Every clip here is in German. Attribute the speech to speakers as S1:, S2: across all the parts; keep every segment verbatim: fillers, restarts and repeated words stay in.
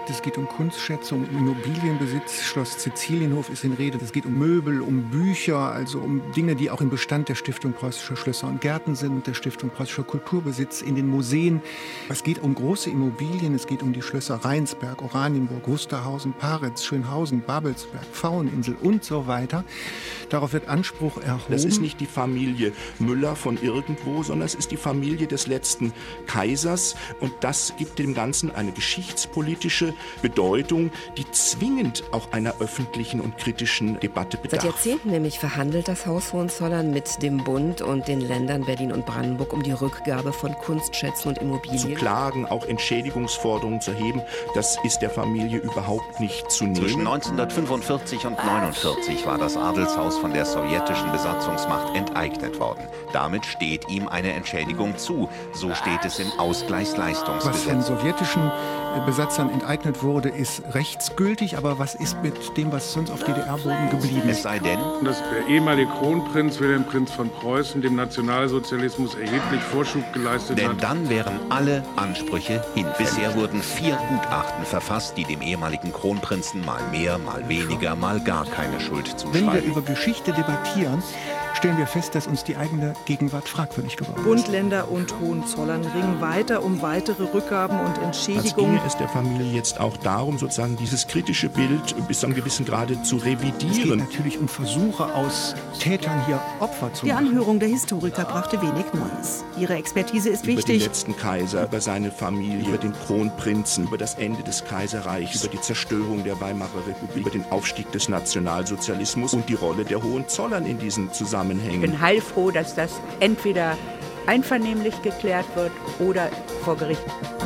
S1: Geld, es geht um Kunstschätze, um Immobilienbesitz. Schloss Cäcilienhof ist in Rede. Es geht um Möbel, um Bücher, also um Dinge, die auch im Bestand der Stiftung Preußischer Schlösser und Gärten sind, der Stiftung Preußischer Kulturbesitz, in den Museen. Es geht um große Immobilien, es geht um die Schlösser Rheinsberg, Oranienburg, Wusterhausen, Paritz, Schönhausen, Babelsberg, Pfaueninsel und so weiter. Darauf wird Anspruch erhoben.
S2: Das ist nicht die Familie Müller von irgendwo, sondern es ist die Familie des letzten Kaisers. Und das gibt dem Ganzen eine geschichtspolitische Bedeutung, die zwingend auch einer öffentlichen und kritischen Debatte bedarf.
S3: Seit Jahrzehnten nämlich verhandelt das Haus Hohenzollern mit dem Bund und den Ländern Berlin und Brandenburg um die Rückgabe von Kunstschätzen und Immobilien.
S2: Zu klagen, auch Entschädigungsforderungen zu erheben, das ist der Familie überhaupt nicht zu nehmen.
S4: Zwischen neunzehnhundertfünfundvierzig und neunundvierzig war das Adelshaus von der sowjetischen Besatzungsmacht enteignet worden. Damit steht ihm eine Entschädigung zu. So steht es im Ausgleichsleistungsgesetz.
S1: Was von sowjetischen Besatzern enteignet wurde, ist rechtsgültig. Aber was ist mit dem, was sonst auf D D R-Boden geblieben ist?
S4: Es sei denn,
S5: dass der ehemalige Kronprinz Wilhelm Prinz von Preußen dem Nationalsozialismus erheblich Vorschub geleistet
S4: denn
S5: hat.
S4: dann wären alle Ansprüche hinfällig. Bisher wurden vier Gutachten verfasst, die dem ehemaligen Kronprinzen mal mehr, mal weniger, mal gar keine Schuld zuschreiben.
S1: Wenn wir über Geschichte debattieren, stellen wir fest, dass uns die eigene Gegenwart fragwürdig geworden ist.
S6: Bund, Länder und Hohenzollern ringen weiter um weitere Rückgaben und Entschädigungen.
S2: Es ginge es der Familie jetzt auch darum, sozusagen dieses kritische Bild bis zu einem gewissen Grade zu revidieren.
S1: Es geht natürlich um Versuche, aus Tätern hier Opfer zu
S6: Die
S1: machen.
S6: Anhörung der Historiker brachte wenig Neues. Ihre Expertise ist
S2: Über
S6: wichtig.
S2: den letzten Kaiser, über seine Familie, über den Kronprinzen, über das Ende des Kaiserreichs, über die Zerstörung der Weimarer Republik, über den Aufstieg des Nationalsozialismus und die Rolle der Hohenzollern in diesen Zusammenhängen.
S7: Ich bin heilfroh, dass das entweder einvernehmlich geklärt wird oder vor Gericht.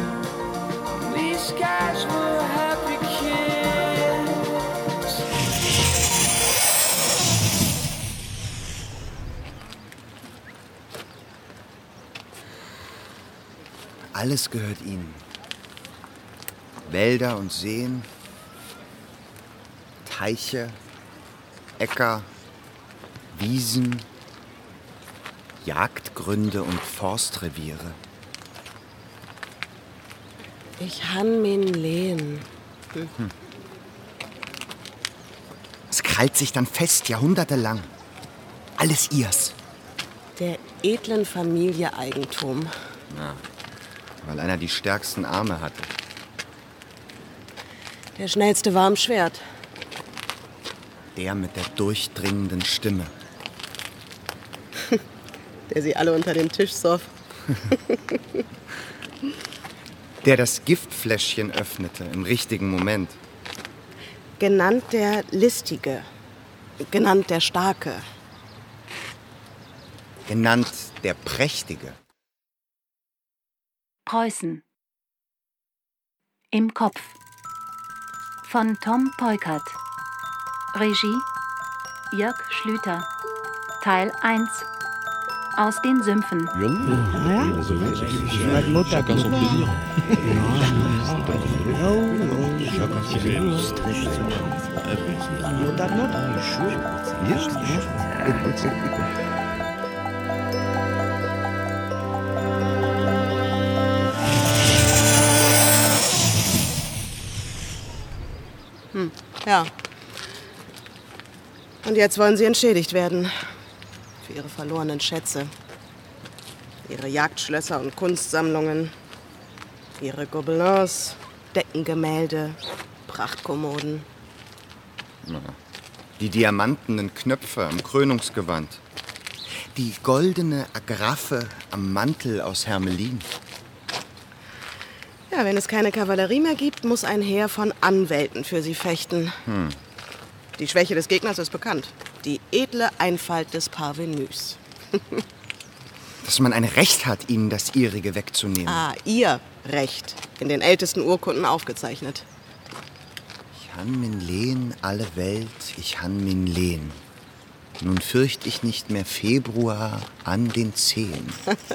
S8: Alles gehört ihnen. Wälder und Seen, Teiche, Äcker, Wiesen, Jagdgründe und Forstreviere.
S3: Ich han min Lehen.
S8: Hm. Es krallt sich dann fest, jahrhundertelang. Alles ihrs.
S3: Der edlen Familie Eigentum.
S8: Ja, weil einer die stärksten Arme hatte.
S3: Der schnellste war am Schwert.
S8: Der mit der durchdringenden Stimme.
S3: Der sie alle unter den Tisch soff.
S8: Der das Giftfläschchen öffnete im richtigen Moment.
S3: Genannt der Listige. Genannt der Starke.
S8: Genannt der Prächtige.
S9: Preußen. Im Kopf. Von Tom Peukert. Regie Jörg Schlüter. Teil eins. Aus den Sümpfen.
S3: Hm, ja. Und jetzt wollen sie entschädigt werden. Für ihre verlorenen Schätze. Ihre Jagdschlösser und Kunstsammlungen. Ihre Gobelins, Deckengemälde, Prachtkommoden.
S8: Die diamantenen Knöpfe am Krönungsgewand. Die goldene Agraffe am Mantel aus Hermelin.
S3: Ja, wenn es keine Kavallerie mehr gibt, muss ein Heer von Anwälten für sie fechten.
S8: Hm.
S3: Die Schwäche des Gegners ist bekannt. Die edle Einfalt des Parvenus.
S8: Dass man ein Recht hat, ihnen das ihrige wegzunehmen.
S3: Ah, ihr Recht. In den ältesten Urkunden aufgezeichnet.
S8: Ich han min Lehen alle Welt, ich han min Lehen. Nun fürcht ich nicht mehr Februar an den Zehen.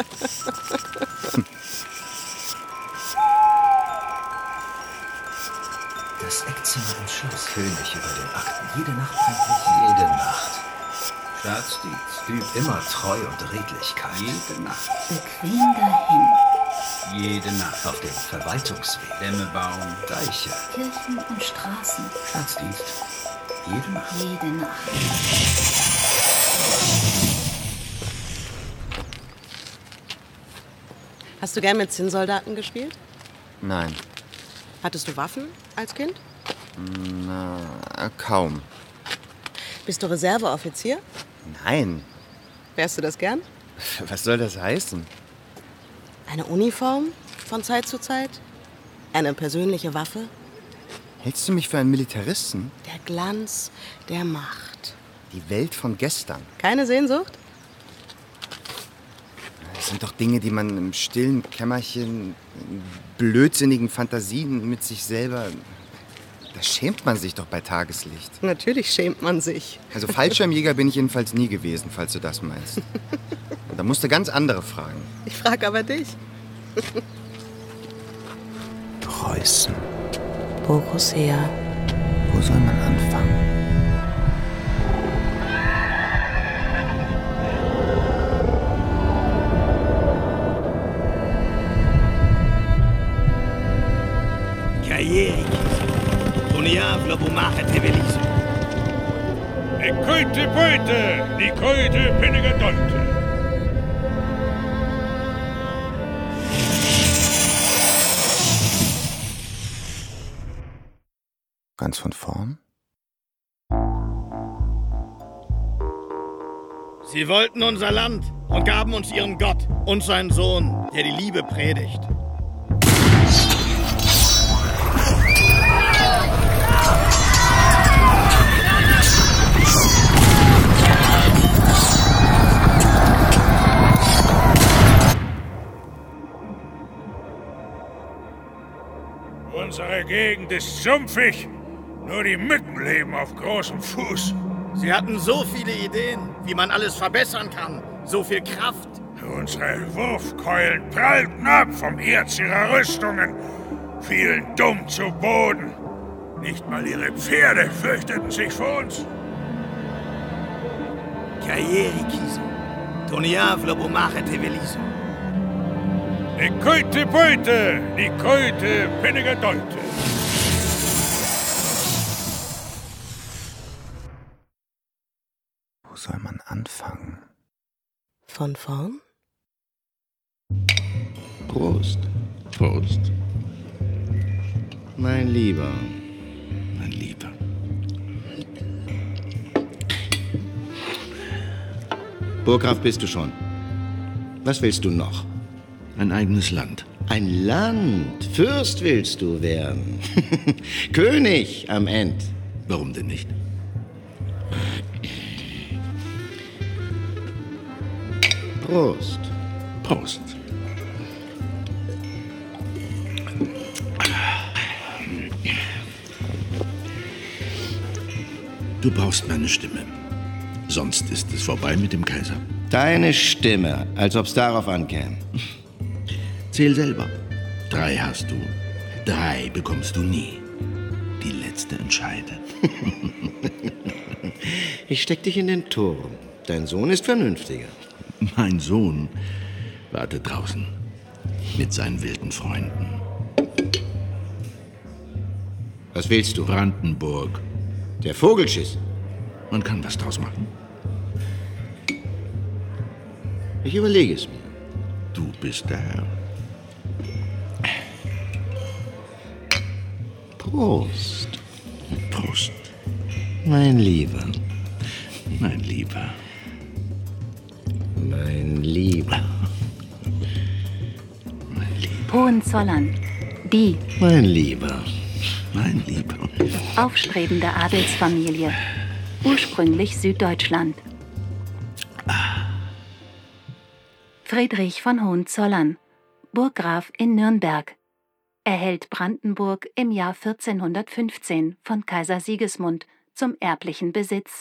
S10: Das Eckzimmer im Schloss. König über den Akten. Jede Nacht peinlich. Jede Nacht. Staatsdienst. Übt immer Treu und Redlichkeit. Jede Nacht.
S9: Bequem dahin.
S10: Jede Nacht auf dem Verwaltungsweg. Dämme bauen, Deiche.
S9: Kirchen und Straßen.
S10: Staatsdienst. Jede Nacht.
S9: Jede Nacht.
S11: Hast du gern mit Zinnsoldaten gespielt?
S8: Nein.
S11: Hattest du Waffen als Kind?
S8: Na, kaum.
S11: Bist du Reserveoffizier?
S8: Nein.
S11: Wärst du das gern?
S8: Was soll das heißen?
S11: Eine Uniform von Zeit zu Zeit? Eine persönliche Waffe?
S8: Hältst du mich für einen Militaristen?
S11: Der Glanz der Macht.
S8: Die Welt von gestern.
S11: Keine Sehnsucht?
S8: Das sind doch Dinge, die man im stillen Kämmerchen, in blödsinnigen Fantasien mit sich selber... Da schämt man sich doch bei Tageslicht.
S11: Natürlich schämt man sich.
S8: Also Fallschirmjäger bin ich jedenfalls nie gewesen, falls du das meinst. Und da musst du ganz andere fragen.
S11: Ich frage aber dich.
S8: Preußen.
S11: Borussia.
S8: Wo soll man anfangen?
S12: E coite poite, di coite penegadolte.
S8: Ganz von vorn?
S13: Sie wollten unser Land und gaben uns ihren Gott und seinen Sohn, der die Liebe predigt.
S12: Unsere Gegend ist sumpfig. Nur die Mücken leben auf großem Fuß.
S13: Sie hatten so viele Ideen, wie man alles verbessern kann. So viel Kraft.
S12: Unsere Wurfkeulen prallten ab vom Erz ihrer Rüstungen, fielen dumm zu Boden. Nicht mal ihre Pferde fürchteten sich vor uns.
S13: Carrieri Kiso. Toniavlo Bomache Teveliso.
S12: E coite poite, di coite penegadolte.
S8: Wo soll man anfangen?
S11: Von vorn?
S14: Prost.
S2: Prost.
S14: Mein Lieber.
S2: Mein Lieber.
S14: Burggraf bist du schon. Was willst du noch?
S2: Ein eigenes Land.
S14: Ein Land? Fürst willst du werden. König am End.
S2: Warum denn nicht?
S14: Prost.
S2: Prost. Du brauchst meine Stimme. Sonst ist es vorbei mit dem Kaiser.
S14: Deine Stimme, als ob's darauf ankäme.
S2: Zähl selber. Drei hast du. Drei bekommst du nie. Die letzte entscheidet.
S14: Ich steck dich in den Turm. Dein Sohn ist vernünftiger.
S2: Mein Sohn wartet draußen mit seinen wilden Freunden.
S14: Was willst du?
S2: Brandenburg.
S14: Der Vogelschiss.
S2: Man kann was draus machen.
S14: Ich überlege es mir.
S2: Du bist der Herr.
S14: Prost.
S2: Prost.
S14: Mein Lieber.
S2: Mein Lieber.
S14: Mein Lieber.
S2: Mein Lieber.
S9: Hohenzollern. Die.
S14: Mein Lieber.
S2: Mein Lieber.
S9: Aufstrebende Adelsfamilie. Ursprünglich Süddeutschland. Friedrich von Hohenzollern, Burggraf in Nürnberg, erhält Brandenburg im Jahr vierzehnhundertfünfzehn von Kaiser Sigismund zum erblichen Besitz.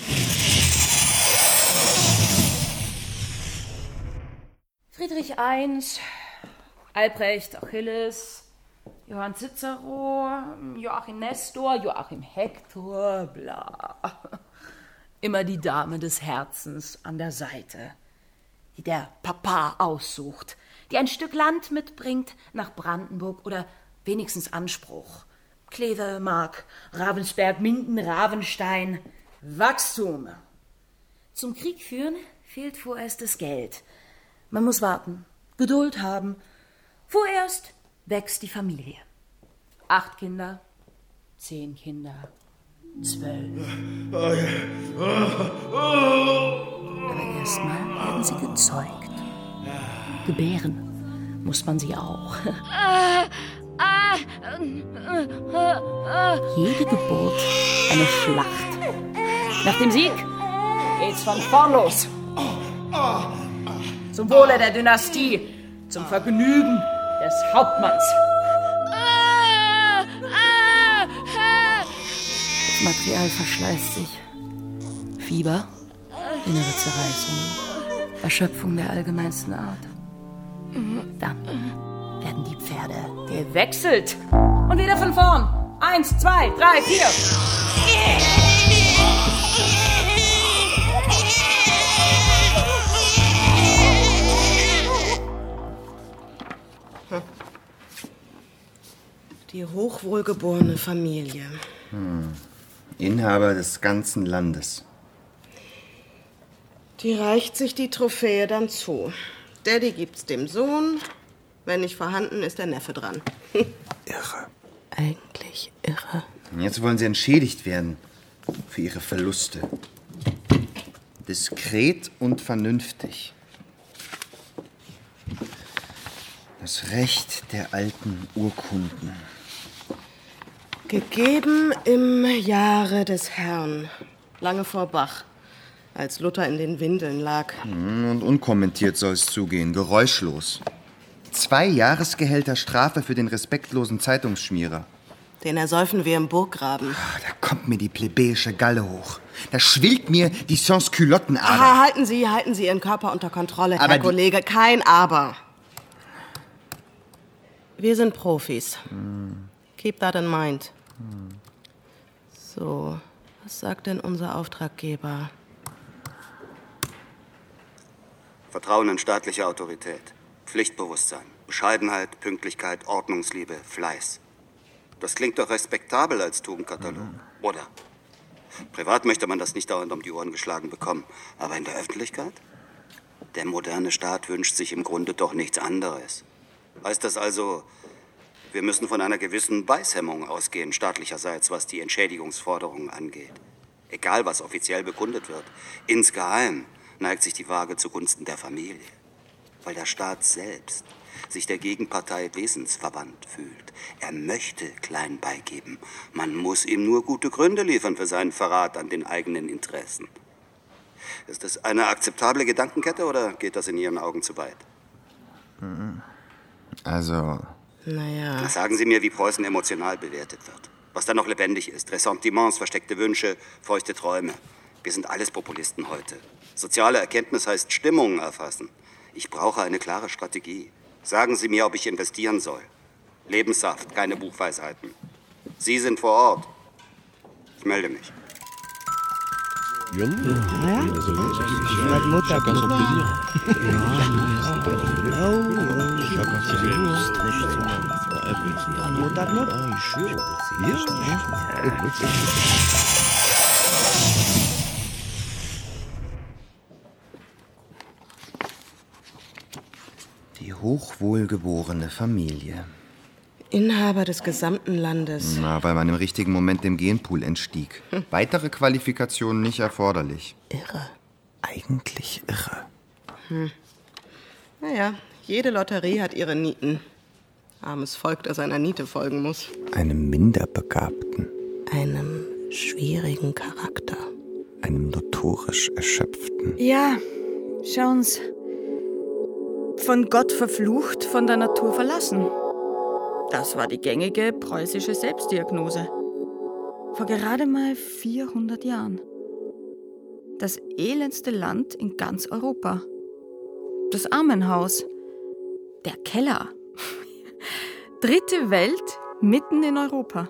S15: Friedrich der Erste, Albrecht, Achilles, Johann Cicero, Joachim Nestor, Joachim Hektor, bla. Immer die Dame des Herzens an der Seite, die der Papa aussucht, die ein Stück Land mitbringt nach Brandenburg oder wenigstens Anspruch. Kleve, Mark, Ravensberg, Minden, Ravenstein. Wachstum. Zum Krieg führen fehlt vorerst das Geld. Man muss warten, Geduld haben. Vorerst wächst die Familie. Acht Kinder, zehn Kinder, zwölf. Aber erstmal werden sie gezeugt. Gebären muss man sie auch. Jede Geburt eine Schlacht. Nach dem Sieg geht's von vorn los. Zum Wohle der Dynastie, zum Vergnügen des Hauptmanns. Das Material verschleißt sich. Fieber, innere Zerreißung, Erschöpfung der allgemeinsten Art. Dann werden die Pferde gewechselt. Und wieder von vorn. Eins, zwei, drei, vier.
S11: Die hochwohlgeborene Familie.
S8: Hm. Inhaber des ganzen Landes.
S11: Die reicht sich die Trophäe dann zu. Daddy gibt's dem Sohn. Wenn nicht vorhanden, ist der Neffe dran.
S8: Irre.
S11: Eigentlich irre.
S8: Jetzt wollen sie entschädigt werden für ihre Verluste. Diskret und vernünftig. Das Recht der alten Urkunden.
S11: Gegeben im Jahre des Herrn, lange vor Bach, als Luther in den Windeln lag.
S8: Und unkommentiert soll es zugehen, geräuschlos. Zwei Jahresgehälter Strafe für den respektlosen Zeitungsschmierer.
S11: Den ersäufen wir im Burggraben.
S8: Ah, da kommt mir die plebejische Galle hoch. Da schwillt mir die Sans-Culottenader.
S11: Ah, halten Sie, halten Sie Ihren Körper unter Kontrolle,
S8: Aber
S11: Herr Kollege. Kein Aber. Wir sind Profis.
S8: Hm.
S11: Keep that in mind. Hm. So, was sagt denn unser Auftraggeber?
S16: Vertrauen in staatliche Autorität, Pflichtbewusstsein, Bescheidenheit, Pünktlichkeit, Ordnungsliebe, Fleiß. Das klingt doch respektabel als Tugendkatalog, mhm. oder? Privat möchte man das nicht dauernd um die Ohren geschlagen bekommen, aber in der Öffentlichkeit? Der moderne Staat wünscht sich im Grunde doch nichts anderes. Heißt das also, wir müssen von einer gewissen Beißhemmung ausgehen, staatlicherseits, was die Entschädigungsforderungen angeht. Egal, was offiziell bekundet wird, insgeheim neigt sich die Waage zugunsten der Familie. Weil der Staat selbst sich der Gegenpartei wesensverwandt fühlt. Er möchte klein beigeben. Man muss ihm nur gute Gründe liefern für seinen Verrat an den eigenen Interessen. Ist das eine akzeptable Gedankenkette oder geht das in Ihren Augen zu weit?
S8: Also...
S11: Naja...
S16: Sagen Sie mir, wie Preußen emotional bewertet wird. Was da noch lebendig ist. Ressentiments, versteckte Wünsche, feuchte Träume. Wir sind alles Populisten heute. Soziale Erkenntnis heißt Stimmungen erfassen. Ich brauche eine klare Strategie. Sagen Sie mir, ob ich investieren soll. Lebenssaft, keine Buchweisheiten. Sie sind vor Ort. Ich melde mich.
S8: Die hochwohlgeborene Familie.
S11: Inhaber des gesamten Landes.
S8: Na, bei meinem richtigen Moment dem Genpool entstieg. Hm. Weitere Qualifikationen nicht erforderlich.
S11: Irre.
S8: Eigentlich irre.
S11: Hm. Naja, jede Lotterie hat ihre Nieten. Armes Volk, das einer Niete folgen muss.
S8: Einem Minderbegabten.
S11: Einem schwierigen Charakter.
S8: Einem notorisch Erschöpften.
S6: Ja, schauen's. Von Gott verflucht, von der Natur verlassen. Das war die gängige preußische Selbstdiagnose. Vor gerade mal vierhundert Jahren. Das elendste Land in ganz Europa. Das Armenhaus. Der Keller. Dritte Welt mitten in Europa.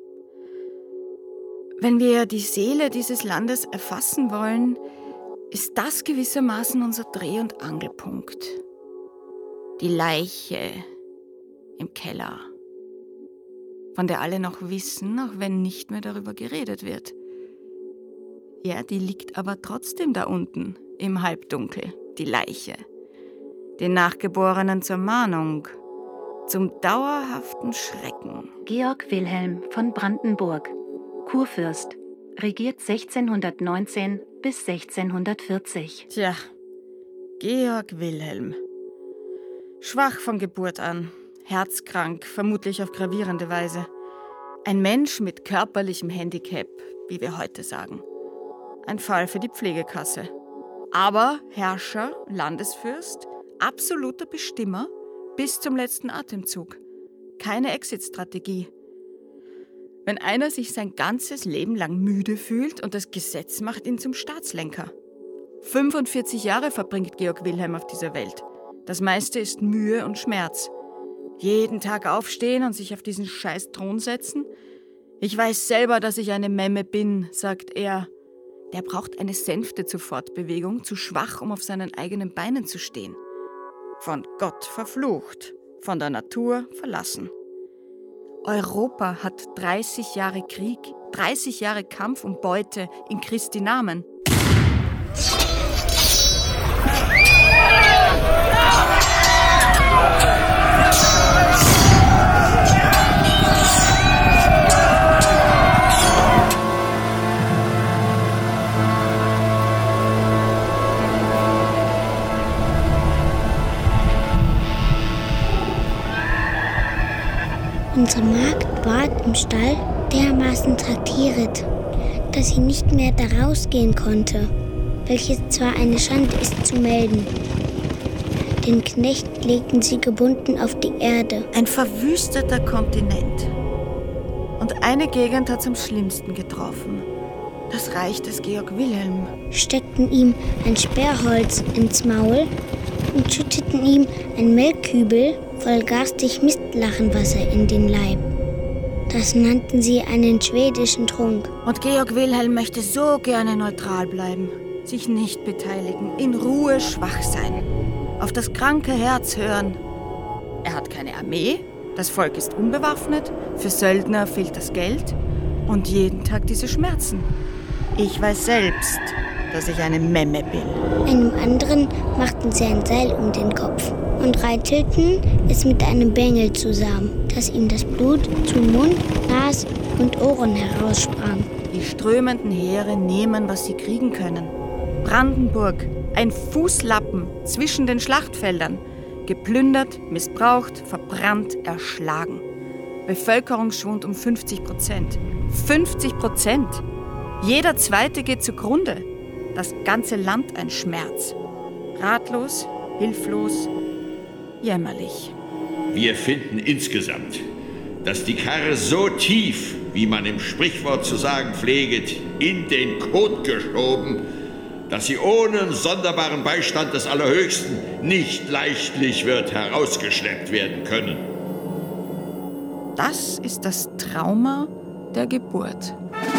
S6: Wenn wir die Seele dieses Landes erfassen wollen, ist das gewissermaßen unser Dreh- und Angelpunkt.
S15: Die Leiche im Keller, von der alle noch wissen, auch wenn nicht mehr darüber geredet wird. Ja, die liegt aber trotzdem da unten, im Halbdunkel, die Leiche. Den Nachgeborenen zur Mahnung, zum dauerhaften Schrecken.
S9: Georg Wilhelm von Brandenburg, Kurfürst, regiert sechzehnhundertneunzehn bis sechzehnhundertvierzig.
S15: Tja, Georg Wilhelm. Schwach von Geburt an, herzkrank, vermutlich auf gravierende Weise. Ein Mensch mit körperlichem Handicap, wie wir heute sagen. Ein Fall für die Pflegekasse. Aber Herrscher, Landesfürst, absoluter Bestimmer bis zum letzten Atemzug. Keine Exit-Strategie. Wenn einer sich sein ganzes Leben lang müde fühlt und das Gesetz macht ihn zum Staatslenker. fünfundvierzig Jahre verbringt Georg Wilhelm auf dieser Welt. Das meiste ist Mühe und Schmerz. Jeden Tag aufstehen und sich auf diesen scheiß Thron setzen. Ich weiß selber, dass ich eine Memme bin, sagt er. Der braucht eine Sänfte zur Fortbewegung, zu schwach, um auf seinen eigenen Beinen zu stehen. Von Gott verflucht, von der Natur verlassen. Europa hat dreißig Jahre Krieg, dreißig Jahre Kampf um Beute in Christi Namen.
S17: Unsere Magd ward im Stall dermaßen traktiert, dass sie nicht mehr da rausgehen konnte, welches zwar eine Schande ist zu melden. Den Knecht legten sie gebunden auf die Erde.
S15: Ein verwüsteter Kontinent. Und eine Gegend hat's am schlimmsten getroffen. Das Reich des Georg Wilhelm.
S17: Steckten ihm ein Sperrholz ins Maul und schütteten ihm ein Melkkübel voll garstig Mistlachenwasser in den Leib. Das nannten sie einen schwedischen Trunk.
S15: Und Georg Wilhelm möchte so gerne neutral bleiben, sich nicht beteiligen, in Ruhe schwach sein, auf das kranke Herz hören. Er hat keine Armee, das Volk ist unbewaffnet, für Söldner fehlt das Geld und jeden Tag diese Schmerzen. Ich weiß selbst, dass ich eine Memme bin.
S17: Einem anderen machten sie ein Seil um den Kopf und reitelten es mit einem Bengel zusammen, dass ihm das Blut zu Mund, Nas und Ohren heraussprang.
S15: Die strömenden Heere nehmen, was sie kriegen können. Brandenburg, ein Fußlappen zwischen den Schlachtfeldern, geplündert, missbraucht, verbrannt, erschlagen. Bevölkerungsschwund um fünfzig Prozent. fünfzig Prozent! Jeder Zweite geht zugrunde. Das ganze Land ein Schmerz. Ratlos, hilflos, jämmerlich.
S12: Wir finden insgesamt, dass die Karre so tief, wie man im Sprichwort zu sagen pfleget, in den Kot geschoben, dass sie ohne sonderbaren Beistand des Allerhöchsten nicht leichtlich wird herausgeschleppt werden können.
S15: Das ist das Trauma der Geburt.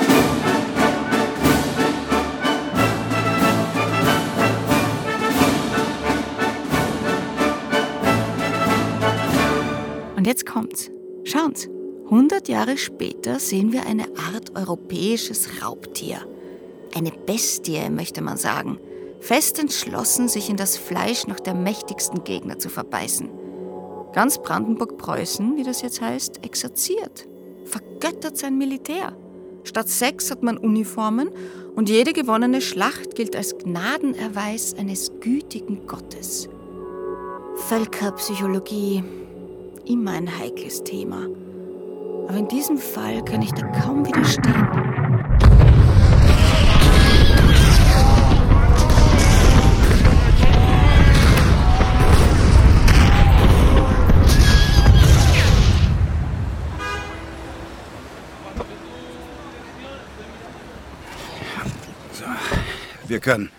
S15: Und jetzt kommt's. Schauen's. hundert Jahre später sehen wir eine Art europäisches Raubtier. Eine Bestie, möchte man sagen. Fest entschlossen, sich in das Fleisch noch der mächtigsten Gegner zu verbeißen. Ganz Brandenburg-Preußen, wie das jetzt heißt, exerziert. Vergöttert sein Militär. Statt Sex hat man Uniformen und jede gewonnene Schlacht gilt als Gnadenerweis eines gütigen Gottes. Völkerpsychologie, immer ein heikles Thema. Aber in diesem Fall kann ich da kaum widerstehen.
S18: So, wir können.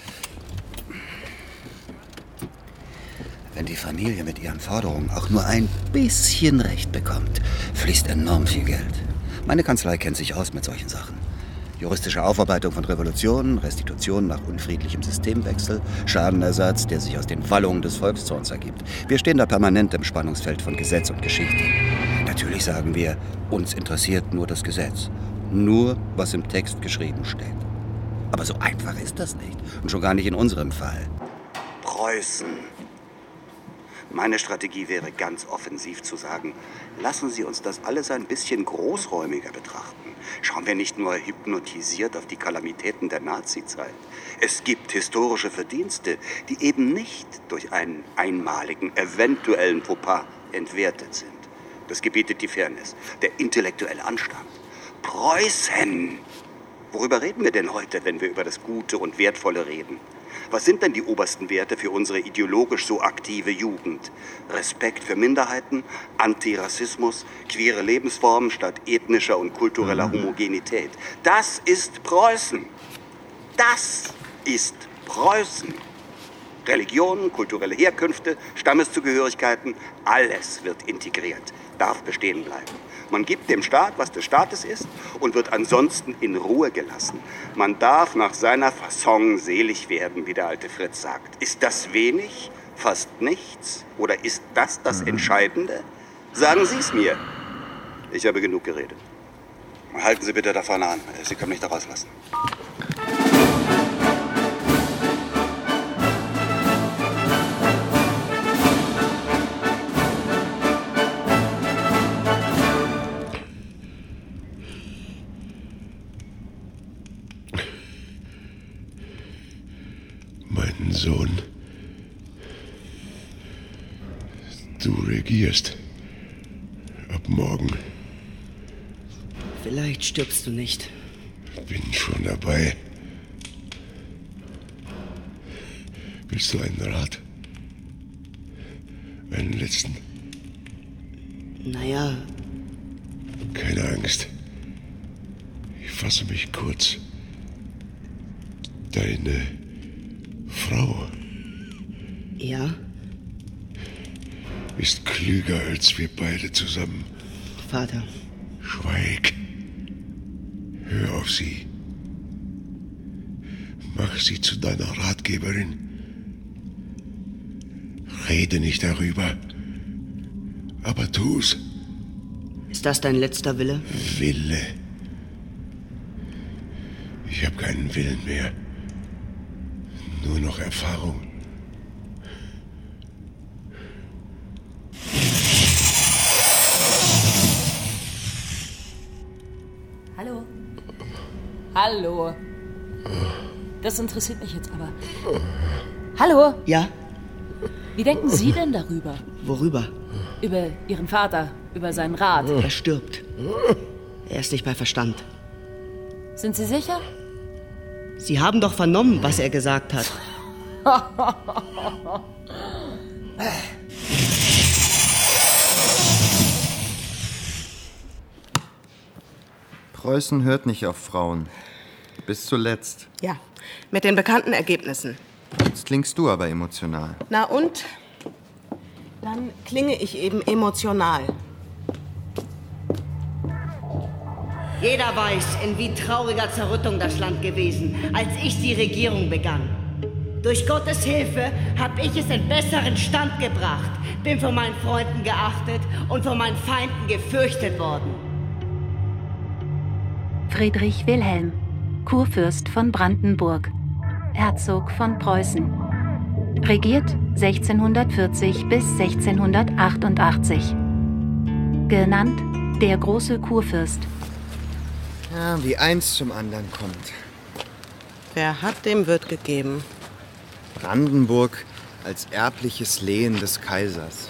S18: Wenn die Familie mit ihren Forderungen auch nur ein bisschen Recht bekommt, fließt enorm viel Geld. Meine Kanzlei kennt sich aus mit solchen Sachen. Juristische Aufarbeitung von Revolutionen, Restitution nach unfriedlichem Systemwechsel, Schadenersatz, der sich aus den Wallungen des Volkszorns ergibt. Wir stehen da permanent im Spannungsfeld von Gesetz und Geschichte. Natürlich sagen wir, uns interessiert nur das Gesetz. Nur, was im Text geschrieben steht. Aber so einfach ist das nicht. Und schon gar nicht in unserem Fall.
S16: Preußen. Meine Strategie wäre ganz offensiv zu sagen, lassen Sie uns das alles ein bisschen großräumiger betrachten. Schauen wir nicht nur hypnotisiert auf die Kalamitäten der Nazizeit. Es gibt historische Verdienste, die eben nicht durch einen einmaligen, eventuellen Fauxpas entwertet sind. Das gebietet die Fairness, der intellektuelle Anstand. Preußen! Worüber reden wir denn heute, wenn wir über das Gute und Wertvolle reden? Was sind denn die obersten Werte für unsere ideologisch so aktive Jugend? Respekt für Minderheiten, Antirassismus, queere Lebensformen statt ethnischer und kultureller Homogenität. Das ist Preußen. Das ist Preußen. Religionen, kulturelle Herkünfte, Stammeszugehörigkeiten, alles wird integriert, darf bestehen bleiben. Man gibt dem Staat, was des Staates ist, und wird ansonsten in Ruhe gelassen. Man darf nach seiner Fasson selig werden, wie der alte Fritz sagt. Ist das wenig? Fast nichts? Oder ist das das Entscheidende? Sagen Sie es mir. Ich habe genug geredet. Halten Sie bitte da vorne an. Sie können mich da rauslassen.
S19: Sohn, du regierst. Ab morgen.
S20: Vielleicht stirbst du nicht.
S19: Bin schon dabei. Willst du einen Rat? Einen letzten?
S20: Naja.
S19: Keine Angst. Ich fasse mich kurz. Deine Frau.
S20: Ja?
S19: Ist klüger als wir beide zusammen.
S20: Vater.
S19: Schweig. Hör auf sie. Mach sie zu deiner Ratgeberin. Rede nicht darüber. Aber tu's.
S20: Ist das dein letzter Wille?
S19: Wille. Ich habe keinen Willen mehr. Nur noch Erfahrung.
S15: Hallo? Hallo? Das interessiert mich jetzt aber. Hallo?
S20: Ja?
S15: Wie denken Sie denn darüber?
S20: Worüber?
S15: Über Ihren Vater, über seinen Rat.
S20: Er stirbt. Er ist nicht bei Verstand.
S15: Sind Sie sicher?
S20: Sie haben doch vernommen, was er gesagt hat.
S8: Preußen hört nicht auf Frauen. Bis zuletzt.
S11: Ja, mit den bekannten Ergebnissen.
S8: Jetzt klingst du aber emotional.
S11: Na und? Dann klinge ich eben emotional.
S20: Jeder weiß, in wie trauriger Zerrüttung das Land gewesen, als ich die Regierung begann. Durch Gottes Hilfe habe ich es in besseren Stand gebracht, bin von meinen Freunden geachtet und von meinen Feinden gefürchtet worden.
S9: Friedrich Wilhelm, Kurfürst von Brandenburg, Herzog von Preußen. Regiert sechzehnhundertvierzig bis sechzehnhundertachtundachtzig. Genannt der große Kurfürst.
S8: Ja, wie eins zum anderen kommt.
S11: Wer hat, dem wird gegeben.
S8: Brandenburg als erbliches Lehen des Kaisers.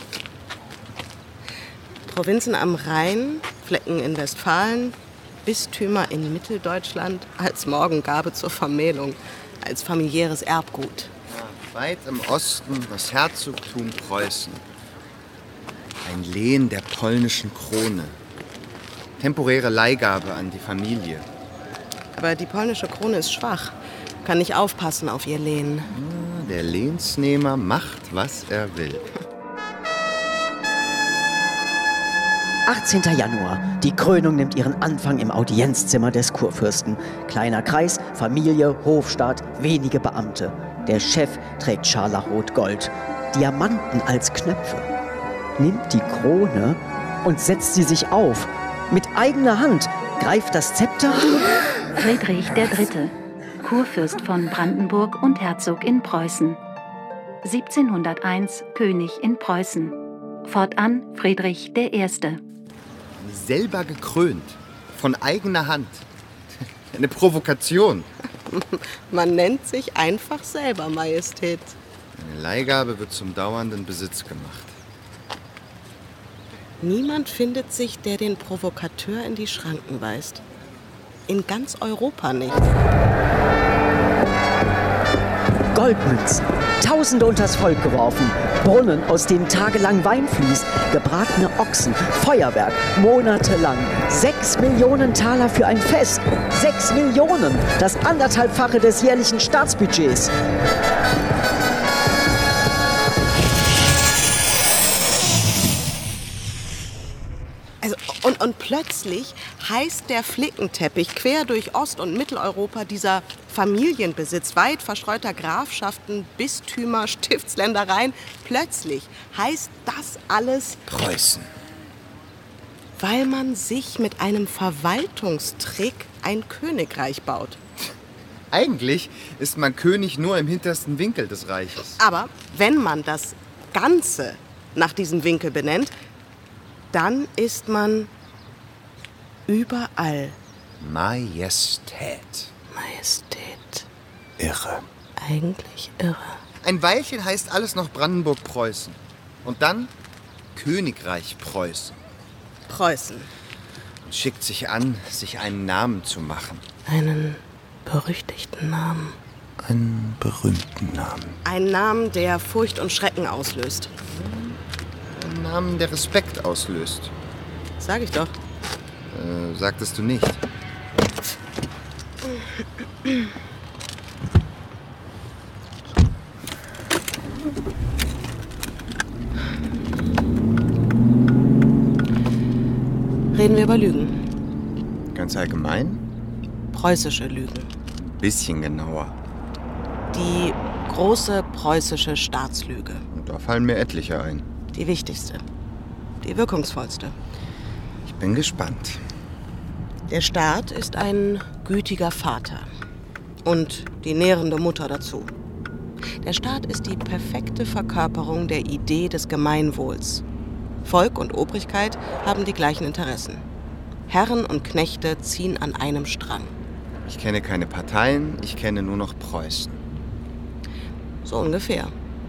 S11: Provinzen am Rhein, Flecken in Westfalen, Bistümer in Mitteldeutschland als Morgengabe zur Vermählung, als familiäres Erbgut.
S8: Ja, weit im Osten das Herzogtum Preußen. Ein Lehen der polnischen Krone. Temporäre Leihgabe an die Familie.
S11: Aber die polnische Krone ist schwach. Kann nicht aufpassen auf ihr Lehen.
S8: Ja, der Lehnsnehmer macht, was er will.
S21: achtzehnter Januar. Die Krönung nimmt ihren Anfang im Audienzzimmer des Kurfürsten. Kleiner Kreis, Familie, Hofstaat, wenige Beamte. Der Chef trägt Scharlachrot-Gold, Diamanten als Knöpfe. Nimmt die Krone und setzt sie sich auf. Mit eigener Hand greift das Zepter.
S9: Friedrich der Dritte, Kurfürst von Brandenburg und Herzog in Preußen. siebzehnhunderteins König in Preußen. Fortan Friedrich der Erste.
S8: Selber gekrönt. Von eigener Hand. Eine Provokation.
S11: Man nennt sich einfach selber Majestät.
S8: Eine Leihgabe wird zum dauernden Besitz gemacht.
S11: Niemand findet sich, der den Provokateur in die Schranken weist. In ganz Europa nicht.
S21: Goldmünzen, Tausende unters Volk geworfen, Brunnen, aus denen tagelang Wein fließt, gebratene Ochsen, Feuerwerk, monatelang. Sechs Millionen Taler für ein Fest. Sechs Millionen, das anderthalbfache des jährlichen Staatsbudgets.
S11: Also, und, und plötzlich heißt der Flickenteppich quer durch Ost- und Mitteleuropa, dieser Familienbesitz weit verstreuter Grafschaften, Bistümer, Stiftsländereien, plötzlich heißt das alles
S8: Preußen.
S11: Weil man sich mit einem Verwaltungstrick ein Königreich baut.
S8: Eigentlich ist man König nur im hintersten Winkel des Reiches.
S11: Aber wenn man das Ganze nach diesem Winkel benennt, dann ist man überall.
S8: Majestät.
S11: Majestät.
S8: Irre.
S11: Eigentlich irre.
S8: Ein Weilchen heißt alles noch Brandenburg-Preußen. Und dann Königreich Preußen.
S11: Preußen.
S8: Und schickt sich an, sich einen Namen zu machen.
S11: Einen berüchtigten Namen.
S8: Einen berühmten Namen.
S11: Einen Namen, der Furcht und Schrecken auslöst.
S8: Einen Namen, der Respekt auslöst.
S11: Sag ich doch.
S8: Äh, sagtest du nicht.
S11: Reden wir über Lügen.
S8: Ganz allgemein?
S11: Preußische Lügen.
S8: Bisschen genauer.
S11: Die große preußische Staatslüge.
S8: Und da fallen mir etliche ein.
S11: Die wichtigste. Die wirkungsvollste.
S8: Ich bin gespannt.
S11: Der Staat ist ein gütiger Vater. Und die nährende Mutter dazu. Der Staat ist die perfekte Verkörperung der Idee des Gemeinwohls. Volk und Obrigkeit haben die gleichen Interessen. Herren und Knechte ziehen an einem Strang.
S8: Ich kenne keine Parteien, ich kenne nur noch Preußen.
S11: So ungefähr.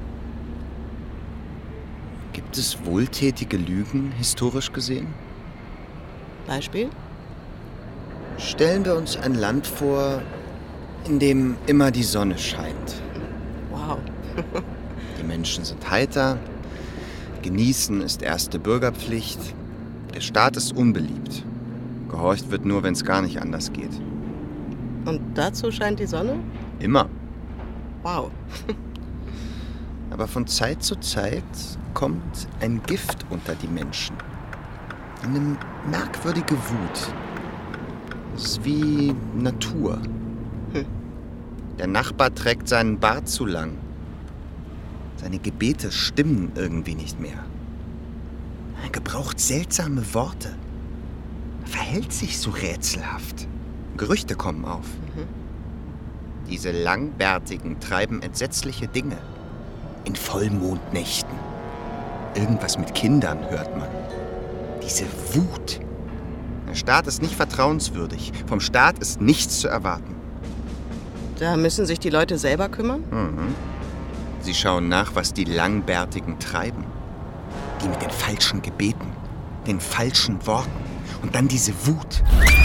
S8: Gibt es wohltätige Lügen, historisch gesehen?
S11: Beispiel?
S8: Stellen wir uns ein Land vor, in dem immer die Sonne scheint.
S11: Wow.
S8: Die Menschen sind heiter, genießen ist erste Bürgerpflicht, der Staat ist unbeliebt. Gehorcht wird nur, wenn es gar nicht anders geht.
S11: Und dazu scheint die Sonne?
S8: Immer.
S11: Wow.
S8: Aber von Zeit zu Zeit kommt ein Gift unter die Menschen. Eine merkwürdige Wut. Es ist wie Natur. Hm. Der Nachbar trägt seinen Bart zu lang. Seine Gebete stimmen irgendwie nicht mehr. Er gebraucht seltsame Worte. Er verhält sich so rätselhaft. Gerüchte kommen auf. Mhm. Diese Langbärtigen treiben entsetzliche Dinge. In Vollmondnächten. Irgendwas mit Kindern hört man. Diese Wut. Der Staat ist nicht vertrauenswürdig. Vom Staat ist nichts zu erwarten.
S11: Da müssen sich die Leute selber kümmern?
S8: Mhm. Sie schauen nach, was die Langbärtigen treiben. Die mit den falschen Gebeten, den falschen Worten und dann diese Wut.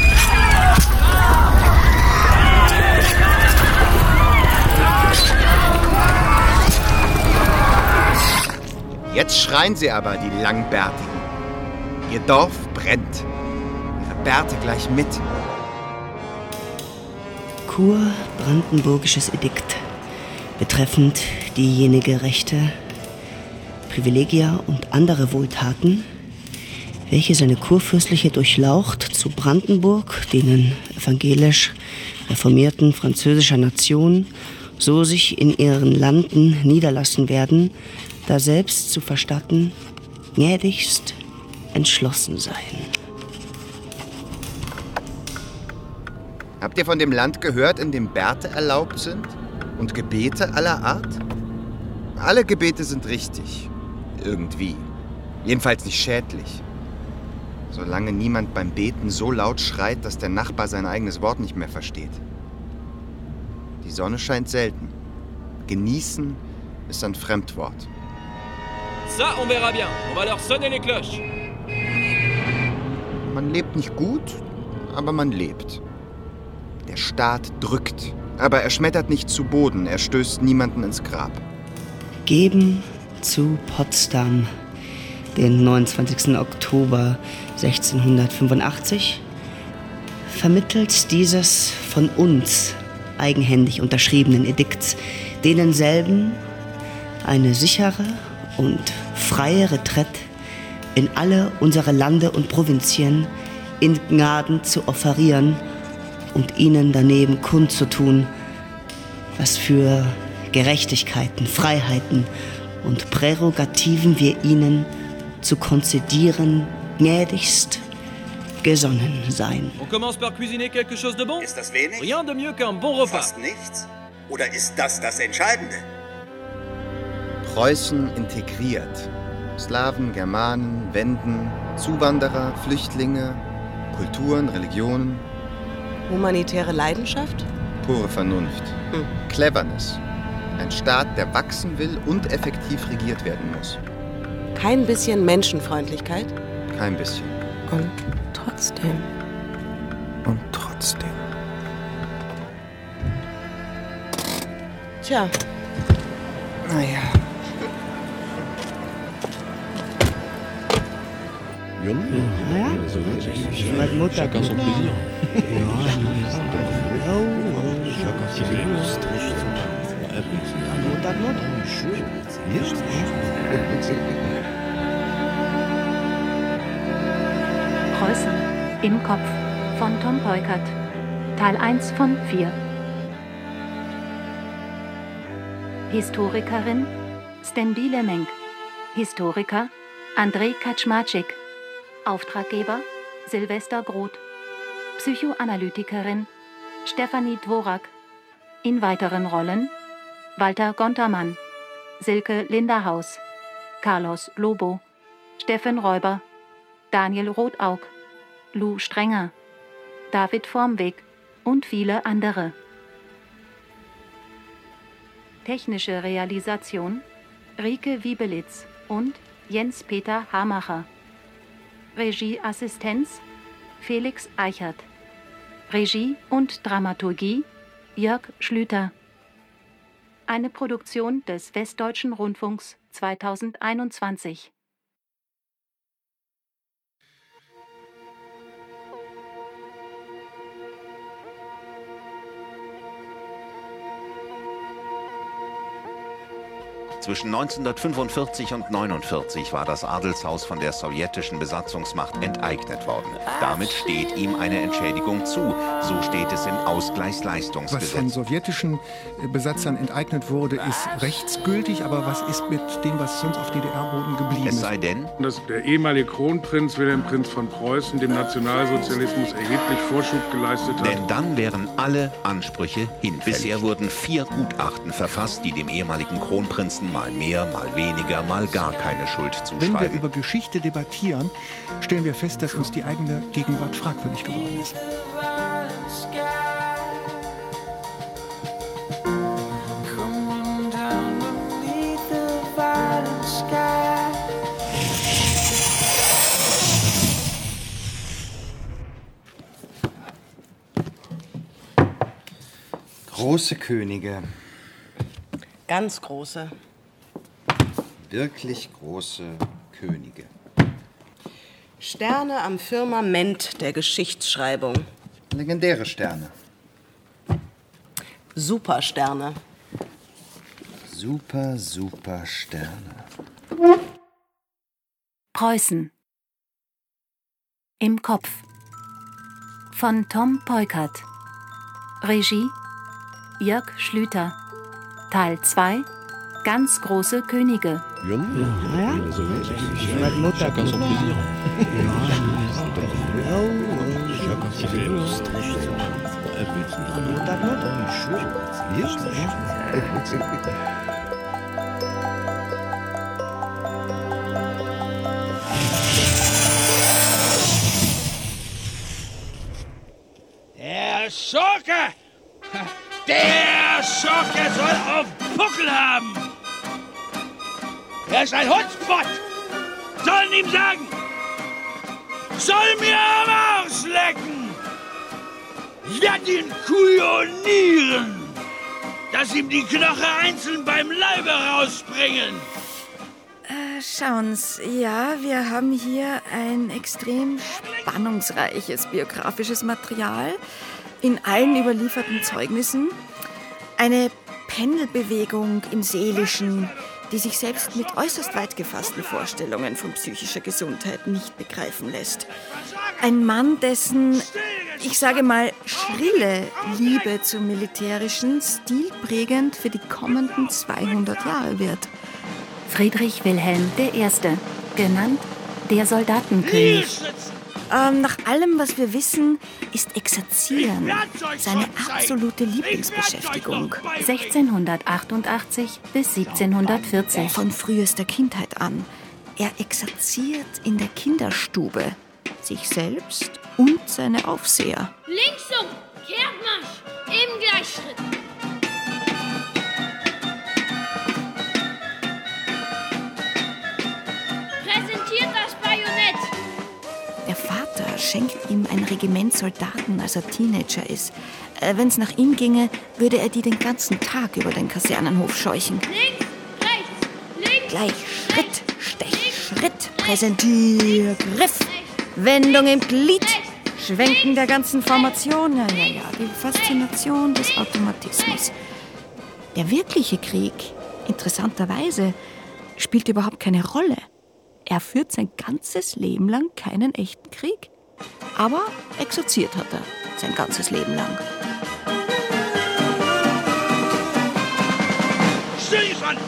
S8: Jetzt schreien sie aber, die Langbärtigen. Ihr Dorf brennt. Ihre Bärte gleich mit.
S22: Kur-Brandenburgisches Edikt betreffend diejenige Rechte, Privilegia und andere Wohltaten, welche seine kurfürstliche Durchlaucht zu Brandenburg, denen evangelisch reformierten französischer Nation, so sich in ihren Landen niederlassen werden, da selbst zu verstatten, gnädigst entschlossen seien.
S8: Habt ihr von dem Land gehört, in dem Bärte erlaubt sind? Und Gebete aller Art? Alle Gebete sind richtig. Irgendwie. Jedenfalls nicht schädlich. Solange niemand beim Beten so laut schreit, dass der Nachbar sein eigenes Wort nicht mehr versteht. Die Sonne scheint selten. Genießen ist ein Fremdwort.
S4: Ça, on verra bien. On va leur sonner les cloches.
S8: Man lebt nicht gut, aber man lebt. Der Staat drückt, aber er schmettert nicht zu Boden, er stößt niemanden ins Grab.
S22: Geben zu Potsdam, den neunundzwanzigsten Oktober sechzehnhundertfünfundachtzig, vermittelt dieses von uns eigenhändig unterschriebenen Edikts denenselben eine sichere und freie Retrette in alle unsere Lande und Provinzien in Gnaden zu offerieren und ihnen daneben kundzutun, was für Gerechtigkeiten, Freiheiten und Prärogativen wir ihnen zu konzedieren gnädigst gesonnen sein.
S4: On commence par cuisiner quelque chose de bon?
S16: Ist das wenig?
S4: Rien de mieux qu'un bon repas.
S16: Fast nichts? Oder ist das das Entscheidende?
S8: Preußen integriert. Slawen, Germanen, Wenden, Zuwanderer, Flüchtlinge, Kulturen, Religionen.
S11: Humanitäre Leidenschaft?
S8: Pure Vernunft. Hm. Cleverness. Ein Staat, der wachsen will und effektiv regiert werden muss.
S11: Kein bisschen Menschenfreundlichkeit?
S8: Kein bisschen.
S11: Und trotzdem.
S8: Und trotzdem.
S11: Tja.
S8: Naja.
S22: Ja, chacun son plaisir.
S9: Preußen im Kopf von Tom Peukert. Teil eins von vier. Historikerin Stembile Menk. Historiker Andrei Kaczmarczyk. Auftraggeber Silvester Groth. Psychoanalytikerin Stefanie Dvorak. In weiteren Rollen Walter Gontermann, Silke Linderhaus, Carlos Lobo, Steffen Räuber, Daniel Rotaug, Lou Strenger, David Vormweg und viele andere. Technische Realisation Rike Wiebelitz und Jens-Peter Hamacher. Regieassistenz Felix Eichert. Regie und Dramaturgie Jörg Schlüter. Eine Produktion des Westdeutschen Rundfunks zweitausendeinundzwanzig.
S5: Zwischen neunzehnhundertfünfundvierzig und neunundvierzig war das Adelshaus von der sowjetischen Besatzungsmacht enteignet worden. Damit steht ihm eine Entschädigung zu. So steht es im Ausgleichsleistungsgesetz.
S1: Was von sowjetischen Besatzern enteignet wurde, ist rechtsgültig. Aber was ist mit dem, was sonst auf D D R-Boden geblieben ist?
S5: Es sei denn,
S23: dass der ehemalige Kronprinz Wilhelm Prinz von Preußen dem Nationalsozialismus erheblich Vorschub geleistet hat.
S5: Denn dann wären alle Ansprüche hinfällig. Bisher wurden vier Gutachten verfasst, die dem ehemaligen Kronprinzen mal mehr, mal weniger, mal gar keine Schuld zuschreiben.
S1: Wenn wir über Geschichte debattieren, stellen wir fest, dass uns die eigene Gegenwart fragwürdig geworden ist.
S8: Große Könige.
S11: Ganz große.
S8: Wirklich große Könige.
S11: Sterne am Firmament der Geschichtsschreibung.
S8: Legendäre Sterne.
S11: Supersterne.
S8: Super, super Sterne.
S9: Preußen. Im Kopf von Tom Peukert. Regie Jörg Schlüter. Teil zwei. Ganz große Könige.
S19: Ja, ja. Chacun son plaisir.
S13: Der Schurke! Der Schurke soll auf Buckel haben! Er ist ein Hotspot! Sollen ihm sagen! Soll mir am Arsch lecken! Ich werd ihn kujonieren! Dass ihm die Knochen einzeln beim Leibe rausbringen!
S3: Äh, schauen's, ja, wir haben hier ein extrem spannungsreiches biografisches Material in allen überlieferten Zeugnissen. Eine Pendelbewegung im Seelischen, die sich selbst mit äußerst weit gefassten Vorstellungen von psychischer Gesundheit nicht begreifen lässt. Ein Mann, dessen, ich sage mal, schrille Liebe zum Militärischen stilprägend für die kommenden zweihundert Jahre wird.
S9: Friedrich Wilhelm der Erste, genannt der Soldatenkönig.
S3: Ähm, nach allem, was wir wissen, ist Exerzieren seine absolute Lieblingsbeschäftigung.
S9: sechzehnhundertachtundachtzig bis siebzehnhundertvierzig.
S3: Von frühester Kindheit an. Er exerziert in der Kinderstube sich selbst und seine Aufseher.
S7: Linksum, Kehrtmarsch, im Gleichschritt. Präsentiert das Bajonett.
S3: Der Vater schenkt ihm ein Regiment Soldaten, als er Teenager ist. Äh, Wenn es nach ihm ginge, würde er die den ganzen Tag über den Kasernenhof scheuchen.
S7: Links, rechts, links.
S3: Gleich Schritt, Stech, Schritt, Präsentier, Griff, Wendung im Glied, Schwenken der ganzen Formation. Ja, ja, ja, die Faszination des Automatismus. Der wirkliche Krieg, interessanterweise, spielt überhaupt keine Rolle. Er führt sein ganzes Leben lang keinen echten Krieg. Aber exerziert hat er sein ganzes Leben lang.
S13: Stillstand!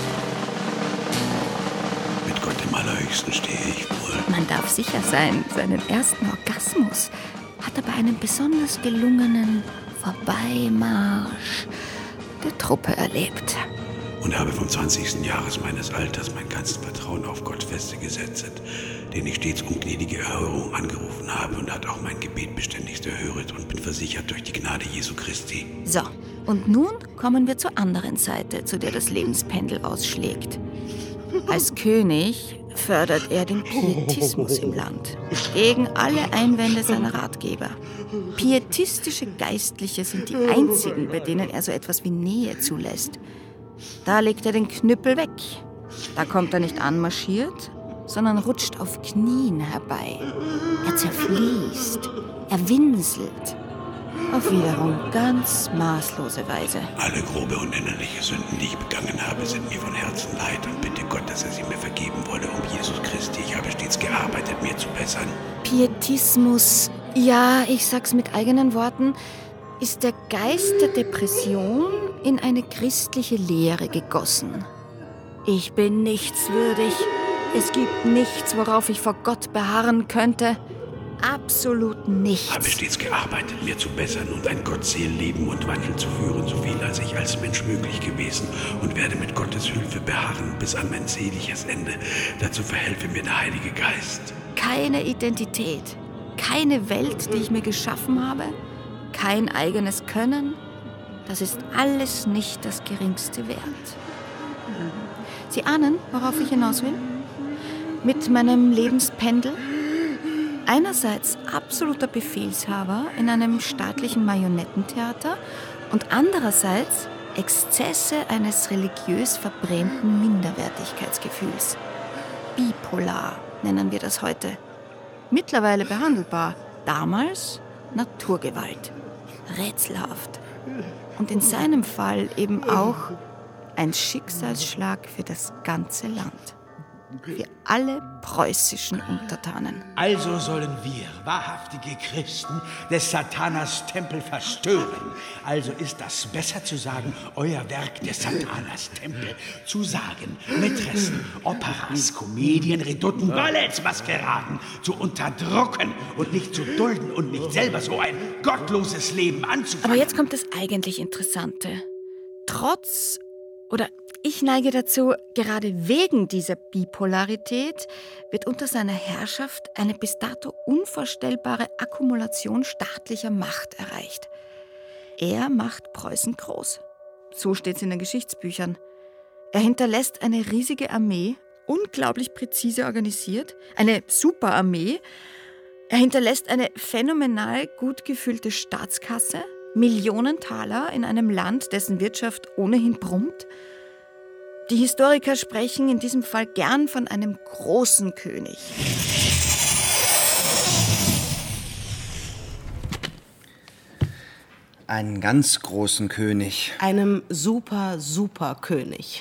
S19: Mit Gott im Allerhöchsten stehe ich wohl.
S3: Man darf sicher sein, seinen ersten Orgasmus hat er bei einem besonders gelungenen Vorbeimarsch der Truppe erlebt.
S19: Und habe vom zwanzigsten Jahres meines Alters mein ganzes Vertrauen auf Gott feste gesetzt, den ich stets um gnädige Erhörung angerufen habe und hat auch mein Gebet beständigst erhöret und bin versichert durch die Gnade Jesu Christi.
S3: So, und nun kommen wir zur anderen Seite, zu der das Lebenspendel ausschlägt. Als König fördert er den Pietismus im Land, gegen alle Einwände seiner Ratgeber. Pietistische Geistliche sind die einzigen, bei denen er so etwas wie Nähe zulässt. Da legt er den Knüppel weg. Da kommt er nicht anmarschiert, sondern rutscht auf Knien herbei. Er zerfließt, er winselt. Auf wiederum ganz maßlose Weise.
S19: Alle grobe und innerliche Sünden, die ich begangen habe, sind mir von Herzen leid und bitte Gott, dass er sie mir vergeben wolle, um Jesus Christi. Ich habe stets gearbeitet, mir zu bessern.
S3: Pietismus, ja, ich sag's mit eigenen Worten, ist der Geist der Depression in eine christliche Lehre gegossen. Ich bin nichtswürdig. Es gibt nichts, worauf ich vor Gott beharren könnte. Absolut nichts.
S19: Habe stets gearbeitet, mir zu bessern und ein Gottseel-Leben und Wandel zu führen, so viel als ich als Mensch möglich gewesen, und werde mit Gottes Hilfe beharren bis an mein seliges Ende. Dazu verhelfe mir der Heilige Geist.
S3: Keine Identität, keine Welt, die ich mir geschaffen habe, kein eigenes Können. Das ist alles nicht das Geringste wert. Sie ahnen, worauf ich hinaus will? Mit meinem Lebenspendel? Einerseits absoluter Befehlshaber in einem staatlichen Marionettentheater und andererseits Exzesse eines religiös verbrämten Minderwertigkeitsgefühls. Bipolar nennen wir das heute. Mittlerweile behandelbar, damals Naturgewalt. Rätselhaft. Und in seinem Fall eben auch ein Schicksalsschlag für das ganze Land. für alle preußischen Untertanen.
S13: Also sollen wir, wahrhaftige Christen, des Satanas Tempel verstören. Also ist das besser zu sagen, euer Werk des Satanas Tempel, zu sagen, Mätressen, Operas, Komedien, Redouten, Ballets, Maskeraden, zu unterdrücken und nicht zu dulden und nicht selber so ein gottloses Leben anzufangen.
S3: Aber jetzt kommt das eigentlich Interessante. Trotz, oder ich neige dazu, gerade wegen dieser Bipolarität wird unter seiner Herrschaft eine bis dato unvorstellbare Akkumulation staatlicher Macht erreicht. Er macht Preußen groß. So steht es in den Geschichtsbüchern. Er hinterlässt eine riesige Armee, unglaublich präzise organisiert, eine Superarmee. Er hinterlässt eine phänomenal gut gefüllte Staatskasse, Millionen Taler in einem Land, dessen Wirtschaft ohnehin brummt. Die Historiker sprechen in diesem Fall gern von einem großen König.
S8: Einen ganz großen König.
S11: Einem super, super König.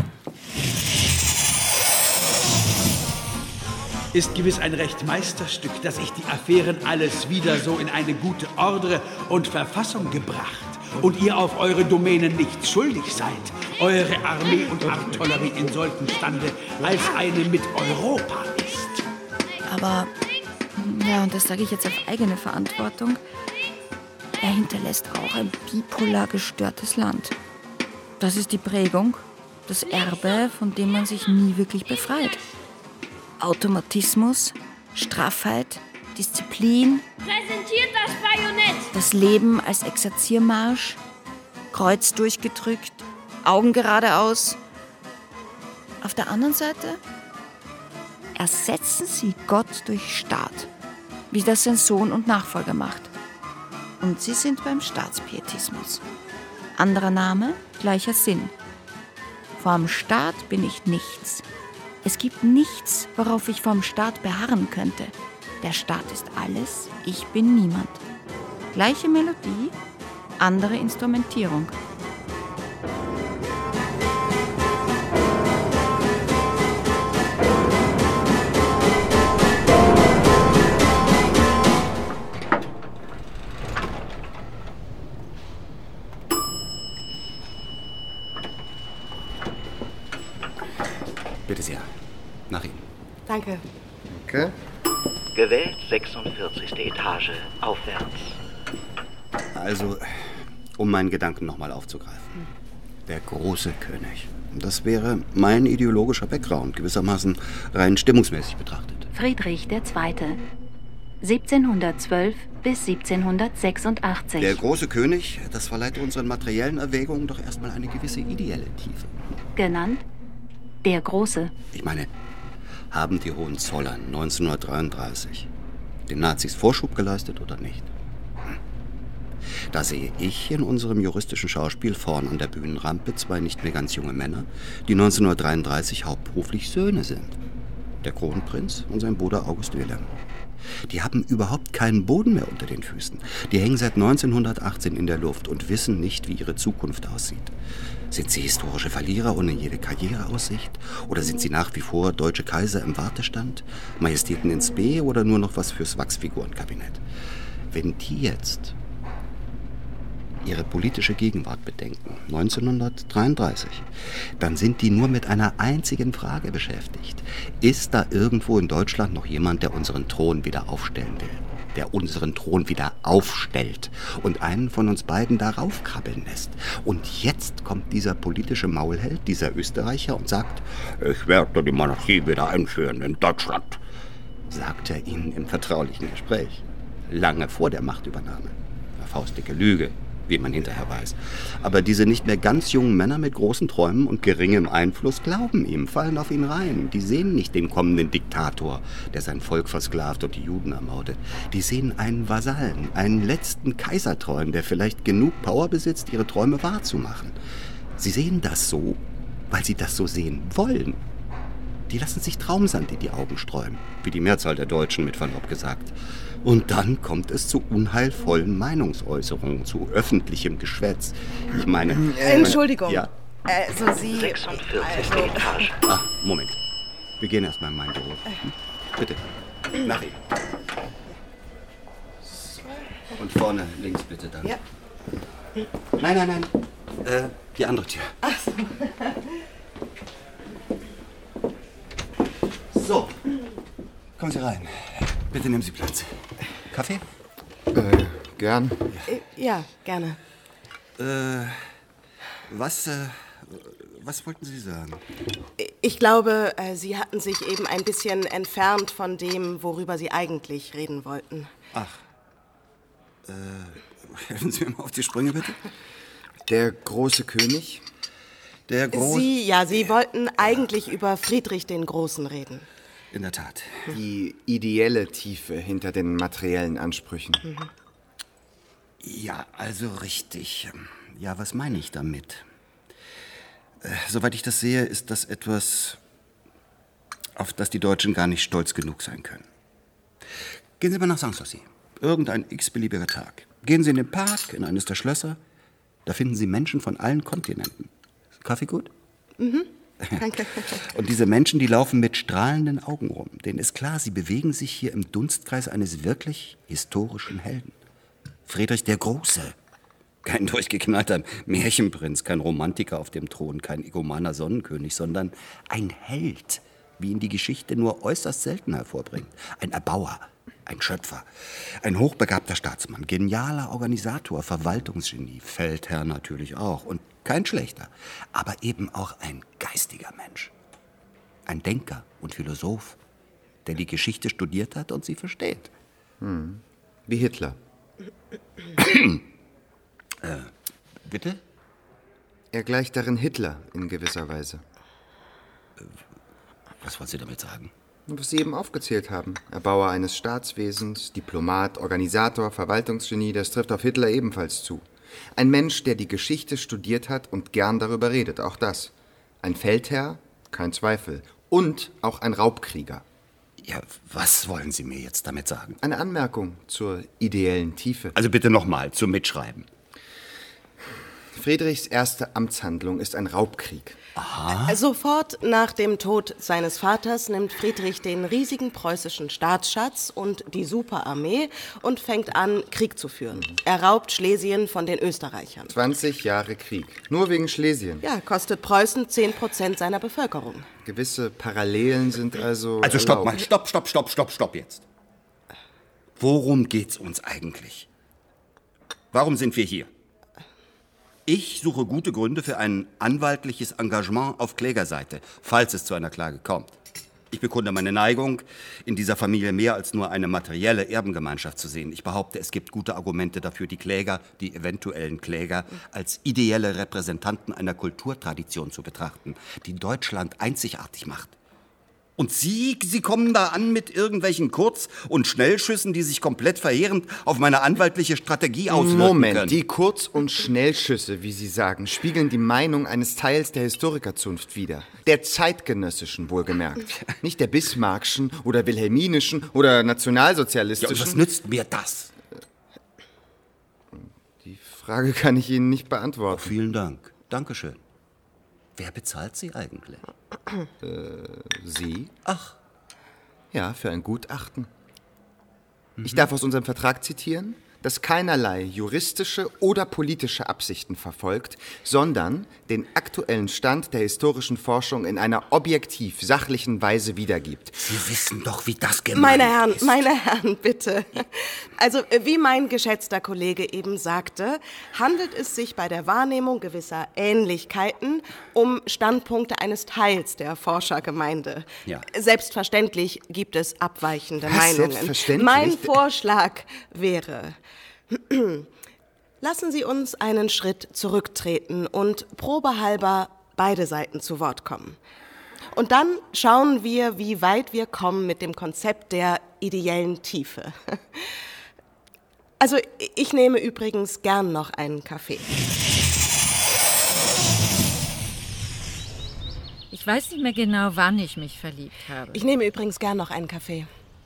S13: Ist gewiss ein recht Meisterstück, dass ich die Affären alles wieder so in eine gute Ordre und Verfassung gebracht und ihr auf eure Domänen nicht schuldig seid, eure Armee und Artillerie in solchem Stande als eine mit Europa ist.
S3: Aber, ja, und das sage ich jetzt auf eigene Verantwortung, er hinterlässt auch ein bipolar gestörtes Land. Das ist die Prägung, das Erbe, von dem man sich nie wirklich befreit. Automatismus, Straffheit, Disziplin.
S7: Präsentiert das Bajonett!
S3: Das Leben als Exerziermarsch, Kreuz durchgedrückt, Augen geradeaus. Auf der anderen Seite ersetzen sie Gott durch Staat, wie das sein Sohn und Nachfolger macht. Und sie sind beim Staatspietismus. Anderer Name, gleicher Sinn. Vorm Staat bin ich nichts. Es gibt nichts, worauf ich vom Staat beharren könnte. Der Staat ist alles, ich bin niemand. Gleiche Melodie, andere Instrumentierung.
S18: Bitte sehr. Nach Ihnen.
S11: Danke.
S8: Okay.
S2: Gewählt sechsundvierzigste Etage aufwärts.
S18: Also, um meinen Gedanken nochmal aufzugreifen. Der große König. Das wäre mein ideologischer Background, gewissermaßen rein stimmungsmäßig betrachtet.
S9: Friedrich der Zweite. siebzehnhundertzwölf bis siebzehnhundertsechsundachtzig.
S18: Der große König, das verleiht unseren materiellen Erwägungen doch erstmal eine gewisse ideelle Tiefe.
S9: Genannt der Große.
S18: Ich meine, haben die Hohenzollern neunzehnhundertdreiunddreißig den Nazis Vorschub geleistet oder nicht? Hm. Da sehe ich in unserem juristischen Schauspiel vorn an der Bühnenrampe zwei nicht mehr ganz junge Männer, die neunzehnhundertdreiunddreißig hauptberuflich Söhne sind. Der Kronprinz und sein Bruder August Wilhelm. Die haben überhaupt keinen Boden mehr unter den Füßen. Die hängen seit neunzehnhundertachtzehn in der Luft und wissen nicht, wie ihre Zukunft aussieht. Sind sie historische Verlierer ohne jede Karriereaussicht? Oder sind sie nach wie vor deutsche Kaiser im Wartestand? Majestäten ins B oder nur noch was fürs Wachsfigurenkabinett? Wenn die jetzt ihre politische Gegenwart bedenken, neunzehnhundertdreiunddreißig, dann sind die nur mit einer einzigen Frage beschäftigt. Ist da irgendwo in Deutschland noch jemand, der unseren Thron wieder aufstellen will? Der unseren Thron wieder aufstellt und einen von uns beiden darauf krabbeln lässt. Und jetzt kommt dieser politische Maulheld, dieser Österreicher, und sagt, ich werde die Monarchie wieder einführen in Deutschland, sagt er ihnen im vertraulichen Gespräch, lange vor der Machtübernahme. Eine faustdicke Lüge, wie man hinterher weiß. Aber diese nicht mehr ganz jungen Männer mit großen Träumen und geringem Einfluss glauben ihm, fallen auf ihn rein. Die sehen nicht den kommenden Diktator, der sein Volk versklavt und die Juden ermordet. Die sehen einen Vasallen, einen letzten Kaisertreuen, der vielleicht genug Power besitzt, ihre Träume wahrzumachen. Sie sehen das so, weil sie das so sehen wollen. Die lassen sich Traumsand in die Augen streuen, wie die Mehrzahl der Deutschen, mit Verlaub gesagt. Und dann kommt es zu unheilvollen Meinungsäußerungen, zu öffentlichem Geschwätz. Ich meine...
S11: Äh, Entschuldigung.
S18: Ja.
S11: Also Sie...
S2: sechsundvierzigste
S11: also,
S2: Etage.
S18: Ah, Moment. Wir gehen erstmal in mein Büro. Hm? Bitte. Nach ihm. Und vorne links bitte dann.
S11: Ja.
S18: Nein, nein, nein. Äh, die andere Tür.
S11: Ach so.
S18: So. Kommen Sie rein. Bitte nehmen Sie Platz. Kaffee?
S8: Äh, gern.
S11: Ja, gerne.
S18: Äh, was, äh, was wollten Sie sagen?
S11: Ich glaube, Sie hatten sich eben ein bisschen entfernt von dem, worüber Sie eigentlich reden wollten.
S18: Ach. Äh, helfen Sie mir mal auf die Sprünge, bitte.
S8: Der große König?
S18: Der große...
S11: Sie, ja, Sie wollten eigentlich über Friedrich den Großen reden.
S18: In der Tat.
S8: Die ideelle Tiefe hinter den materiellen Ansprüchen.
S11: Mhm.
S18: Ja, also richtig. Ja, was meine ich damit? Äh, soweit ich das sehe, ist das etwas, auf das die Deutschen gar nicht stolz genug sein können. Gehen Sie mal nach Sanssouci. Irgendein x-beliebiger Tag. Gehen Sie in den Park, in eines der Schlösser. Da finden Sie Menschen von allen Kontinenten. Kaffee gut?
S11: Mhm. Danke.
S18: Und diese Menschen, die laufen mit strahlenden Augen rum. Denen ist klar, sie bewegen sich hier im Dunstkreis eines wirklich historischen Helden. Friedrich der Große. Kein durchgeknallter Märchenprinz, kein Romantiker auf dem Thron, kein egomaner Sonnenkönig, sondern ein Held, wie ihn die Geschichte nur äußerst selten hervorbringt. Ein Erbauer, ein Schöpfer, ein hochbegabter Staatsmann, genialer Organisator, Verwaltungsgenie, Feldherr natürlich auch und kein schlechter, aber eben auch ein geistiger Mensch. Ein Denker und Philosoph, der die Geschichte studiert hat und sie versteht.
S8: Hm. Wie Hitler.
S18: äh, bitte?
S8: Er gleicht darin Hitler in gewisser Weise.
S18: Was wollen Sie damit sagen?
S8: Was Sie eben aufgezählt haben. Erbauer eines Staatswesens, Diplomat, Organisator, Verwaltungsgenie, das trifft auf Hitler ebenfalls zu. Ein Mensch, der die Geschichte studiert hat und gern darüber redet, auch das. Ein Feldherr, kein Zweifel. Und auch ein Raubkrieger.
S18: Ja, was wollen Sie mir jetzt damit sagen?
S8: Eine Anmerkung zur ideellen Tiefe.
S18: Also bitte nochmal zum Mitschreiben.
S8: Friedrichs erste Amtshandlung ist ein Raubkrieg.
S18: Aha.
S11: Sofort nach dem Tod seines Vaters nimmt Friedrich den riesigen preußischen Staatsschatz und die Superarmee und fängt an, Krieg zu führen. Er raubt Schlesien von den Österreichern.
S8: zwanzig Jahre Krieg. Nur wegen Schlesien.
S11: Ja, kostet Preußen zehn Prozent seiner Bevölkerung.
S8: Gewisse Parallelen sind also
S18: Also stopp
S8: erlaubt.
S18: mal, stopp, stopp, stopp, stopp, stopp jetzt. Worum geht's uns eigentlich? Warum sind wir hier? Ich suche gute Gründe für ein anwaltliches Engagement auf Klägerseite, falls es zu einer Klage kommt. Ich bekunde meine Neigung, in dieser Familie mehr als nur eine materielle Erbengemeinschaft zu sehen. Ich behaupte, es gibt gute Argumente dafür, die Kläger, die eventuellen Kläger, als ideelle Repräsentanten einer Kulturtradition zu betrachten, die Deutschland einzigartig macht. Und Sie, Sie kommen da an mit irgendwelchen Kurz- und Schnellschüssen, die sich komplett verheerend auf meine anwaltliche Strategie auswirken
S8: Moment,
S18: können.
S8: die Kurz- und Schnellschüsse, wie Sie sagen, spiegeln die Meinung eines Teils der Historikerzunft wider. Der zeitgenössischen, wohlgemerkt. Nicht der bismarckschen oder wilhelminischen oder nationalsozialistischen.
S18: Ja, und was nützt mir das?
S8: Die Frage kann ich Ihnen nicht beantworten.
S18: Oh, vielen Dank. Dankeschön. Wer bezahlt Sie eigentlich?
S8: Äh, Sie?
S18: Ach.
S8: Ja, für ein Gutachten. Mhm. Ich darf aus unserem Vertrag zitieren, das keinerlei juristische oder politische Absichten verfolgt, sondern den aktuellen Stand der historischen Forschung in einer objektiv sachlichen Weise wiedergibt.
S18: Sie wissen doch, wie das gemeint
S11: Meine Herren,
S18: ist.
S11: meine Herren, bitte. Also, wie mein geschätzter Kollege eben sagte, handelt es sich bei der Wahrnehmung gewisser Ähnlichkeiten um Standpunkte eines Teils der Forschergemeinde.
S18: Ja.
S11: Selbstverständlich gibt es abweichende
S8: Was,
S11: Meinungen.
S8: selbstverständlich?
S11: Mein Vorschlag wäre: Lassen Sie uns einen Schritt zurücktreten und probehalber beide Seiten zu Wort kommen. Und dann schauen wir, wie weit wir kommen mit dem Konzept der ideellen Tiefe. Also, ich nehme übrigens gern noch einen Kaffee.
S6: Ich weiß nicht mehr genau, wann ich mich verliebt habe.
S11: Ich nehme übrigens gern noch einen Kaffee.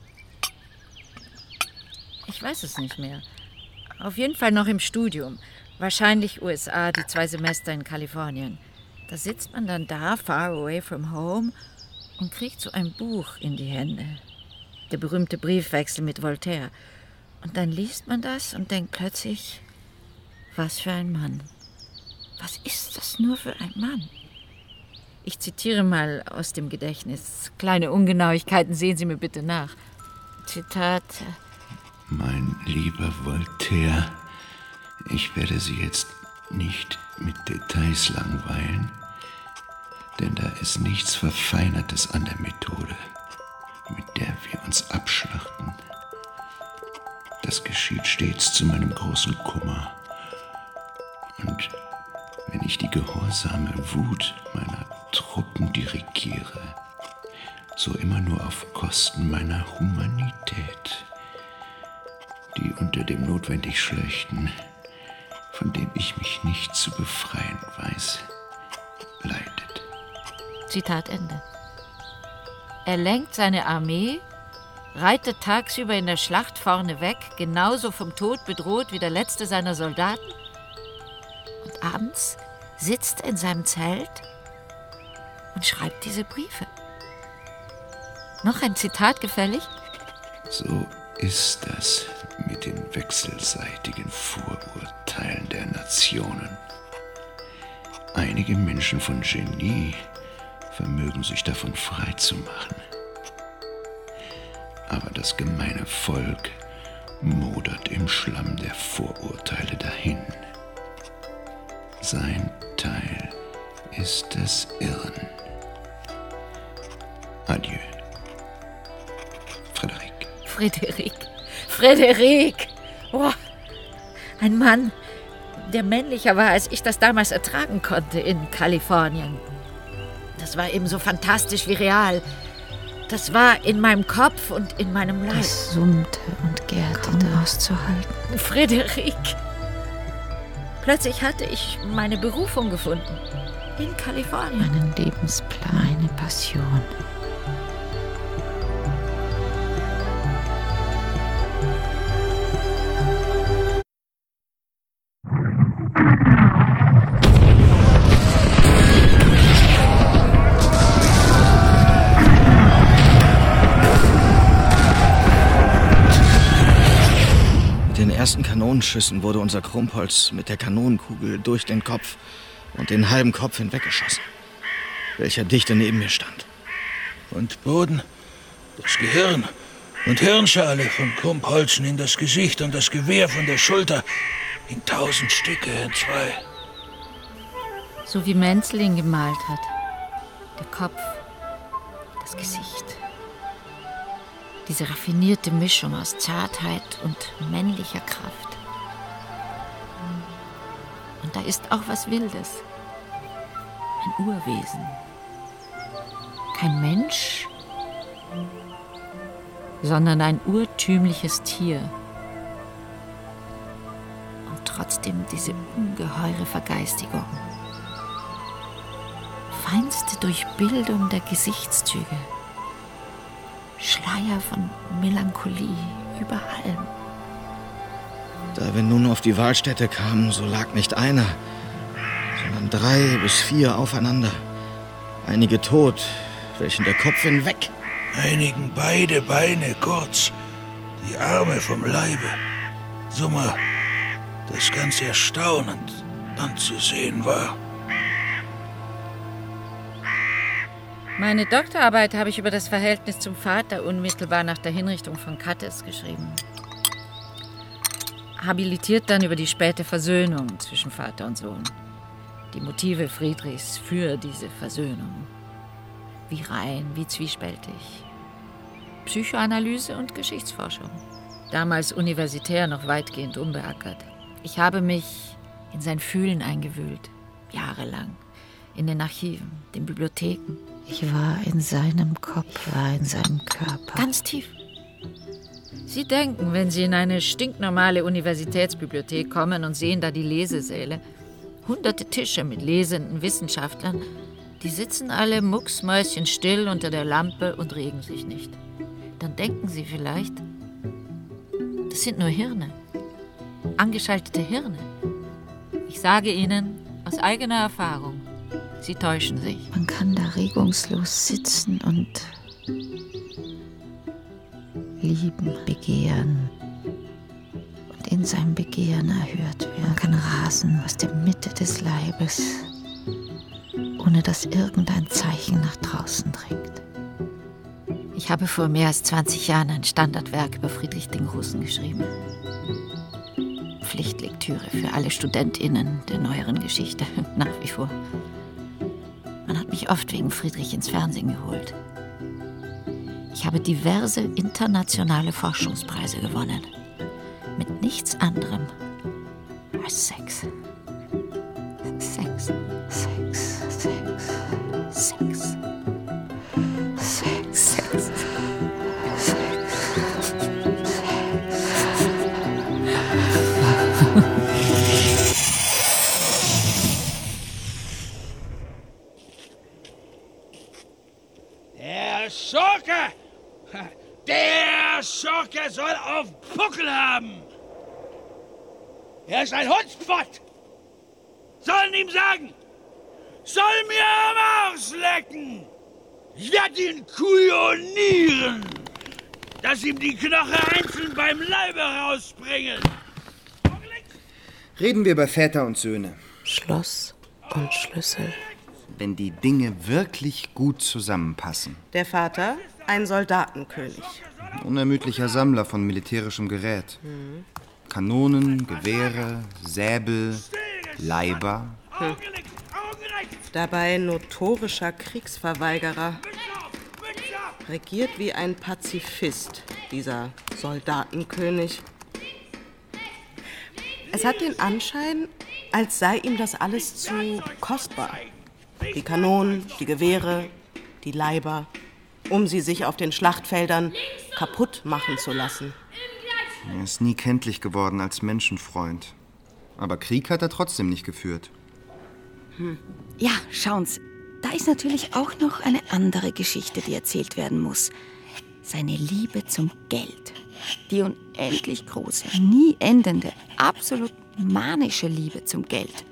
S6: Ich weiß es nicht mehr. Auf jeden Fall noch im Studium. Wahrscheinlich U S A, die zwei Semester in Kalifornien. Da sitzt man dann da, far away from home, und kriegt so ein Buch in die Hände. Der berühmte Briefwechsel mit Voltaire. Und dann liest man das und denkt plötzlich, was für ein Mann. Was ist das nur für ein Mann? Ich zitiere mal aus dem Gedächtnis. Kleine Ungenauigkeiten, sehen Sie mir bitte nach. Zitat.
S19: Mein lieber Voltaire, ich werde Sie jetzt nicht mit Details langweilen, denn da ist nichts Verfeinertes an der Methode, mit der wir uns abschlachten. Das geschieht stets zu meinem großen Kummer. Und wenn ich die gehorsame Wut meiner Truppen dirigiere, so immer nur auf Kosten meiner Humanität, die unter dem notwendig Schlechten, von dem ich mich nicht zu befreien weiß, leidet.
S6: Zitat Ende. Er lenkt seine Armee, reitet tagsüber in der Schlacht vorne weg, genauso vom Tod bedroht wie der letzte seiner Soldaten. Und abends sitzt er in seinem Zelt und schreibt diese Briefe. Noch ein Zitat gefällig?
S19: So ist das mit den wechselseitigen Vorurteilen der Nationen. Einige Menschen von Genie vermögen sich davon frei zu machen. Aber das gemeine Volk modert im Schlamm der Vorurteile dahin. Sein Teil ist das Irren. Adieu. Frédéric.
S6: Frédéric. Frédéric. Oh, ein Mann, der männlicher war, als ich das damals ertragen konnte in Kalifornien. Das war ebenso fantastisch wie real. Das war in meinem Kopf und in meinem Leib.
S3: Es summte und gärtete. Kaum auszuhalten.
S6: Frédéric. Plötzlich hatte ich meine Berufung gefunden. In Kalifornien.
S3: Einen Lebensplan, eine Passion.
S8: ersten Kanonenschüssen wurde unser Krumpholz mit der Kanonenkugel durch den Kopf und den halben Kopf hinweggeschossen, welcher dichte neben mir stand.
S13: Und Boden, das Gehirn und Hirnschale von Krumpholzen in das Gesicht und das Gewehr von der Schulter in tausend Stücke entzwei.
S6: So wie Menzel ihn gemalt hat. Der Kopf, das Gesicht. Diese raffinierte Mischung aus Zartheit und männlicher Kraft. Und da ist auch was Wildes. Ein Urwesen. Kein Mensch, sondern ein urtümliches Tier. Und trotzdem diese ungeheure Vergeistigung. Feinste Durchbildung der Gesichtszüge. Schleier von Melancholie über allem.
S8: Da wir nun auf die Wahlstätte kamen, so lag nicht einer, sondern drei bis vier aufeinander. Einige tot, welchen der Kopf hinweg.
S13: Einigen beide Beine kurz, die Arme vom Leibe. Summer, das ganz erstaunend anzusehen war.
S6: Meine Doktorarbeit habe ich über das Verhältnis zum Vater unmittelbar nach der Hinrichtung von Kattes geschrieben. Habilitiert dann über die späte Versöhnung zwischen Vater und Sohn. Die Motive Friedrichs für diese Versöhnung. Wie rein, wie zwiespältig. Psychoanalyse und Geschichtsforschung. Damals universitär noch weitgehend unbeackert. Ich habe mich in sein Fühlen eingewühlt. Jahrelang. In den Archiven, den Bibliotheken.
S3: Ich war in seinem Kopf, war in seinem Körper.
S6: Ganz tief. Sie denken, wenn Sie in eine stinknormale Universitätsbibliothek kommen und sehen da die Lesesäle, hunderte Tische mit lesenden Wissenschaftlern, die sitzen alle mucksmäuschenstill unter der Lampe und regen sich nicht. Dann denken Sie vielleicht, das sind nur Hirne, angeschaltete Hirne. Ich sage Ihnen aus eigener Erfahrung, Sie täuschen sich.
S3: Man kann da regungslos sitzen und lieben, begehren und in seinem Begehren erhört werden. Man kann rasen aus der Mitte des Leibes, ohne dass irgendein Zeichen nach draußen dringt.
S6: Ich habe vor mehr als zwanzig Jahren ein Standardwerk über Friedrich den Großen geschrieben. Pflichtlektüre für alle StudentInnen der neueren Geschichte, nach wie vor. Man hat mich oft wegen Friedrich ins Fernsehen geholt. Ich habe diverse internationale Forschungspreise gewonnen. Mit nichts anderem als Sex. Sex, Sex, Sex, Sex. Sex, Sex,
S13: Der Schurke! Der Schurke soll auf Buckel haben! Er ist ein Hundspott! Sollen ihm sagen, soll mir am Arsch lecken! Ich werde ihn kujonieren, dass ihm die Knochen einzeln beim Leibe rausbringen!
S8: Reden wir über Väter und Söhne.
S11: Schloss und Schlüssel.
S8: Wenn die Dinge wirklich gut zusammenpassen.
S11: Der Vater, ein Soldatenkönig.
S8: Ein unermüdlicher Sammler von militärischem Gerät.
S11: Mhm.
S8: Kanonen, Gewehre, Säbel, Leiber.
S11: Hm. Dabei notorischer Kriegsverweigerer. Regiert wie ein Pazifist, dieser Soldatenkönig. Es hat den Anschein, als sei ihm das alles zu kostbar. Die Kanonen, die Gewehre, die Leiber, um sie sich auf den Schlachtfeldern kaputt machen zu lassen.
S8: Er ist nie kenntlich geworden als Menschenfreund. Aber Krieg hat er trotzdem nicht geführt.
S3: Hm. Ja, schauen's. Da ist natürlich auch noch eine andere Geschichte, die erzählt werden muss. Seine Liebe zum Geld. Die unendlich große, nie endende, absolut manische Liebe zum Geld.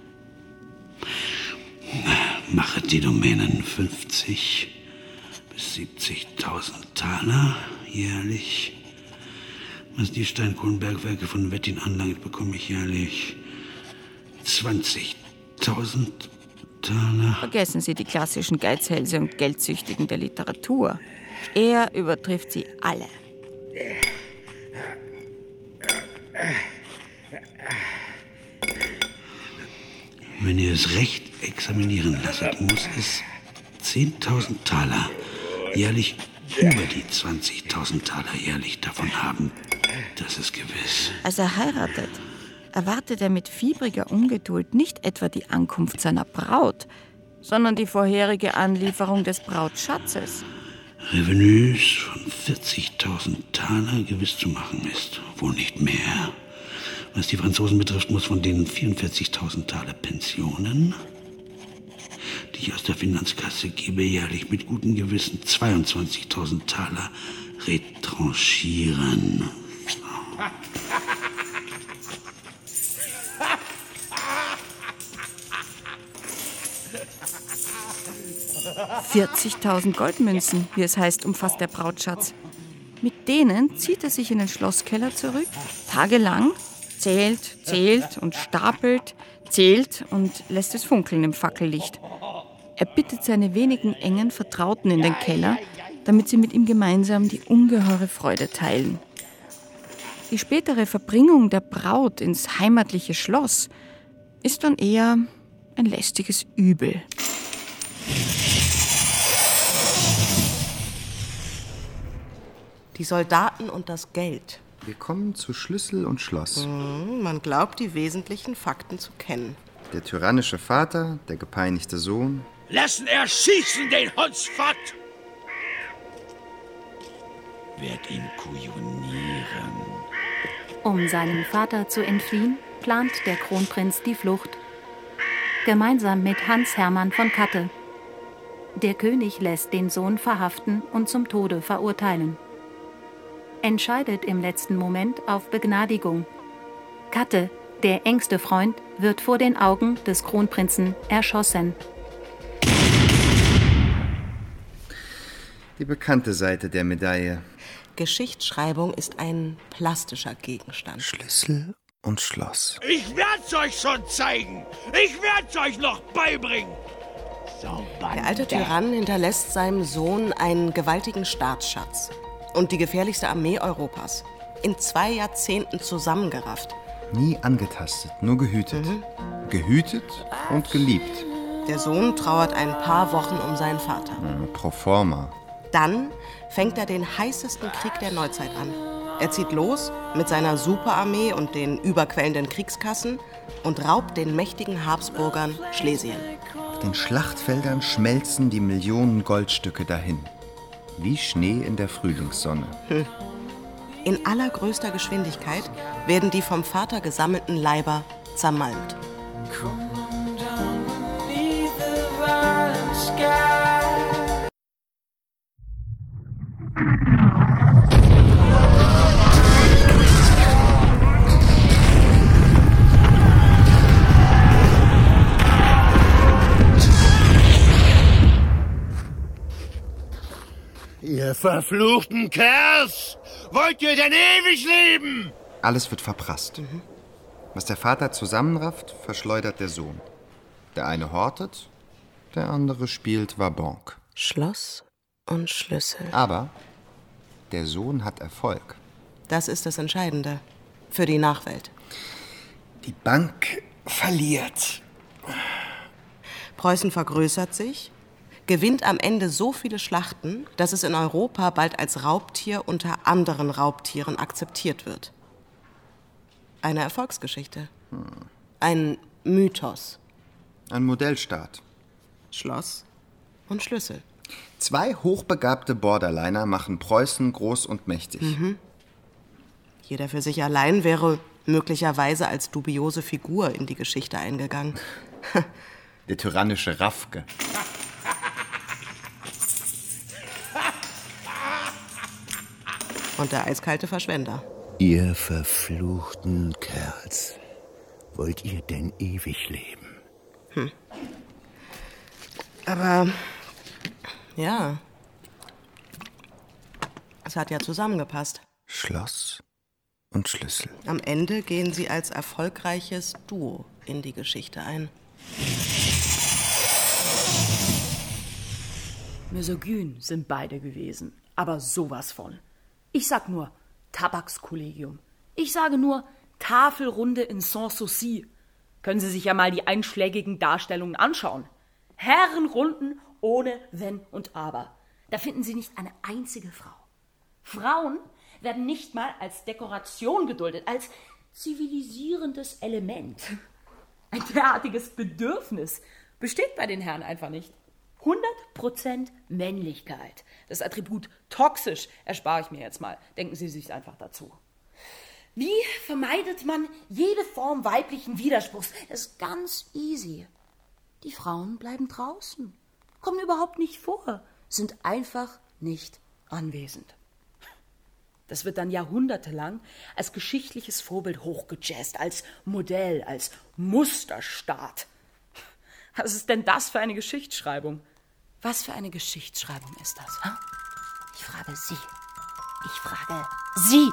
S19: Machet die Domänen fünfzig bis siebzigtausend Taler jährlich. Was die Steinkohlenbergwerke von Wettin anlangt, bekomme ich jährlich zwanzigtausend Taler.
S3: Vergessen Sie die klassischen Geizhälse und Geldsüchtigen der Literatur. Er übertrifft sie alle.
S19: Wenn ihr es recht examinieren lasst, muss es zehntausend Taler jährlich über die zwanzigtausend Taler jährlich davon haben. Das ist gewiss.
S3: Als er heiratet, erwartet er mit fiebriger Ungeduld nicht etwa die Ankunft seiner Braut, sondern die vorherige Anlieferung des Brautschatzes.
S19: Revenus von vierzigtausend Taler gewiss zu machen ist. Wohl nicht mehr. Was die Franzosen betrifft, muss von denen vierundvierzigtausend Taler Pensionen, die ich aus der Finanzkasse gebe, jährlich mit gutem Gewissen zweiundzwanzigtausend Taler retranchieren.
S3: vierzigtausend Goldmünzen, wie es heißt, umfasst der Brautschatz. Mit denen zieht er sich in den Schlosskeller zurück, tagelang, zählt, zählt und stapelt, zählt und lässt es funkeln im Fackellicht. Er bittet seine wenigen engen Vertrauten in den Keller, damit sie mit ihm gemeinsam die ungeheure Freude teilen. Die spätere Verbringung der Braut ins heimatliche Schloss ist dann eher ein lästiges Übel.
S11: Die Soldaten und das Geld.
S8: Wir kommen zu Schlüssel und Schloss.
S11: Mhm, man glaubt, die wesentlichen Fakten zu kennen.
S8: Der tyrannische Vater, der gepeinigte Sohn.
S13: Lassen erschießen den Hundsfott! Werd ihn kujonieren.
S9: Um seinem Vater zu entfliehen, plant der Kronprinz die Flucht. Gemeinsam mit Hans Hermann von Katte. Der König lässt den Sohn verhaften und zum Tode verurteilen. Entscheidet im letzten Moment auf Begnadigung. Katte, der engste Freund, wird vor den Augen des Kronprinzen erschossen.
S8: Die bekannte Seite der Medaille.
S11: Geschichtsschreibung ist ein plastischer Gegenstand.
S8: Schlüssel und Schloss.
S13: Ich werd's euch schon zeigen. Ich werd's euch noch beibringen.
S11: Der alte Tyrann hinterlässt seinem Sohn einen gewaltigen Staatsschatz und die gefährlichste Armee Europas. In zwei Jahrzehnten zusammengerafft.
S8: Nie angetastet, nur gehütet. Mhm. Gehütet und geliebt.
S11: Der Sohn trauert ein paar Wochen um seinen Vater.
S8: Mhm, pro forma.
S11: Dann fängt er den heißesten Krieg der Neuzeit an. Er zieht los mit seiner Superarmee und den überquellenden Kriegskassen und raubt den mächtigen Habsburgern Schlesien.
S8: Auf den Schlachtfeldern schmelzen die Millionen Goldstücke dahin. Wie Schnee in der Frühlingssonne.
S11: Hm. In allergrößter Geschwindigkeit werden die vom Vater gesammelten Leiber zermalmt.
S13: Ihr verfluchten Kerls! Wollt ihr denn ewig leben?
S8: Alles wird verprasst. Mhm. Was der Vater zusammenrafft, verschleudert der Sohn. Der eine hortet, der andere spielt Vabanque.
S11: Schloss und Schlüssel.
S8: Aber der Sohn hat Erfolg.
S11: Das ist das Entscheidende für die Nachwelt.
S8: Die Bank verliert.
S11: Preußen vergrößert sich, gewinnt am Ende so viele Schlachten, dass es in Europa bald als Raubtier unter anderen Raubtieren akzeptiert wird. Eine Erfolgsgeschichte. Hm. Ein Mythos.
S8: Ein Modellstaat.
S11: Schloss und Schlüssel.
S8: Zwei hochbegabte Borderliner machen Preußen groß und mächtig.
S11: Mhm. Jeder für sich allein wäre möglicherweise als dubiose Figur in die Geschichte eingegangen.
S8: Der tyrannische Raffke.
S11: Und der eiskalte Verschwender.
S19: Ihr verfluchten Kerls, wollt ihr denn ewig leben?
S11: Hm. Aber, ja, es hat ja zusammengepasst.
S8: Schloss und Schlüssel.
S11: Am Ende gehen sie als erfolgreiches Duo in die Geschichte ein.
S15: Misogyn sind beide gewesen, aber sowas von. Ich sag nur Tabakskollegium. Ich sage nur Tafelrunde in Sanssouci. Können Sie sich ja mal die einschlägigen Darstellungen anschauen. Herrenrunden ohne Wenn und Aber. Da finden Sie nicht eine einzige Frau. Frauen werden nicht mal als Dekoration geduldet, als zivilisierendes Element. Ein derartiges Bedürfnis besteht bei den Herren einfach nicht. hundert Prozent Männlichkeit. Das Attribut toxisch erspare ich mir jetzt mal. Denken Sie sich einfach dazu. Wie vermeidet man jede Form weiblichen Widerspruchs? Das ist ganz easy. Die Frauen bleiben draußen, kommen überhaupt nicht vor, sind einfach nicht anwesend. Das wird dann jahrhundertelang als geschichtliches Vorbild hochgejazzt, als Modell, als Musterstaat. Was ist denn das für eine Geschichtsschreibung? Was für eine Geschichtsschreibung ist das? Hm? Ich frage Sie. Ich frage Sie.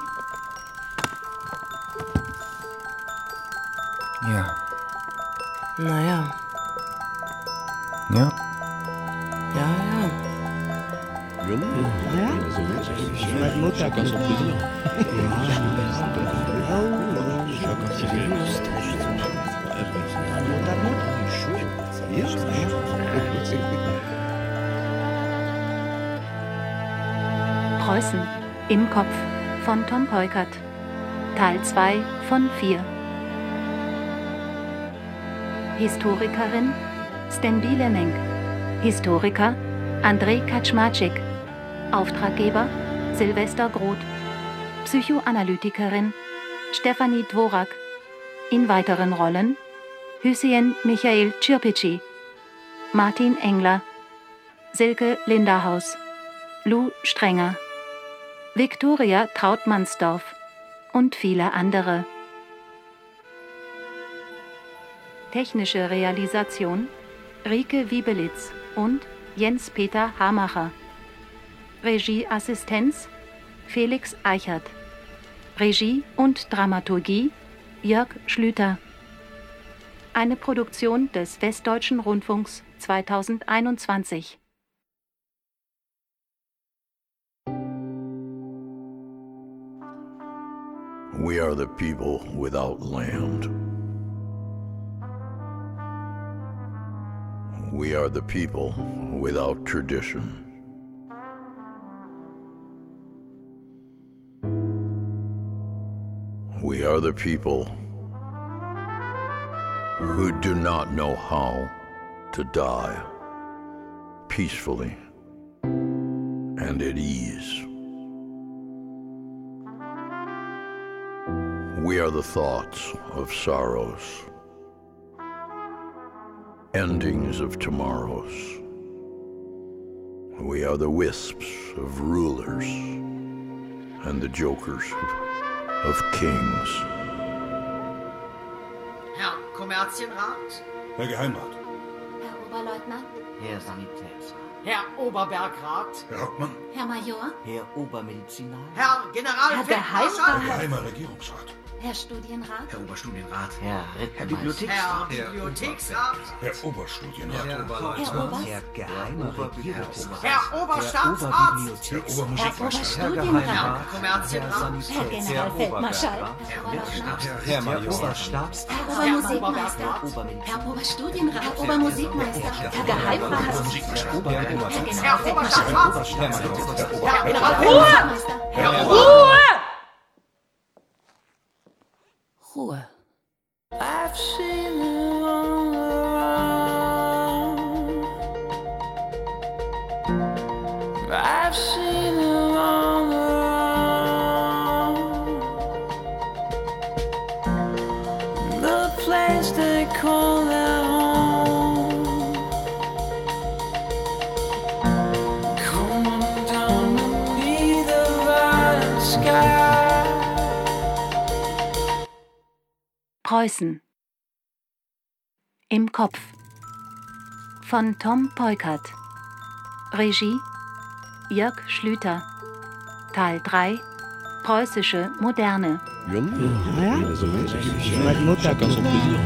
S8: Ja.
S11: Naja.
S8: Ja.
S11: Ja, ja.
S22: Ja? Meine Mutter kann
S9: Preußen im Kopf von Tom Peukert. Teil zwei von vier. Historikerin Stenbile Menk. Historiker Andrei Kaczmarczyk. Auftraggeber Silvester Groth. Psychoanalytikerin Stefanie Dvorak. In weiteren Rollen Hüseyin Michael Çirpici, Martin Engler, Silke Linderhaus, Lou Strenger, Viktoria Trautmannsdorf und viele andere. Technische Realisation Rike Wiebelitz und Jens-Peter Hamacher. Regieassistenz Felix Eichert. Regie und Dramaturgie Jörg Schlüter. Eine Produktion des Westdeutschen Rundfunks zweitausendeinundzwanzig.
S10: We are the people without land. We are the people without tradition. We are the people who do not know how to die peacefully and at ease. We are the thoughts of sorrows, endings of tomorrows. We are the wisps of rulers and the jokers of, of kings.
S14: Herr Kommerzienrat?
S17: Herr Geheimrat.
S14: Herr Oberleutnant?
S24: Herr Sanitätsrat.
S14: Herr Oberbergrat?
S17: Herr Hauptmann.
S14: Herr Major?
S24: Herr Obermedizinar.
S14: Herr Generalfeldmarschall?
S17: Herr Geheimer Regierungsrat.
S14: Herr Studienrat?
S24: Herr Oberstudienrat. Herr Rittmeister.
S14: Herr Bibliotheksrat?
S17: Herr Oberstudienrat.
S24: Herr Oberleutnant. Herr Geheimer Regierungsrat.
S14: Herr Oberstaatsarzt?
S17: Herr Obermusikmeister.
S24: Herr Geheimrat.
S14: Herr Kommerzienrat?
S24: Herr Generalfeldmarschall. Herr Major.
S14: Herr Obermusikmeister? Herr Oberstudienrat? Herr Obermusikmeister? Herr Geheimrat? Herr Oberstaatsarzt? Herr Generalfeldmeister? Herr Ruhe!
S25: Ruhe. I've seen them all around. I've seen them all around. The place they call their home. Coming down beneath the violet sky.
S9: Preußen. Im Kopf. Von Tom Peukert. Regie Jörg Schlüter. Teil drei. Preußische Moderne.
S26: Ja, ja. So meine Mutter kann so plaisir.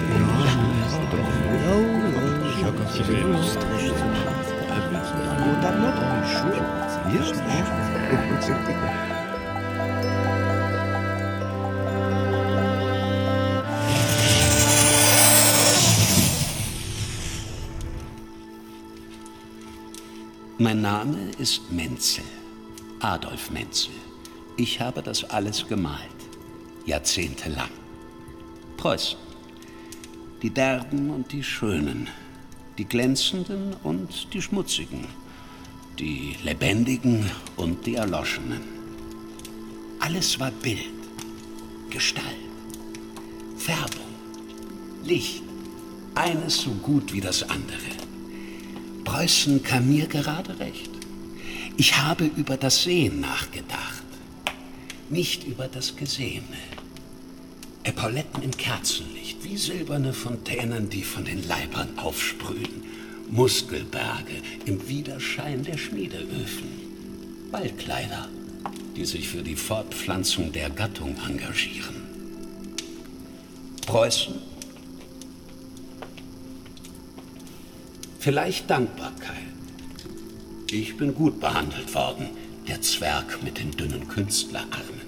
S27: Mein Name ist Menzel, Adolf Menzel. Ich habe das alles gemalt, jahrzehntelang. Preußen, die Derben und die Schönen, die Glänzenden und die Schmutzigen, die Lebendigen und die Erloschenen. Alles war Bild, Gestalt, Färbung, Licht, eines so gut wie das andere. Preußen kam mir gerade recht. Ich habe über das Sehen nachgedacht, nicht über das Gesehene. Epauletten im Kerzenlicht, wie silberne Fontänen, die von den Leibern aufsprühen. Muskelberge im Widerschein der Schmiedeöfen. Ballkleider, die sich für die Fortpflanzung der Gattung engagieren. Preußen? Vielleicht Dankbarkeit. Ich bin gut behandelt worden, der Zwerg mit den dünnen Künstlerarmen.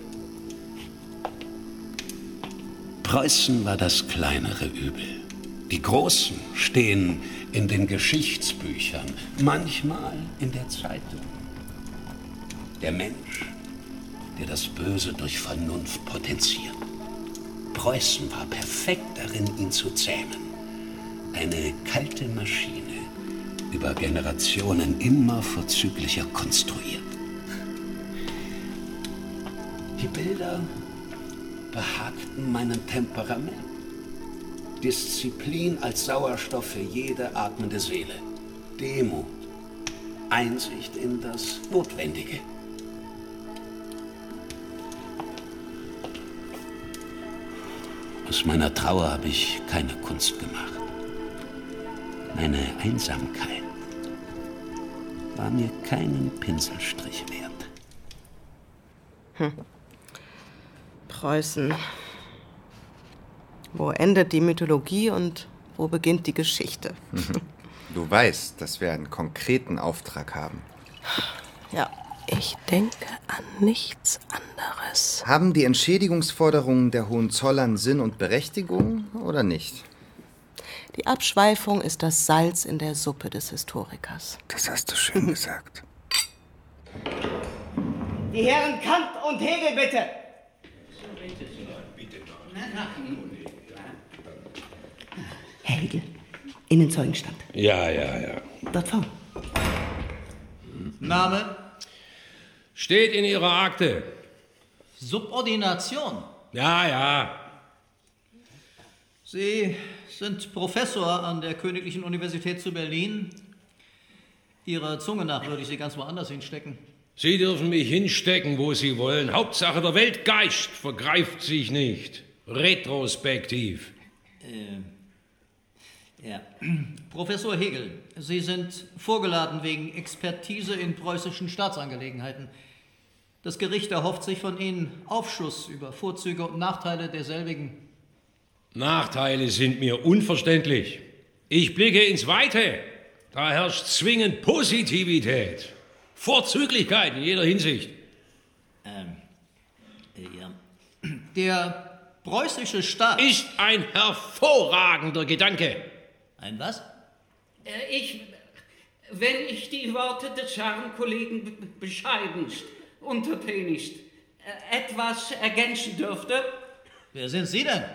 S27: Preußen war das kleinere Übel. Die Großen stehen in den Geschichtsbüchern, manchmal in der Zeitung. Der Mensch, der das Böse durch Vernunft potenziert. Preußen war perfekt darin, ihn zu zähmen. Eine kalte Maschine, über Generationen immer vorzüglicher konstruiert. Die Bilder behagten meinem Temperament. Disziplin als Sauerstoff für jede atmende Seele. Demut, Einsicht in das Notwendige. Aus meiner Trauer habe ich keine Kunst gemacht. Meine Einsamkeit, war mir keinen Pinselstrich wert.
S11: Hm. Preußen. Wo endet die Mythologie und wo beginnt die Geschichte?
S8: Du weißt, dass wir einen konkreten Auftrag haben.
S11: Ja, ich denke an nichts anderes.
S8: Haben die Entschädigungsforderungen der Hohenzollern Sinn und Berechtigung oder nicht?
S11: Die Abschweifung ist das Salz in der Suppe des Historikers.
S8: Das hast du schön gesagt.
S4: Die Herren Kant und Hegel, bitte!
S22: Herr Hegel, in den Zeugenstand.
S19: Ja, ja, ja.
S22: Dort vorn.
S5: Name?
S19: Steht in Ihrer Akte.
S5: Subordination?
S19: Ja, ja.
S5: Sie sind Professor an der Königlichen Universität zu Berlin. Ihrer Zunge nach würde ich Sie ganz woanders hinstecken.
S19: Sie dürfen mich hinstecken, wo Sie wollen. Hauptsache, der Weltgeist vergreift sich nicht. Retrospektiv.
S5: Äh, ja. Professor Hegel, Sie sind vorgeladen wegen Expertise in preußischen Staatsangelegenheiten. Das Gericht erhofft sich von Ihnen Aufschluss über Vorzüge und Nachteile derselbigen.
S19: Nachteile sind mir unverständlich. Ich blicke ins Weite. Da herrscht zwingend Positivität. Vorzüglichkeit in jeder Hinsicht.
S5: Ähm, ja. Der preußische Staat
S19: ist ein hervorragender Gedanke.
S5: Ein was?
S12: Äh, ich, wenn ich die Worte des Herrn Kollegen b- bescheidenst, untertänigst, äh, etwas ergänzen dürfte.
S5: Wer sind Sie denn?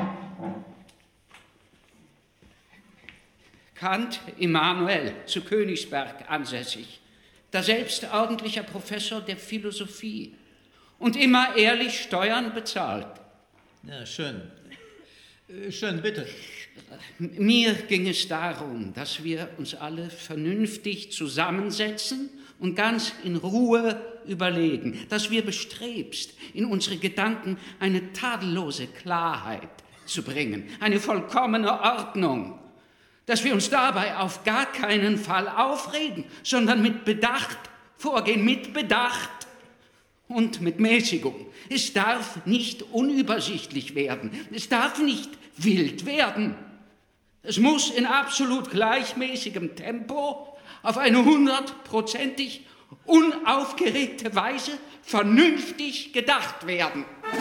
S12: Kant Immanuel, zu Königsberg ansässig, daselbst ordentlicher Professor der Philosophie und immer ehrlich Steuern bezahlt.
S5: Ja, schön. Äh, schön, bitte.
S12: Mir ging es darum, dass wir uns alle vernünftig zusammensetzen und ganz in Ruhe überlegen, dass wir bestrebst, in unsere Gedanken eine tadellose Klarheit zu bringen, eine vollkommene Ordnung, dass wir uns dabei auf gar keinen Fall aufregen, sondern mit Bedacht vorgehen, mit Bedacht und mit Mäßigung. Es darf nicht unübersichtlich werden, es darf nicht wild werden. Es muss in absolut gleichmäßigem Tempo auf eine hundertprozentig unaufgeregte Weise vernünftig gedacht werden.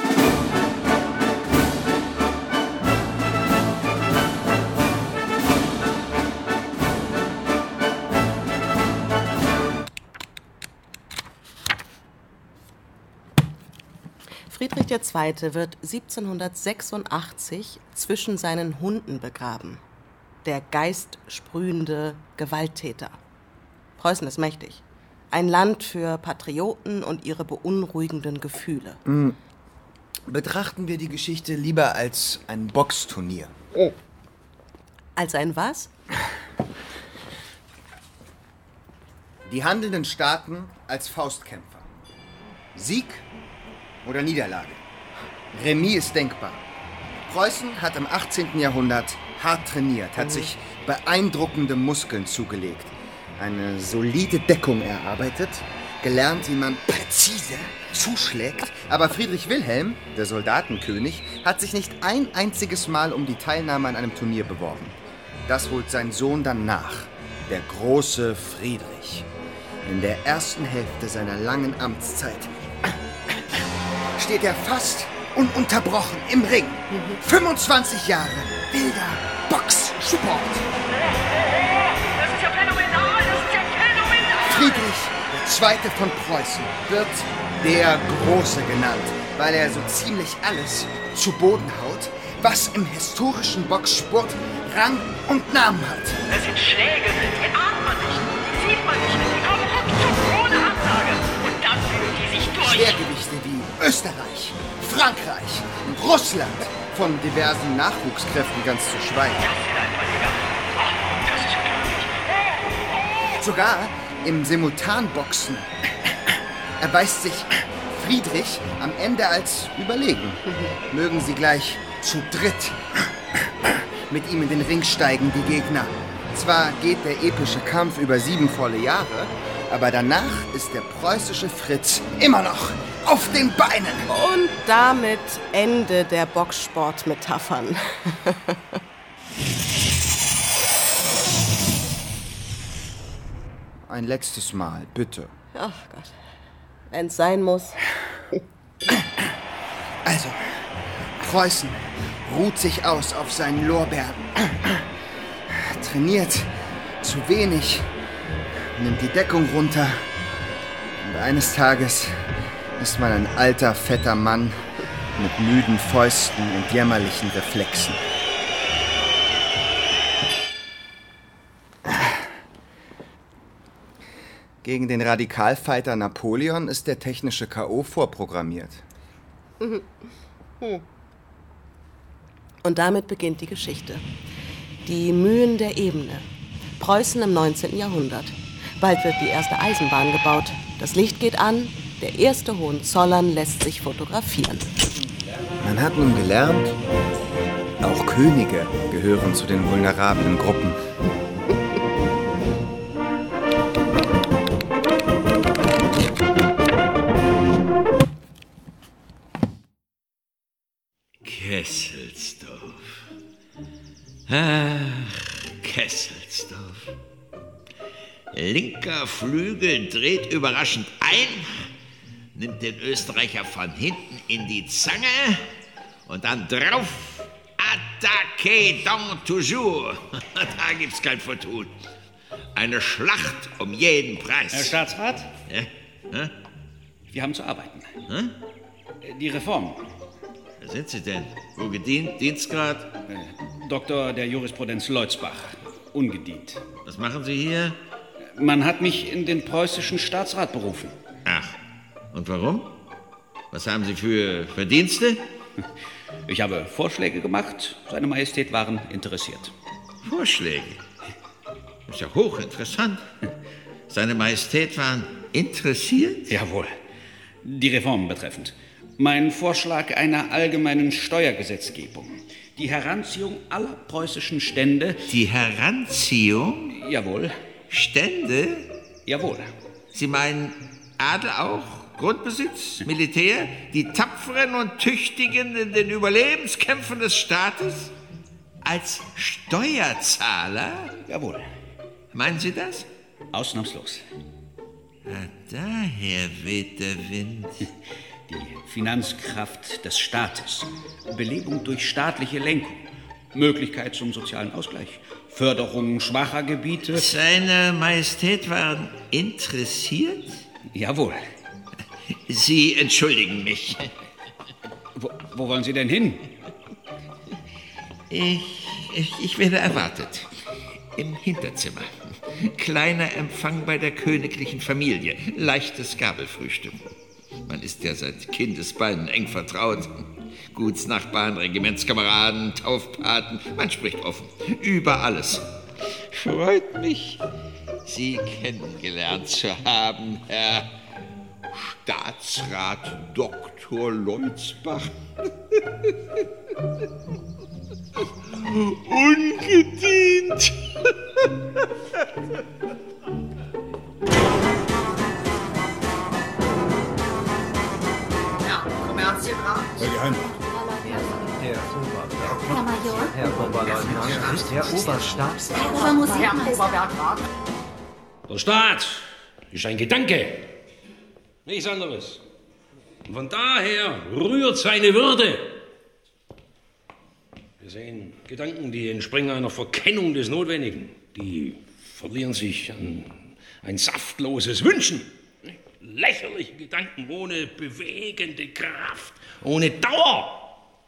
S11: Friedrich der Zweite wird siebzehnhundertsechsundachtzig zwischen seinen Hunden begraben. Der geistsprühende Gewalttäter. Preußen ist mächtig. Ein Land für Patrioten und ihre beunruhigenden Gefühle.
S8: Betrachten wir die Geschichte lieber als ein Boxturnier.
S11: Oh. Als ein was?
S8: Die handelnden Staaten als Faustkämpfer. Sieg oder Niederlage. Remis ist denkbar. Preußen hat im achtzehnten Jahrhundert hart trainiert, hat sich beeindruckende Muskeln zugelegt, eine solide Deckung erarbeitet, gelernt, wie man präzise zuschlägt. Aber Friedrich Wilhelm, der Soldatenkönig, hat sich nicht ein einziges Mal um die Teilnahme an einem Turnier beworben. Das holt sein Sohn dann nach, der große Friedrich. In der ersten Hälfte seiner langen Amtszeit steht er fast ununterbrochen im Ring. fünfundzwanzig Jahre wilder Boxsport.
S16: Das ist ja phänomenal, das ist ja phänomenal!
S8: Friedrich der Zweite von Preußen wird der Große genannt, weil er so ziemlich alles zu Boden haut, was im historischen Boxsport Rang und Namen hat.
S16: Das sind Schläge, die ahnt man nicht, die sieht man nicht, die kommen ruckzuck ohne Ansage. Und dann fühlen die sich durch.
S8: Schwergewichte wie Österreich, Frankreich und Russland, von diversen Nachwuchskräften ganz zu schweigen. Sogar im Simultanboxen erweist sich Friedrich am Ende als überlegen. Mögen sie gleich zu dritt mit ihm in den Ring steigen, die Gegner. Zwar geht der epische Kampf über sieben volle Jahre, aber danach ist der preußische Fritz immer noch auf den Beinen.
S11: Und damit Ende der Boxsport-Metaphern.
S8: Ein letztes Mal, bitte.
S11: Ach Gott, wenn's sein muss.
S8: Also, Preußen ruht sich aus auf seinen Lorbeeren. Trainiert zu wenig, nimmt die Deckung runter. Und eines Tages ist man ein alter, fetter Mann mit müden Fäusten und jämmerlichen Reflexen. Gegen den Radikalfighter Napoleon ist der technische K O vorprogrammiert.
S11: Mhm. Hm. Und damit beginnt die Geschichte. Die Mühen der Ebene. Preußen im neunzehnten Jahrhundert. Bald wird die erste Eisenbahn gebaut. Das Licht geht an, der erste Hohenzollern lässt sich fotografieren.
S8: Man hat nun gelernt, auch Könige gehören zu den vulnerablen Gruppen.
S13: Kesselsdorf. Ach, Kesselsdorf. Linker Flügel dreht überraschend ein, nimmt den Österreicher von hinten in die Zange und dann drauf. Attaqué donc toujours. Da gibt's kein Vertun. Eine Schlacht um jeden Preis.
S12: Herr Staatsrat?
S13: Ja? Hä?
S12: Wir haben zu arbeiten.
S13: Hä?
S12: Die Reform.
S13: Wer sind Sie denn? Wo gedient? Dienstgrad?
S12: Äh, Doktor der Jurisprudenz Leutzbach. Ungedient.
S13: Was machen Sie hier?
S12: Man hat mich in den preußischen Staatsrat berufen.
S13: Ach, und warum? Was haben Sie für Verdienste?
S12: Ich habe Vorschläge gemacht. Seine Majestät waren interessiert.
S13: Vorschläge? Ist ja hochinteressant. Seine Majestät waren interessiert?
S12: Jawohl. Die Reformen betreffend. Mein Vorschlag einer allgemeinen Steuergesetzgebung. Die Heranziehung aller preußischen Stände.
S13: Die Heranziehung?
S12: Jawohl.
S13: Stände?
S12: Jawohl.
S13: Sie meinen Adel auch? Grundbesitz? Militär? Die Tapferen und Tüchtigen in den Überlebenskämpfen des Staates? Als Steuerzahler?
S12: Jawohl.
S13: Meinen Sie das?
S12: Ausnahmslos.
S13: Ah, daher weht der Wind.
S12: Die Finanzkraft des Staates, Belebung durch staatliche Lenkung, Möglichkeit zum sozialen Ausgleich, Förderung schwacher Gebiete.
S13: Seine Majestät waren interessiert?
S12: Jawohl.
S13: Sie entschuldigen mich.
S12: Wo, wo wollen Sie denn hin?
S13: Ich, ich, ich werde erwartet. Im Hinterzimmer. Kleiner Empfang bei der königlichen Familie. Leichtes Gabelfrühstück. Man ist ja seit Kindesbeinen eng vertraut. Gutsnachbarn, Regimentskameraden, Taufpaten. Man spricht offen. Über alles. Freut mich, Sie kennengelernt zu haben, Herr Staatsrat Doktor Leutzbach. Ungedient.
S17: Kommerzienrat. Herr Geheimrat.
S14: Herr Major.
S24: Herr Oberleutnant. Herr Oberstabs.
S14: Herr Obermusikmeister.
S1: Der Staat ist ein Gedanke. Nichts anderes. Und von daher rührt seine Würde. Wir sehen Gedanken, die entspringen einer Verkennung des Notwendigen. Die verlieren sich an ein saftloses Wünschen. Lächerliche Gedanken ohne bewegende Kraft, ohne Dauer.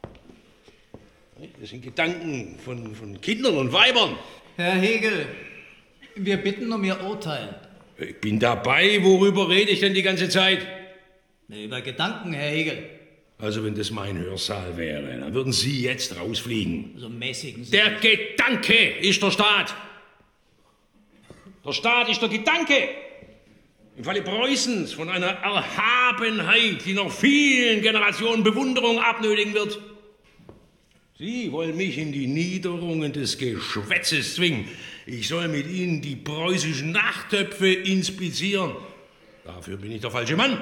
S1: Das sind Gedanken von, von Kindern und Weibern.
S5: Herr Hegel, wir bitten um Ihr Urteil.
S1: Ich bin dabei. Worüber rede ich denn die ganze Zeit?
S5: Über Gedanken, Herr Hegel.
S1: Also wenn das mein Hörsaal wäre, dann würden Sie jetzt rausfliegen.
S5: So mäßigen Sie.
S1: Der Gedanke ist der Staat. Der Staat ist der Gedanke. Im Falle Preußens von einer Erhabenheit, die noch vielen Generationen Bewunderung abnötigen wird. Sie wollen mich in die Niederungen des Geschwätzes zwingen. Ich soll mit Ihnen die preußischen Nachttöpfe inspizieren. Dafür bin ich der falsche Mann.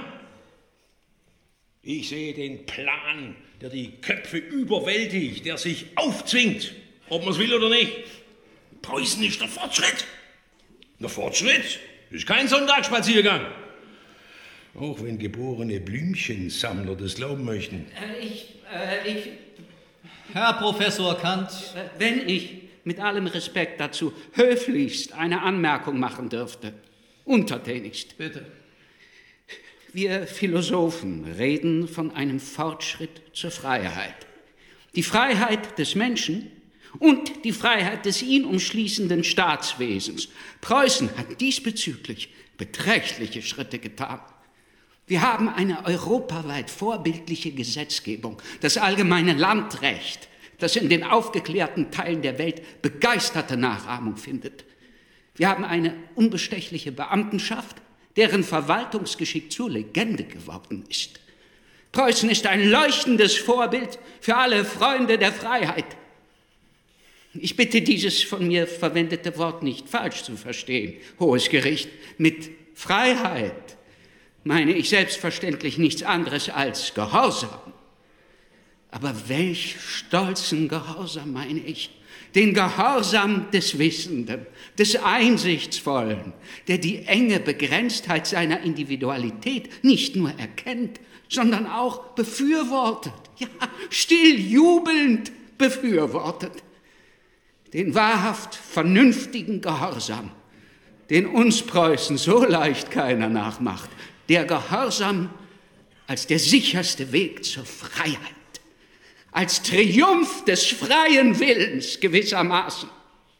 S1: Ich sehe den Plan, der die Köpfe überwältigt, der sich aufzwingt, ob man es will oder nicht. Preußen ist der Fortschritt. Der Fortschritt ist kein Sonntagsspaziergang. Auch wenn geborene Blümchensammler das glauben möchten.
S12: Äh, ich, äh, ich...
S5: Herr Professor Kant.
S12: Äh, wenn ich mit allem Respekt dazu höflichst eine Anmerkung machen dürfte. Untertänigst.
S5: Bitte.
S12: Wir Philosophen reden von einem Fortschritt zur Freiheit. Die Freiheit des Menschen und die Freiheit des ihn umschließenden Staatswesens. Preußen hat diesbezüglich beträchtliche Schritte getan. Wir haben eine europaweit vorbildliche Gesetzgebung, das allgemeine Landrecht, das in den aufgeklärten Teilen der Welt begeisterte Nachahmung findet. Wir haben eine unbestechliche Beamtenschaft, deren Verwaltungsgeschick zur Legende geworden ist. Preußen ist ein leuchtendes Vorbild für alle Freunde der Freiheit. Ich bitte, dieses von mir verwendete Wort nicht falsch zu verstehen, Hohes Gericht. Mit Freiheit meine ich selbstverständlich nichts anderes als Gehorsam. Aber welch stolzen Gehorsam meine ich? Den Gehorsam des Wissenden, des Einsichtsvollen, der die enge Begrenztheit seiner Individualität nicht nur erkennt, sondern auch befürwortet, ja, still jubelnd befürwortet. Den wahrhaft vernünftigen Gehorsam, den uns Preußen so leicht keiner nachmacht, der Gehorsam als der sicherste Weg zur Freiheit, als Triumph des freien Willens gewissermaßen.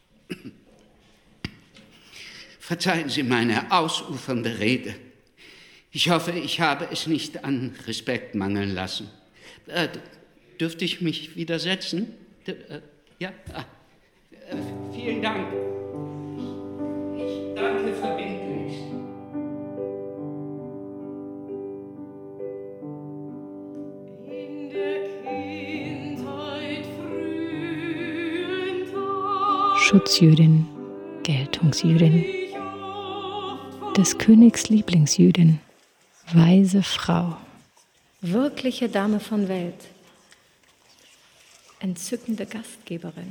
S12: Verzeihen Sie meine ausufernde Rede. Ich hoffe, ich habe es nicht an Respekt mangeln lassen. Äh, dürfte ich mich widersetzen? D äh, ja? Ah. Äh, vielen Dank. Ich danke verbindlichst.
S2: Schutzjüdin, Geltungsjüdin, des Königs Lieblingsjüdin, weise Frau, wirkliche Dame von Welt, entzückende Gastgeberin.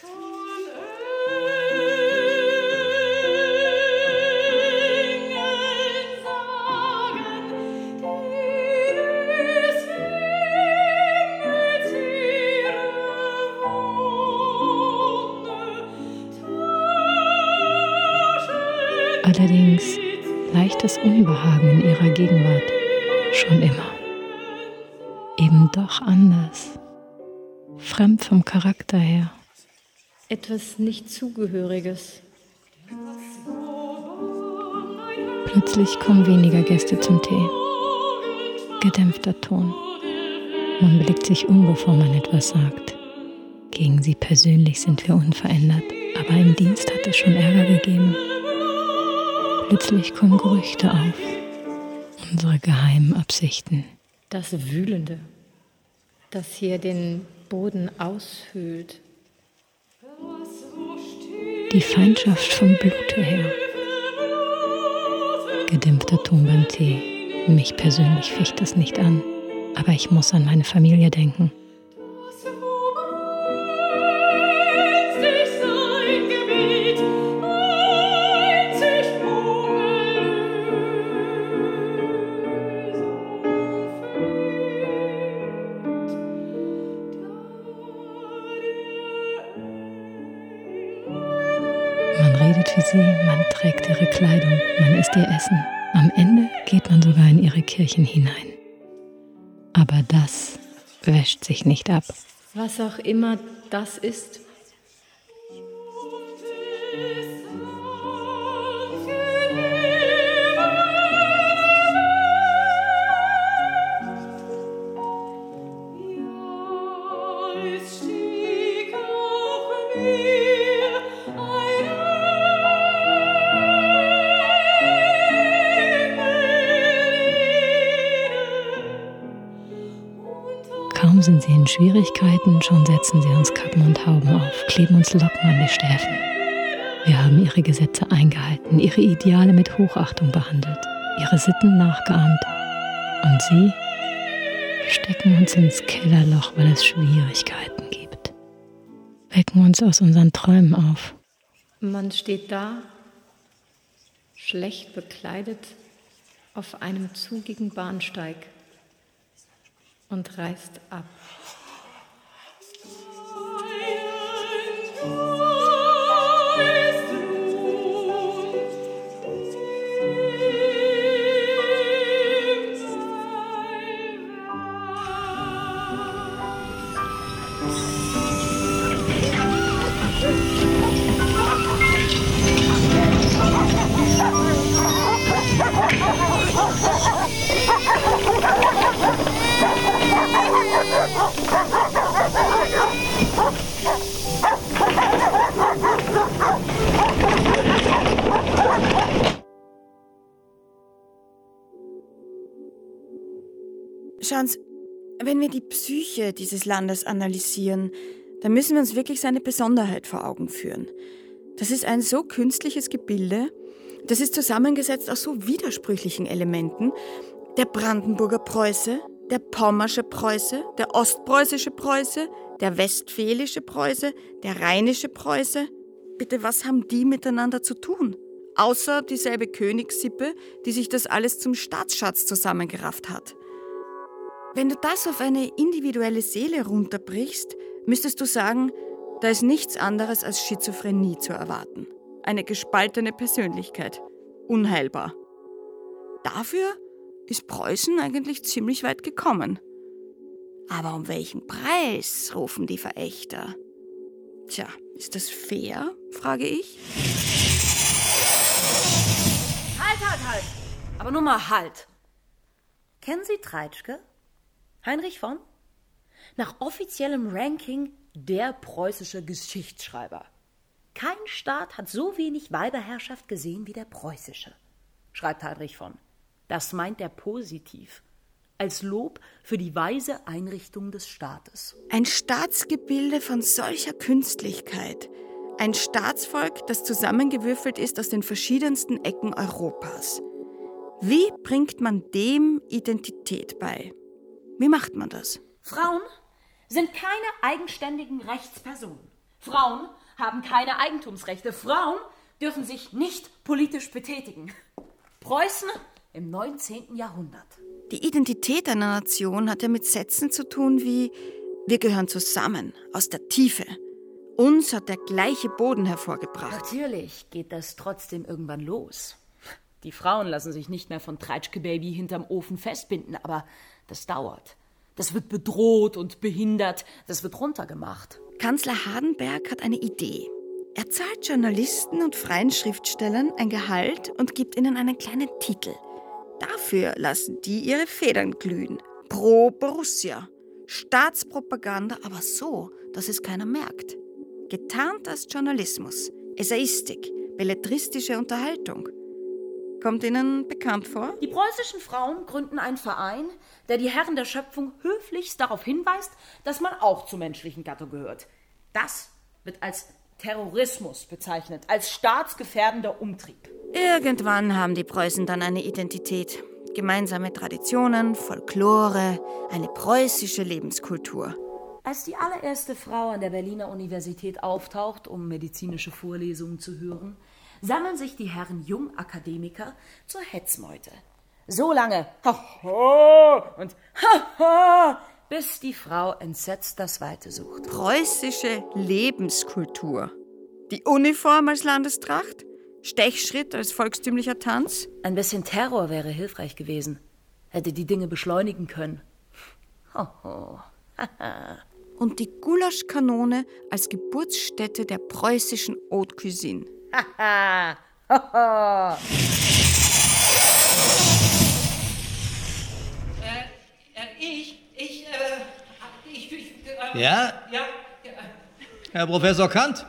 S2: Allerdings leichtes Unbehagen in ihrer Gegenwart, schon immer. Eben doch anders, fremd vom Charakter her. Etwas nicht Zugehöriges. Plötzlich kommen weniger Gäste zum Tee. Gedämpfter Ton. Man blickt sich um, bevor man etwas sagt. Gegen sie persönlich sind wir unverändert, aber im Dienst hat es schon Ärger gegeben. Plötzlich kommen Gerüchte auf, unsere geheimen Absichten. Das Wühlende, das hier den Boden aushöhlt. Die Feindschaft vom Blute her. Gedämpfter Ton beim Tee. Mich persönlich ficht es nicht an, aber ich muss an meine Familie denken. Für sie, man trägt ihre Kleidung, man isst ihr Essen. Am Ende geht man sogar in ihre Kirchen hinein. Aber das wäscht sich nicht ab. Was auch immer das ist. Kaum sind sie in Schwierigkeiten, schon setzen sie uns Kappen und Hauben auf, kleben uns Locken an die Stäfen. Wir haben ihre Gesetze eingehalten, ihre Ideale mit Hochachtung behandelt, ihre Sitten nachgeahmt. Und sie stecken uns ins Kellerloch, weil es Schwierigkeiten gibt. Wecken uns aus unseren Träumen auf. Man steht da, schlecht bekleidet, auf einem zugigen Bahnsteig und reist ab.
S3: Schauen Sie, wenn wir die Psyche dieses Landes analysieren, dann müssen wir uns wirklich seine Besonderheit vor Augen führen. Das ist ein so künstliches Gebilde, das ist zusammengesetzt aus so widersprüchlichen Elementen. Der Brandenburger Preuße, der Pommersche Preuße, der Ostpreußische Preuße, der Westfälische Preuße, der Rheinische Preuße. Bitte, was haben die miteinander zu tun? Außer dieselbe Königssippe, die sich das alles zum Staatsschatz zusammengerafft hat. Wenn du das auf eine individuelle Seele runterbrichst, müsstest du sagen, da ist nichts anderes als Schizophrenie zu erwarten. Eine gespaltene Persönlichkeit. Unheilbar. Dafür ist Preußen eigentlich ziemlich weit gekommen. Aber um welchen Preis, rufen die Verächter. Tja, ist das fair, frage ich?
S15: Halt, halt, halt! Aber nur mal halt. Kennen Sie Treitschke? Heinrich von? Nach offiziellem Ranking der preußische Geschichtsschreiber. Kein Staat hat so wenig Weiberherrschaft gesehen wie der preußische, schreibt Heinrich von. Das meint er positiv, als Lob für die weise Einrichtung des Staates.
S3: Ein Staatsgebilde von solcher Künstlichkeit. Ein Staatsvolk, das zusammengewürfelt ist aus den verschiedensten Ecken Europas. Wie bringt man dem Identität bei? Wie macht man das?
S15: Frauen sind keine eigenständigen Rechtspersonen. Frauen haben keine Eigentumsrechte. Frauen dürfen sich nicht politisch betätigen. Preußen im neunzehnten Jahrhundert.
S3: Die Identität einer Nation hat ja mit Sätzen zu tun wie: Wir gehören zusammen, aus der Tiefe. Uns hat der gleiche Boden hervorgebracht.
S15: Natürlich geht das trotzdem irgendwann los. Die Frauen lassen sich nicht mehr von Treitschke-Baby hinterm Ofen festbinden, aber das dauert. Das wird bedroht und behindert, das wird runtergemacht.
S3: Kanzler Hardenberg hat eine Idee. Er zahlt Journalisten und freien Schriftstellern ein Gehalt und gibt ihnen einen kleinen Titel. Dafür lassen die ihre Federn glühen. Pro Borussia. Staatspropaganda, aber so, dass es keiner merkt. Getarnt als Journalismus, Essayistik, belletristische Unterhaltung. Kommt Ihnen bekannt vor?
S15: Die preußischen Frauen gründen einen Verein, der die Herren der Schöpfung höflichst darauf hinweist, dass man auch zur menschlichen Gattung gehört. Das wird als Terrorismus bezeichnet, als staatsgefährdender Umtrieb.
S3: Irgendwann haben die Preußen dann eine Identität. Gemeinsame Traditionen, Folklore, eine preußische Lebenskultur.
S15: Als die allererste Frau an der Berliner Universität auftaucht, um medizinische Vorlesungen zu hören, sammeln sich die Herren Jungakademiker zur Hetzmeute. So lange Haha und Haha, bis die Frau entsetzt das Weite sucht.
S3: Preußische Lebenskultur. Die Uniform als Landestracht? Stechschritt als volkstümlicher Tanz?
S15: Ein bisschen Terror wäre hilfreich gewesen. Hätte die Dinge beschleunigen können. Hoho.
S3: Und die Gulaschkanone als Geburtsstätte der preußischen Haute Cuisine.
S15: Haha. Hoho.
S12: Äh, äh, ich, ich, äh, ich, ich äh,
S5: Ja?
S12: Ja,
S5: Herr Professor Kant?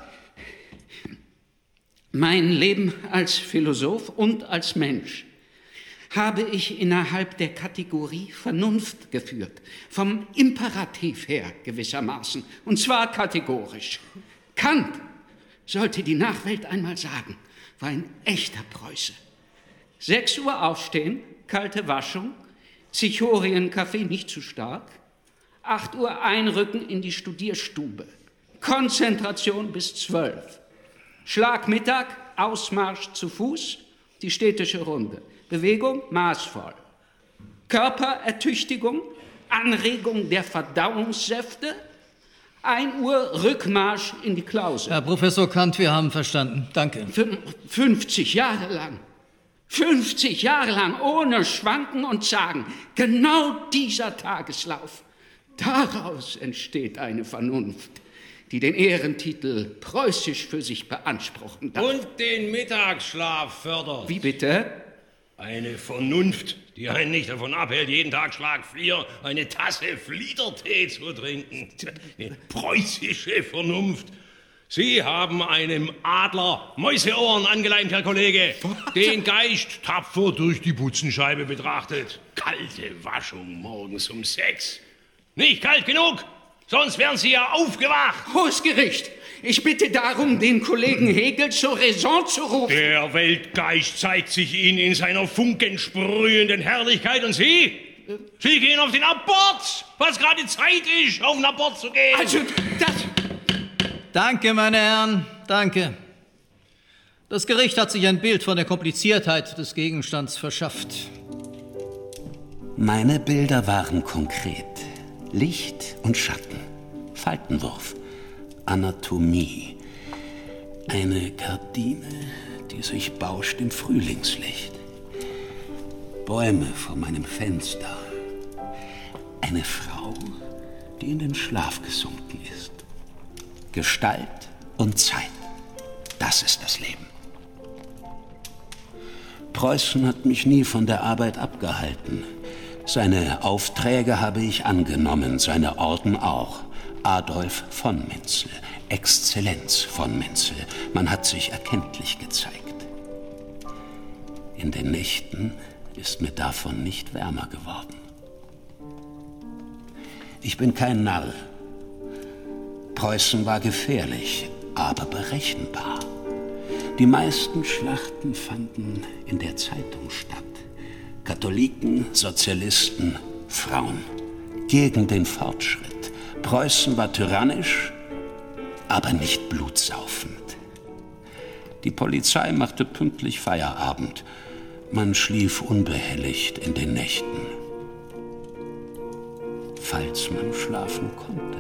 S12: Mein Leben als Philosoph und als Mensch habe ich innerhalb der Kategorie Vernunft geführt, vom Imperativ her gewissermaßen, und zwar kategorisch. Kant sollte die Nachwelt einmal sagen, war ein echter Preuße. Sechs Uhr aufstehen, kalte Waschung, Zichorien-Kaffee nicht zu stark, acht Uhr einrücken in die Studierstube, Konzentration bis zwölf, Schlagmittag, Ausmarsch zu Fuß, die städtische Runde, Bewegung maßvoll, Körperertüchtigung, Anregung der Verdauungssäfte, ein Uhr Rückmarsch in die Klause.
S5: Herr Professor Kant, wir haben verstanden. Danke.
S12: fünfzig Jahre lang. fünfzig Jahre lang, ohne Schwanken und Zagen. Genau dieser Tageslauf. Daraus entsteht eine Vernunft, die den Ehrentitel preußisch für sich beanspruchen darf.
S1: Und den Mittagsschlaf fördert.
S12: Wie bitte?
S1: Eine Vernunft, die einen nicht davon abhält, jeden Tag Schlag vier eine Tasse Fliedertee zu trinken. Eine preußische Vernunft. Sie haben einem Adler Mäuseohren angeleimt, Herr Kollege. Den Geist tapfer durch die Butzenscheibe betrachtet. Kalte Waschung morgens um sechs. Nicht kalt genug, sonst wären Sie ja aufgewacht.
S12: Hohes Gericht, ich bitte darum, den Kollegen Hegel zur Raison zu rufen.
S1: Der Weltgeist zeigt sich Ihnen in seiner funkensprühenden Herrlichkeit und Sie? Sie gehen auf den Abort, was gerade Zeit ist, auf den Abort zu gehen.
S12: Also, das...
S5: Danke, meine Herren, danke. Das Gericht hat sich ein Bild von der Kompliziertheit des Gegenstands verschafft.
S27: Meine Bilder waren konkret. Licht und Schatten, Faltenwurf, Anatomie. Eine Gardine, die sich bauscht im Frühlingslicht. Bäume vor meinem Fenster. Eine Frau, die in den Schlaf gesunken ist. Gestalt und Zeit. Das ist das Leben. Preußen hat mich nie von der Arbeit abgehalten. Seine Aufträge habe ich angenommen, seine Orden auch. Adolf von Menzel, Exzellenz von Menzel. Man hat sich erkenntlich gezeigt. In den Nächten ist mir davon nicht wärmer geworden. Ich bin kein Narr. Preußen war gefährlich, aber berechenbar. Die meisten Schlachten fanden in der Zeitung statt. Katholiken, Sozialisten, Frauen. Gegen den Fortschritt. Preußen war tyrannisch, aber nicht blutsaufend. Die Polizei machte pünktlich Feierabend. Man schlief unbehelligt in den Nächten. Falls man schlafen konnte.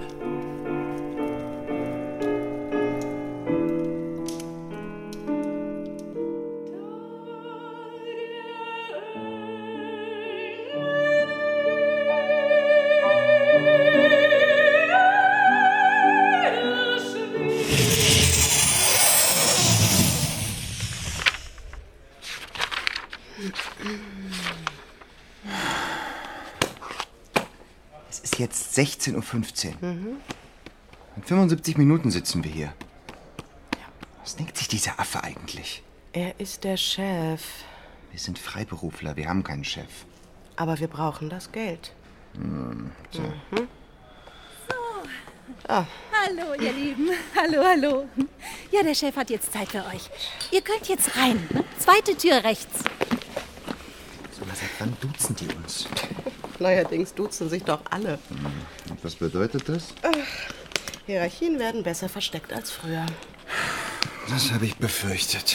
S8: Jetzt sechzehn Uhr fünfzehn. Mhm. In fünfundsiebzig Minuten sitzen wir hier. Was denkt sich dieser Affe eigentlich?
S11: Er ist der Chef.
S8: Wir sind Freiberufler, wir haben keinen Chef.
S11: Aber wir brauchen das Geld.
S8: Hm, so.
S11: Mhm.
S6: Ah. Hallo, ihr Lieben. Hallo, hallo. Ja, der Chef hat jetzt Zeit für euch. Ihr könnt jetzt rein. Ne? Zweite Tür rechts.
S8: So, seit wann duzen die uns?
S11: Neuerdings duzen sich doch alle.
S8: Und was bedeutet das?
S11: Ach, Hierarchien werden besser versteckt als früher.
S8: Das habe ich befürchtet.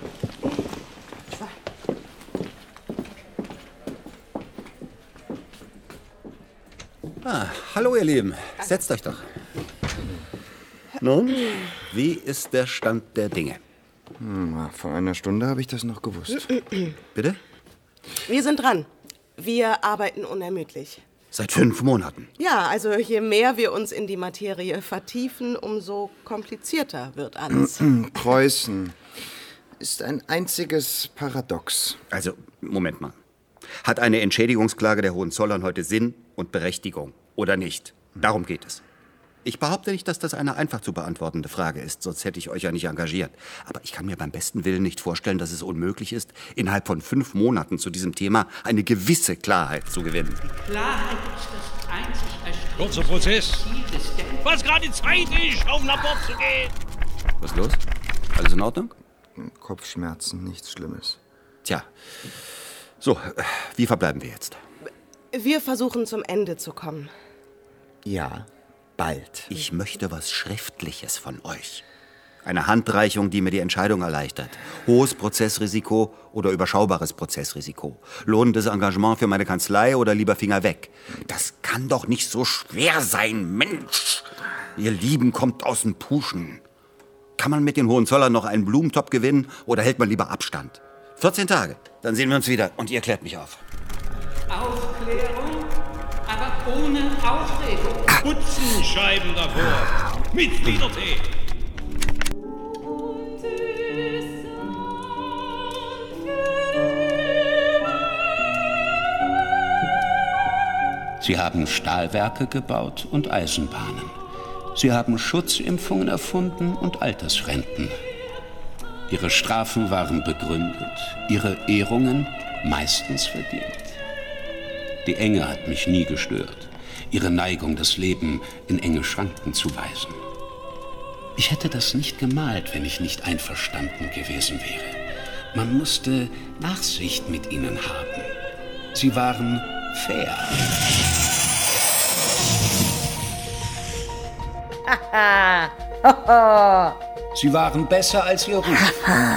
S7: Ah, hallo ihr Lieben, setzt euch doch. Nun, wie ist der Stand der Dinge?
S8: Hm, vor einer Stunde habe ich das noch gewusst.
S7: Bitte?
S11: Wir sind dran. Wir arbeiten unermüdlich.
S7: Seit fünf Monaten?
S11: Ja, also je mehr wir uns in die Materie vertiefen, umso komplizierter wird alles.
S8: Preußen ist ein einziges Paradox.
S7: Also, Moment mal. Hat eine Entschädigungsklage der Hohenzollern heute Sinn und Berechtigung oder nicht? Darum geht es. Ich behaupte nicht, dass das eine einfach zu beantwortende Frage ist, sonst hätte ich euch ja nicht engagiert. Aber ich kann mir beim besten Willen nicht vorstellen, dass es unmöglich ist, innerhalb von fünf Monaten zu diesem Thema eine gewisse Klarheit zu gewinnen.
S12: Klarheit ist das einzig erstrebenswerte
S1: Kurzer Prozess.
S12: Ziel des Denkens.
S1: Was gerade Zeit ist, auf den Abort zu gehen.
S7: Was ist los? Alles in Ordnung?
S8: Kopfschmerzen, nichts Schlimmes.
S7: Tja, so, wie verbleiben wir jetzt?
S11: Wir versuchen zum Ende zu kommen.
S8: Ja, bald.
S7: Ich möchte was Schriftliches von euch. Eine Handreichung, die mir die Entscheidung erleichtert. Hohes Prozessrisiko oder überschaubares Prozessrisiko. Lohnendes Engagement für meine Kanzlei oder lieber Finger weg. Das kann doch nicht so schwer sein, Mensch! Ihr Lieben kommt aus dem Puschen. Kann man mit den Hohenzollern noch einen Blumentopf gewinnen oder hält man lieber Abstand? vierzehn Tage, dann sehen wir uns wieder und ihr klärt mich auf.
S12: Aufklärung, aber ohne Aufregung.
S1: Putzen Scheiben davor. Mitgliedertee.
S27: Sie haben Stahlwerke gebaut und Eisenbahnen. Sie haben Schutzimpfungen erfunden und Altersrenten. Ihre Strafen waren begründet, ihre Ehrungen meistens verdient. Die Enge hat mich nie gestört, ihre Neigung, das Leben in enge Schranken zu weisen. Ich hätte das nicht gemalt, wenn ich nicht einverstanden gewesen wäre. Man musste Nachsicht mit ihnen haben. Sie waren fair. Sie waren besser als ihr Ruf.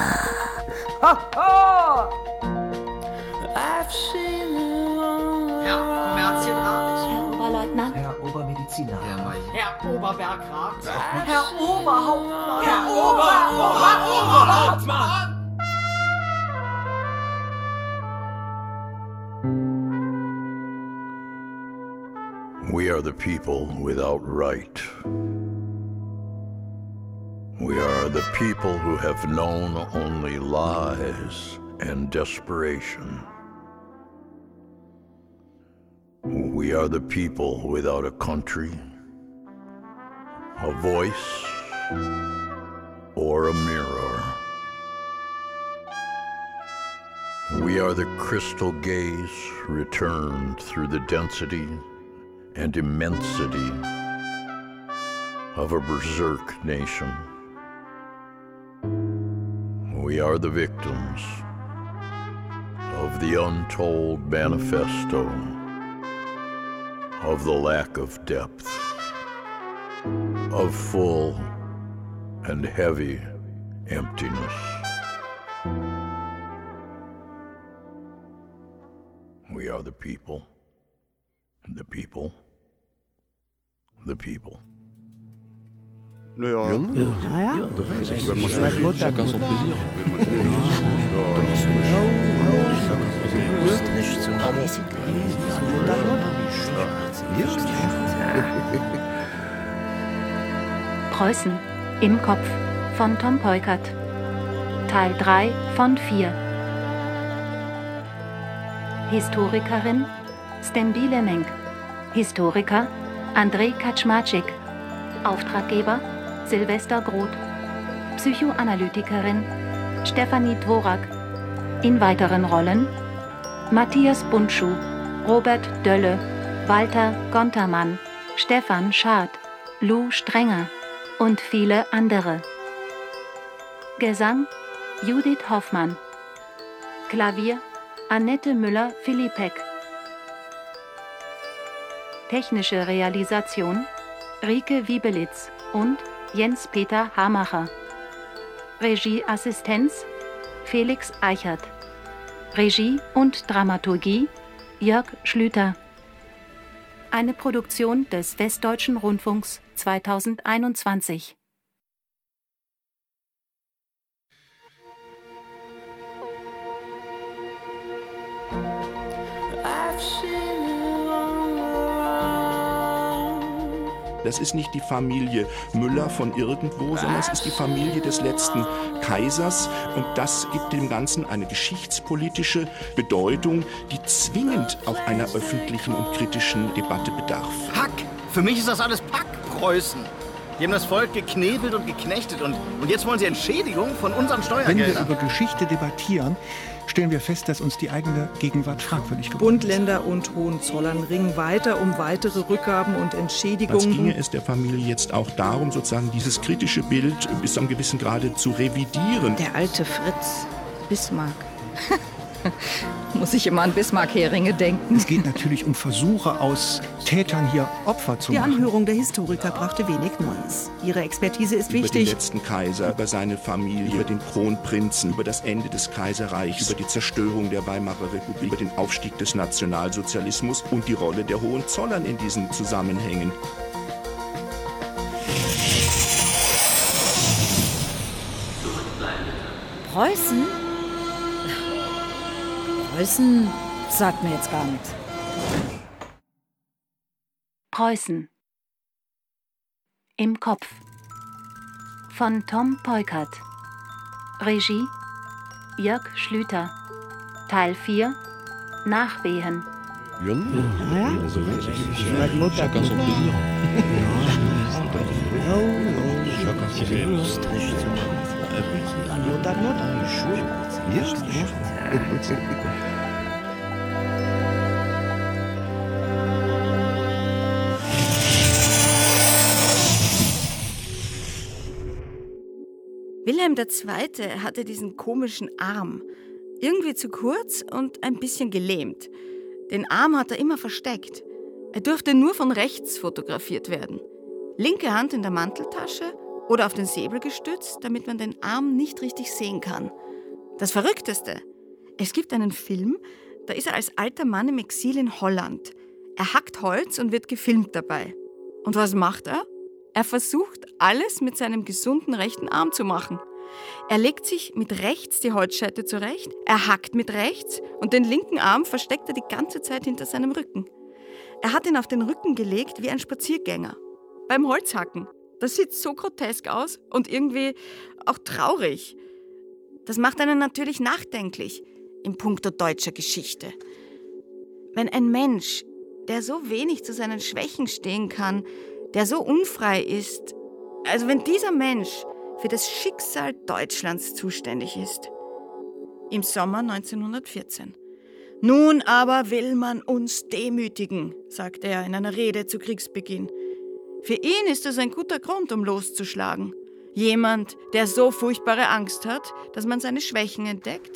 S14: Herr Kommerzienrat.
S24: Herr Oberleutnant. Herr Obermediziner. Herr Meier.
S14: Herr Oberbergrat.
S24: Herr
S14: Oberhauptmann.
S24: Herr
S14: Oberhauptmann.
S9: We are the people without right. We are the people who have known only lies and desperation. We are the people without a country, a voice, or a mirror. We are the crystal gaze returned through the density and immensity of a berserk nation. We are the victims of the untold manifesto of the lack of depth, of full and heavy emptiness. We are the people, the people, the people.
S8: Ja,
S9: ja.
S8: ja.
S26: ja.
S8: ja.
S9: Chacun son plaisir.
S6: Preußen im Kopf von Tom Peukert. Teil drei von vier. Historikerin Stembile Menk. Historiker Andrei Kaczmarczyk. Auftraggeber Silvester Groth. Psychoanalytikerin Stefanie Dvorak. In weiteren Rollen Matthias Bundschuh, Robert Dölle, Walter Gontermann, Stefan Schad, Lou Strenger und viele andere. Gesang Judith Hoffmann. Klavier Annette Müller-Philippek. Technische Realisation Rike Wiebelitz und Jens-Peter Hamacher. Regieassistenz Felix Eichert. Regie und Dramaturgie Jörg Schlüter. Eine Produktion des Westdeutschen Rundfunks zweitausendeinundzwanzig.
S10: Das ist nicht die Familie Müller von irgendwo, sondern es ist die Familie des letzten Kaisers. Und das gibt dem Ganzen eine geschichtspolitische Bedeutung, die zwingend auch einer öffentlichen und kritischen Debatte bedarf.
S8: Pack! Für mich ist das alles Pack, Preußen. Die haben das Volk geknebelt und geknechtet und, und jetzt wollen sie Entschädigung von unseren
S4: Wenn
S8: Steuergeldern.
S4: wir über Geschichte debattieren, stellen wir fest, dass uns die eigene Gegenwart fragwürdig geworden
S18: Bund, Länder und Hohenzollern ringen weiter um weitere Rückgaben und
S10: Als
S18: Entschädigungen.
S10: ginge es der Familie jetzt auch darum, sozusagen dieses kritische Bild bis zu einem gewissen Grade zu revidieren.
S3: Der alte Fritz Bismarck. Muss ich immer an Bismarck-Heringe denken.
S4: Es geht natürlich um Versuche, aus Tätern hier Opfer zu
S18: Die
S4: machen.
S18: Anhörung der Historiker brachte wenig Neues. Ihre Expertise ist
S10: Über den
S18: wichtig.
S10: letzten Kaiser, über seine Familie, über den Kronprinzen, über das Ende des Kaiserreichs, über die Zerstörung der Weimarer Republik, über den Aufstieg des Nationalsozialismus und die Rolle der Hohenzollern in diesen Zusammenhängen.
S6: Preußen? Preußen sagt mir jetzt gar nichts.
S20: Preußen. Im Kopf. Von Tom Peukert. Regie Jörg Schlüter. Teil vier. Nachwehen.
S3: Wilhelm der Zweite hatte diesen komischen Arm. Irgendwie zu kurz und ein bisschen gelähmt. Den Arm hat er immer versteckt. Er durfte nur von rechts fotografiert werden. Linke Hand in der Manteltasche oder auf den Säbel gestützt, damit man den Arm nicht richtig sehen kann. Das Verrückteste: Es gibt einen Film, da ist er als alter Mann im Exil in Holland. Er hackt Holz und wird gefilmt dabei. Und was macht er? Er versucht, alles mit seinem gesunden rechten Arm zu machen. Er legt sich mit rechts die Holzscheite zurecht, er hackt mit rechts und den linken Arm versteckt er die ganze Zeit hinter seinem Rücken. Er hat ihn auf den Rücken gelegt wie ein Spaziergänger. Beim Holzhacken. Das sieht so grotesk aus und irgendwie auch traurig. Das macht einen natürlich nachdenklich in puncto deutscher Geschichte. Wenn ein Mensch, der so wenig zu seinen Schwächen stehen kann, der so unfrei ist, also wenn dieser Mensch für das Schicksal Deutschlands zuständig ist. Im Sommer neunzehnhundertvierzehn. Nun aber will man uns demütigen, sagte er in einer Rede zu Kriegsbeginn. Für ihn ist es ein guter Grund, um loszuschlagen. Jemand, der so furchtbare Angst hat, dass man seine Schwächen entdeckt.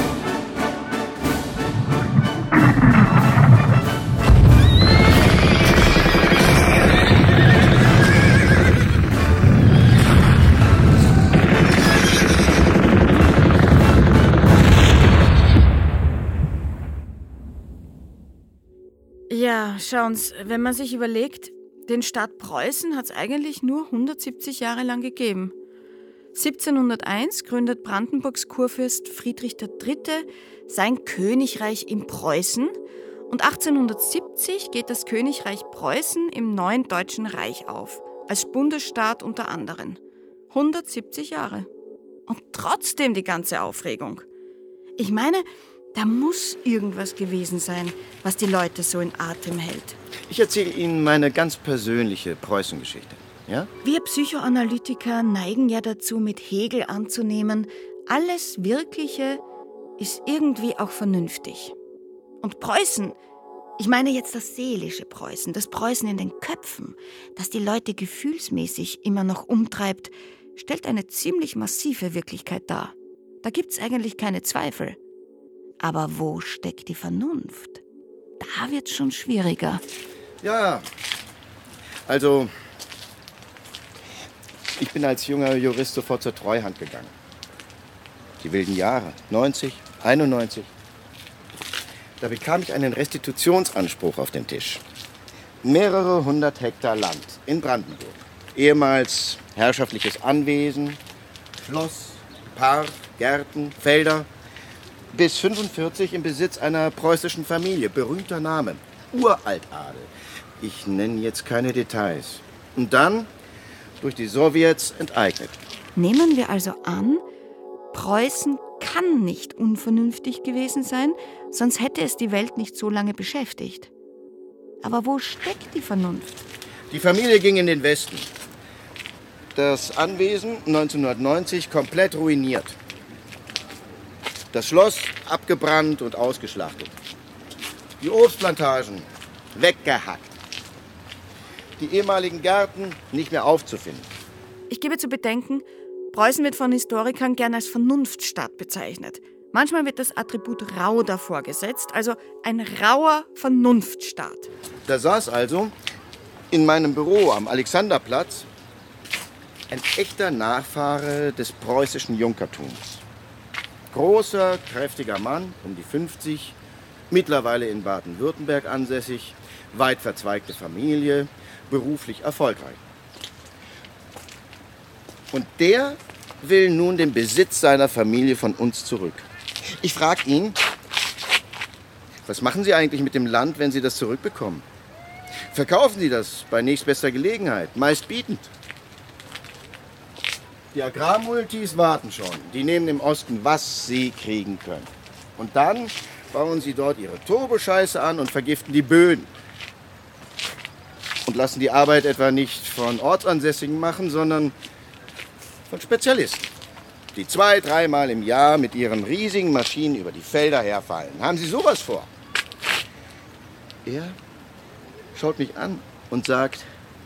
S3: Ja, schauen's, wenn man sich überlegt, den Staat Preußen hat es eigentlich nur hundertsiebzig Jahre lang gegeben. siebzehnhunderteins gründet Brandenburgs Kurfürst Friedrich der Dritte sein Königreich in Preußen und achtzehnhundertsiebzig geht das Königreich Preußen im neuen Deutschen Reich auf, als Bundesstaat unter anderen. hundertsiebzig Jahre. Und trotzdem die ganze Aufregung. Ich meine, da muss irgendwas gewesen sein, was die Leute so in Atem hält.
S8: Ich erzähle Ihnen meine ganz persönliche Preußengeschichte. Ja?
S3: Wir Psychoanalytiker neigen ja dazu, mit Hegel anzunehmen, alles Wirkliche ist irgendwie auch vernünftig. Und Preußen, ich meine jetzt das seelische Preußen, das Preußen in den Köpfen, das die Leute gefühlsmäßig immer noch umtreibt, stellt eine ziemlich massive Wirklichkeit dar. Da gibt's eigentlich keine Zweifel. Aber wo steckt die Vernunft? Da wird's schon schwieriger.
S8: Ja, also ich bin als junger Jurist sofort zur Treuhand gegangen. Die wilden Jahre, neunzig, einundneunzig. Da bekam ich einen Restitutionsanspruch auf den Tisch. Mehrere hundert Hektar Land in Brandenburg. Ehemals herrschaftliches Anwesen, Schloss, Park, Gärten, Felder. Bis fünfundvierzig im Besitz einer preußischen Familie. Berühmter Name. Uraltadel. Ich nenne jetzt keine Details. Und dann durch die Sowjets enteignet.
S3: Nehmen wir also an, Preußen kann nicht unvernünftig gewesen sein, sonst hätte es die Welt nicht so lange beschäftigt. Aber wo steckt die Vernunft?
S8: Die Familie ging in den Westen. Das Anwesen neunzehnhundertneunzig komplett ruiniert. Das Schloss abgebrannt und ausgeschlachtet. Die Obstplantagen weggehackt. Die ehemaligen Gärten nicht mehr aufzufinden.
S3: Ich gebe zu bedenken, Preußen wird von Historikern gern als Vernunftstaat bezeichnet. Manchmal wird das Attribut rau davor gesetzt, also ein rauer Vernunftstaat.
S8: Da saß also in meinem Büro am Alexanderplatz ein echter Nachfahre des preußischen Junkertums. Großer, kräftiger Mann, um die fünfzig, mittlerweile in Baden-Württemberg ansässig, weit verzweigte Familie, beruflich erfolgreich. Und der will nun den Besitz seiner Familie von uns zurück. Ich frage ihn, was machen Sie eigentlich mit dem Land, wenn Sie das zurückbekommen? Verkaufen Sie das bei nächstbester Gelegenheit, meist bietend. Die Agrarmultis warten schon. Die nehmen im Osten, was sie kriegen können. Und dann bauen sie dort ihre Turboscheiße an und vergiften die Böden. Und lassen die Arbeit etwa nicht von Ortsansässigen machen, sondern von Spezialisten, die zwei, dreimal im Jahr mit ihren riesigen Maschinen über die Felder herfallen. Haben Sie sowas vor? Er schaut mich an und sagt,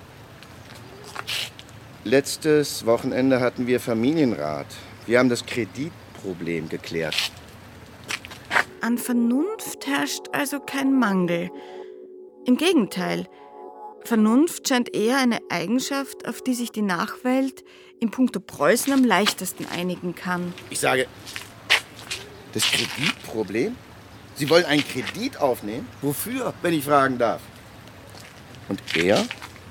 S8: letztes Wochenende hatten wir Familienrat. Wir haben das Kreditproblem geklärt.
S3: An Vernunft herrscht also kein Mangel. Im Gegenteil, Vernunft scheint eher eine Eigenschaft, auf die sich die Nachwelt in puncto Preußen am leichtesten einigen kann.
S8: Ich sage, das Kreditproblem? Sie wollen einen Kredit aufnehmen? Wofür, wenn ich fragen darf? Und er?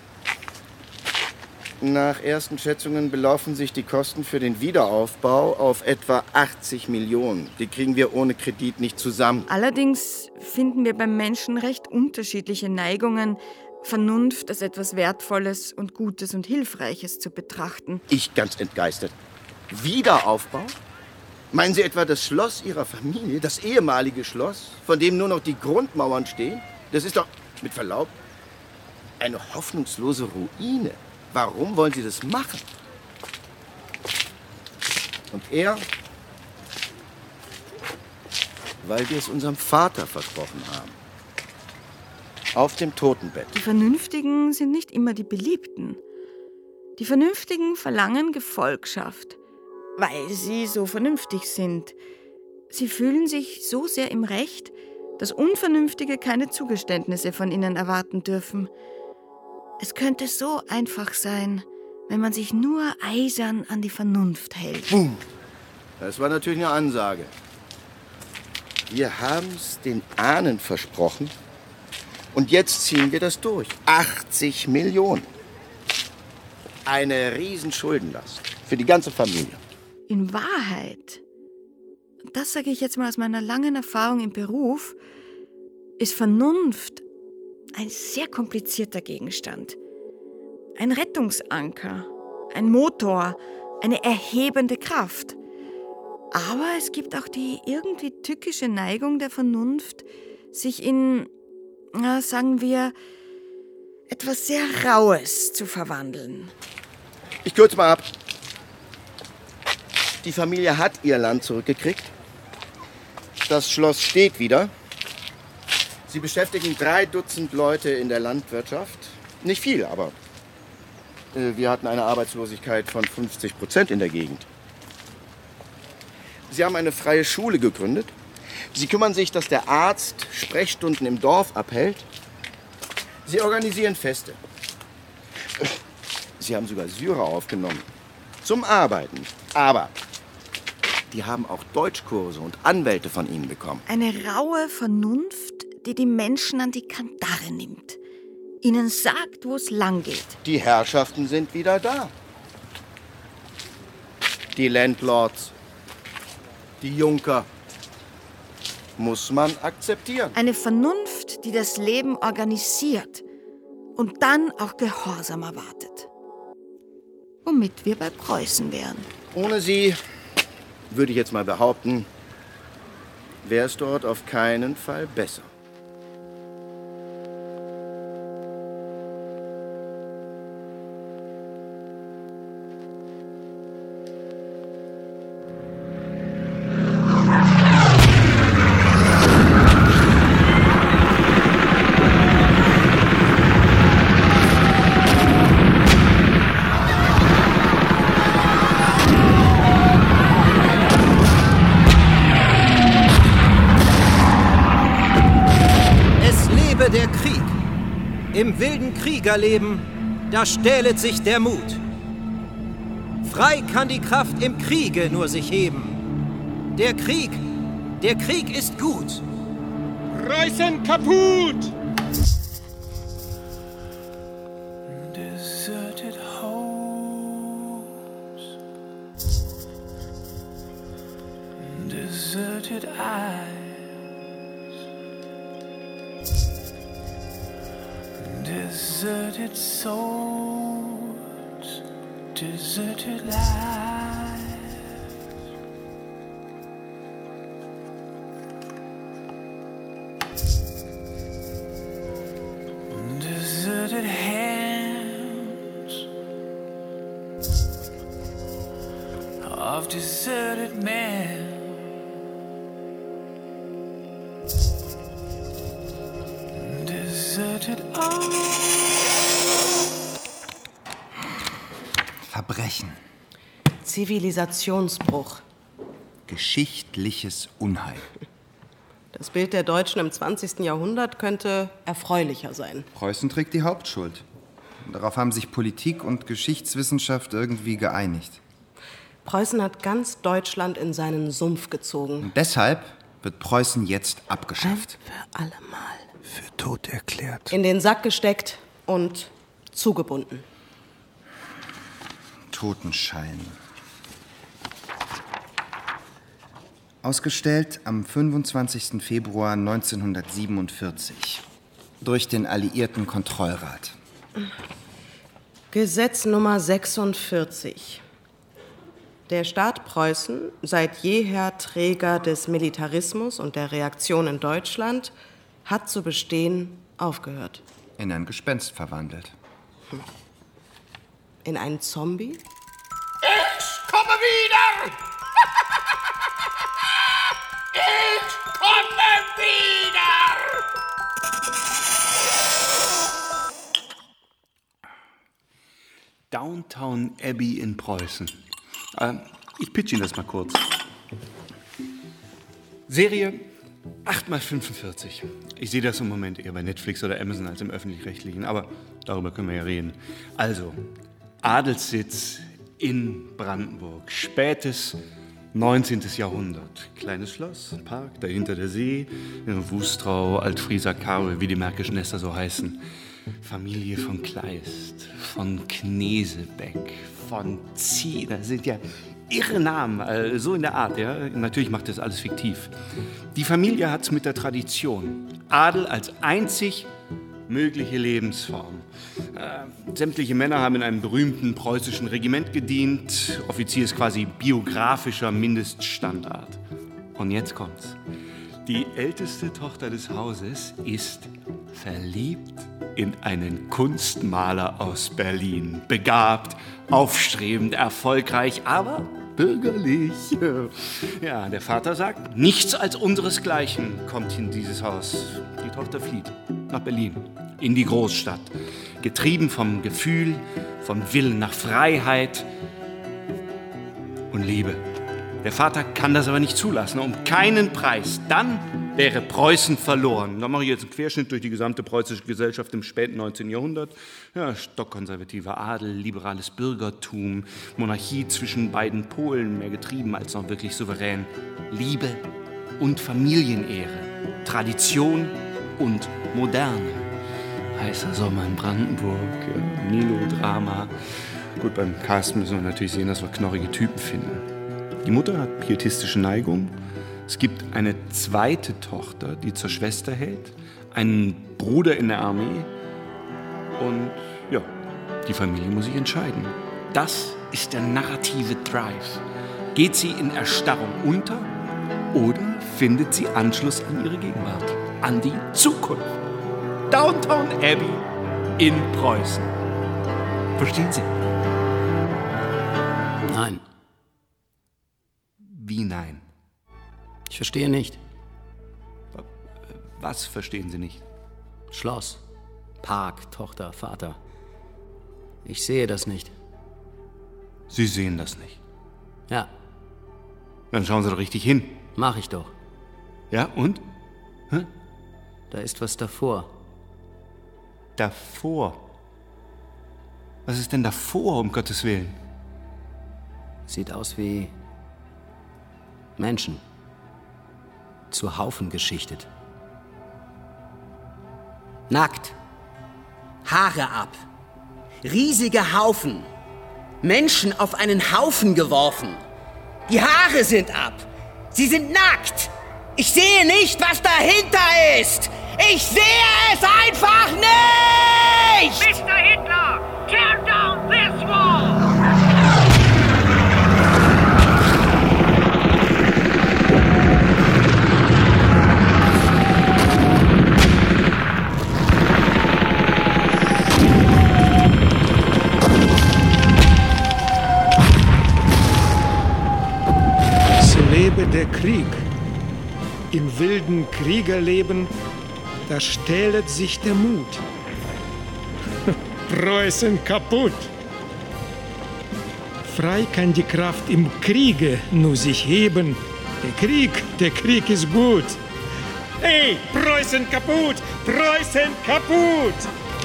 S8: Nach ersten Schätzungen belaufen sich die Kosten für den Wiederaufbau auf etwa achtzig Millionen. Die kriegen wir ohne Kredit nicht zusammen.
S3: Allerdings finden wir beim Menschen recht unterschiedliche Neigungen, Vernunft als etwas Wertvolles und Gutes und Hilfreiches zu betrachten.
S8: Ich ganz entgeistert. Wiederaufbau? Meinen Sie etwa das Schloss Ihrer Familie, das ehemalige Schloss, von dem nur noch die Grundmauern stehen? Das ist doch, mit Verlaub, eine hoffnungslose Ruine. Warum wollen Sie das machen? Und er? Weil wir es unserem Vater versprochen haben. Auf dem Totenbett.
S3: Die Vernünftigen sind nicht immer die Beliebten. Die Vernünftigen verlangen Gefolgschaft, weil sie so vernünftig sind. Sie fühlen sich so sehr im Recht, dass Unvernünftige keine Zugeständnisse von ihnen erwarten dürfen. Es könnte so einfach sein, wenn man sich nur eisern an die Vernunft hält.
S8: Boom. Das war natürlich eine Ansage. Wir haben es den Ahnen versprochen und jetzt ziehen wir das durch. achtzig Millionen. Eine Riesenschuldenlast für die ganze Familie.
S3: In Wahrheit, das sage ich jetzt mal aus meiner langen Erfahrung im Beruf, ist Vernunft ein sehr komplizierter Gegenstand. Ein Rettungsanker, ein Motor, eine erhebende Kraft. Aber es gibt auch die irgendwie tückische Neigung der Vernunft, sich in, na, sagen wir, etwas sehr Raues zu verwandeln.
S8: Ich kürze mal ab. Die Familie hat ihr Land zurückgekriegt. Das Schloss steht wieder. Sie beschäftigen drei Dutzend Leute in der Landwirtschaft. Nicht viel, aber äh, wir hatten eine Arbeitslosigkeit von fünfzig Prozent in der Gegend. Sie haben eine freie Schule gegründet. Sie kümmern sich, dass der Arzt Sprechstunden im Dorf abhält. Sie organisieren Feste. Sie haben sogar Syrer aufgenommen. Zum Arbeiten. Aber die haben auch Deutschkurse und Anwälte von ihnen bekommen.
S3: Eine raue Vernunft, die die Menschen an die Kandare nimmt. Ihnen sagt, wo es lang geht.
S8: Die Herrschaften sind wieder da. Die Landlords, die Junker. Muss man akzeptieren.
S3: Eine Vernunft, die das Leben organisiert und dann auch Gehorsam erwartet. Womit wir bei Preußen wären.
S8: Ohne sie, würde ich jetzt mal behaupten, wäre es dort auf keinen Fall besser.
S13: Lebe der Krieg! Im wilden Kriegerleben, da stählet sich der Mut. Frei kann die Kraft im Kriege nur sich heben. Der Krieg, der Krieg ist gut.
S16: Preußen kaputt!
S19: Deserted homes, deserted eyes, deserted souls, deserted lives. Deserted hands of deserted men. Deserted
S8: Verbrechen.
S11: Zivilisationsbruch.
S8: Geschichtliches Unheil.
S11: Das Bild der Deutschen im zwanzigsten Jahrhundert könnte erfreulicher sein.
S8: Preußen trägt die Hauptschuld. Darauf haben sich Politik und Geschichtswissenschaft irgendwie geeinigt.
S11: Preußen hat ganz Deutschland in seinen Sumpf gezogen.
S8: Und deshalb wird Preußen jetzt abgeschafft.
S11: Ein für alle Mal.
S8: Für tot erklärt.
S11: In den Sack gesteckt und zugebunden.
S8: Totenschein. Ausgestellt am fünfundzwanzigsten Februar neunzehnhundertsiebenundvierzig durch den Alliierten Kontrollrat.
S11: Gesetz Nummer sechsundvierzig. Der Staat Preußen, seit jeher Träger des Militarismus und der Reaktion in Deutschland, hat zu bestehen aufgehört.
S8: In ein Gespenst verwandelt.
S11: In einen Zombie?
S14: Ich komme wieder! Ich komme wieder!
S27: Downtown Abbey in Preußen. Äh, ich pitch Ihnen das mal kurz. Serie acht mal fünfundvierzig. Ich sehe das im Moment eher bei Netflix oder Amazon als im Öffentlich-Rechtlichen, aber darüber können wir ja reden. Also, Adelssitz in Brandenburg, spätes neunzehntes Jahrhundert. Kleines Schloss, Park, dahinter der See, in Wustrau, Altfrieser Karl, wie die märkischen Nester so heißen. Familie von Kleist, von Knesebeck, von Zieh, das sind ja irre Namen, äh, so in der Art, ja. Natürlich macht das alles fiktiv. Die Familie hat es mit der Tradition. Adel als einzig mögliche Lebensform. Äh, sämtliche Männer haben in einem berühmten preußischen Regiment gedient. Offizier ist quasi biografischer Mindeststandard. Und jetzt kommt's. Die älteste Tochter des Hauses ist verliebt in einen Kunstmaler aus Berlin. Begabt, aufstrebend, erfolgreich, aber bürgerlich. Ja, der Vater sagt, nichts als unseresgleichen kommt in dieses Haus. Die Tochter flieht nach Berlin, in die Großstadt. Getrieben vom Gefühl, vom Willen nach Freiheit und Liebe. Der Vater kann das aber nicht zulassen, um keinen Preis. Dann wäre Preußen verloren. Da mache ich jetzt einen Querschnitt durch die gesamte preußische Gesellschaft im späten neunzehnten Jahrhundert. Ja, stockkonservativer Adel, liberales Bürgertum, Monarchie zwischen beiden Polen, mehr getrieben als noch wirklich souverän. Liebe und Familienehre, Tradition und Moderne. Heißer Sommer in Brandenburg, ja, Nilo-Drama. Gut, beim Cast müssen wir natürlich sehen, dass wir knorrige Typen finden. Die Mutter hat pietistische Neigung. Es gibt eine zweite Tochter, die zur Schwester hält, einen Bruder in der Armee und ja, die Familie muss sich entscheiden. Das ist der narrative Drive. Geht sie in Erstarrung unter oder findet sie Anschluss an ihre Gegenwart, an die Zukunft? Downtown Abbey in Preußen. Verstehen Sie?
S21: Nein.
S27: Wie nein?
S21: Ich verstehe nicht.
S27: Was verstehen Sie nicht?
S21: Schloss, Park, Tochter, Vater. Ich sehe das nicht.
S27: Sie sehen das nicht?
S21: Ja.
S27: Dann schauen Sie doch richtig hin.
S21: Mach ich doch.
S27: Ja, und? Hä?
S21: Da ist was davor.
S4: Davor. Was ist denn davor, um Gottes Willen?
S21: Sieht aus wie Menschen. Zu Haufen geschichtet. Nackt. Haare ab. Riesige Haufen. Menschen auf einen Haufen geworfen. Die Haare sind ab. Sie sind nackt. Ich sehe nicht, was dahinter ist. Ich sehe es einfach nicht!
S14: Mister Hitler, tear down this wall!
S16: Es lebe der Krieg. Im wilden Kriegerleben, da stählet sich der Mut. Preußen kaputt. Frei kann die Kraft im Kriege nur sich heben. Der Krieg, der Krieg ist gut. Hey, Preußen kaputt! Preußen kaputt!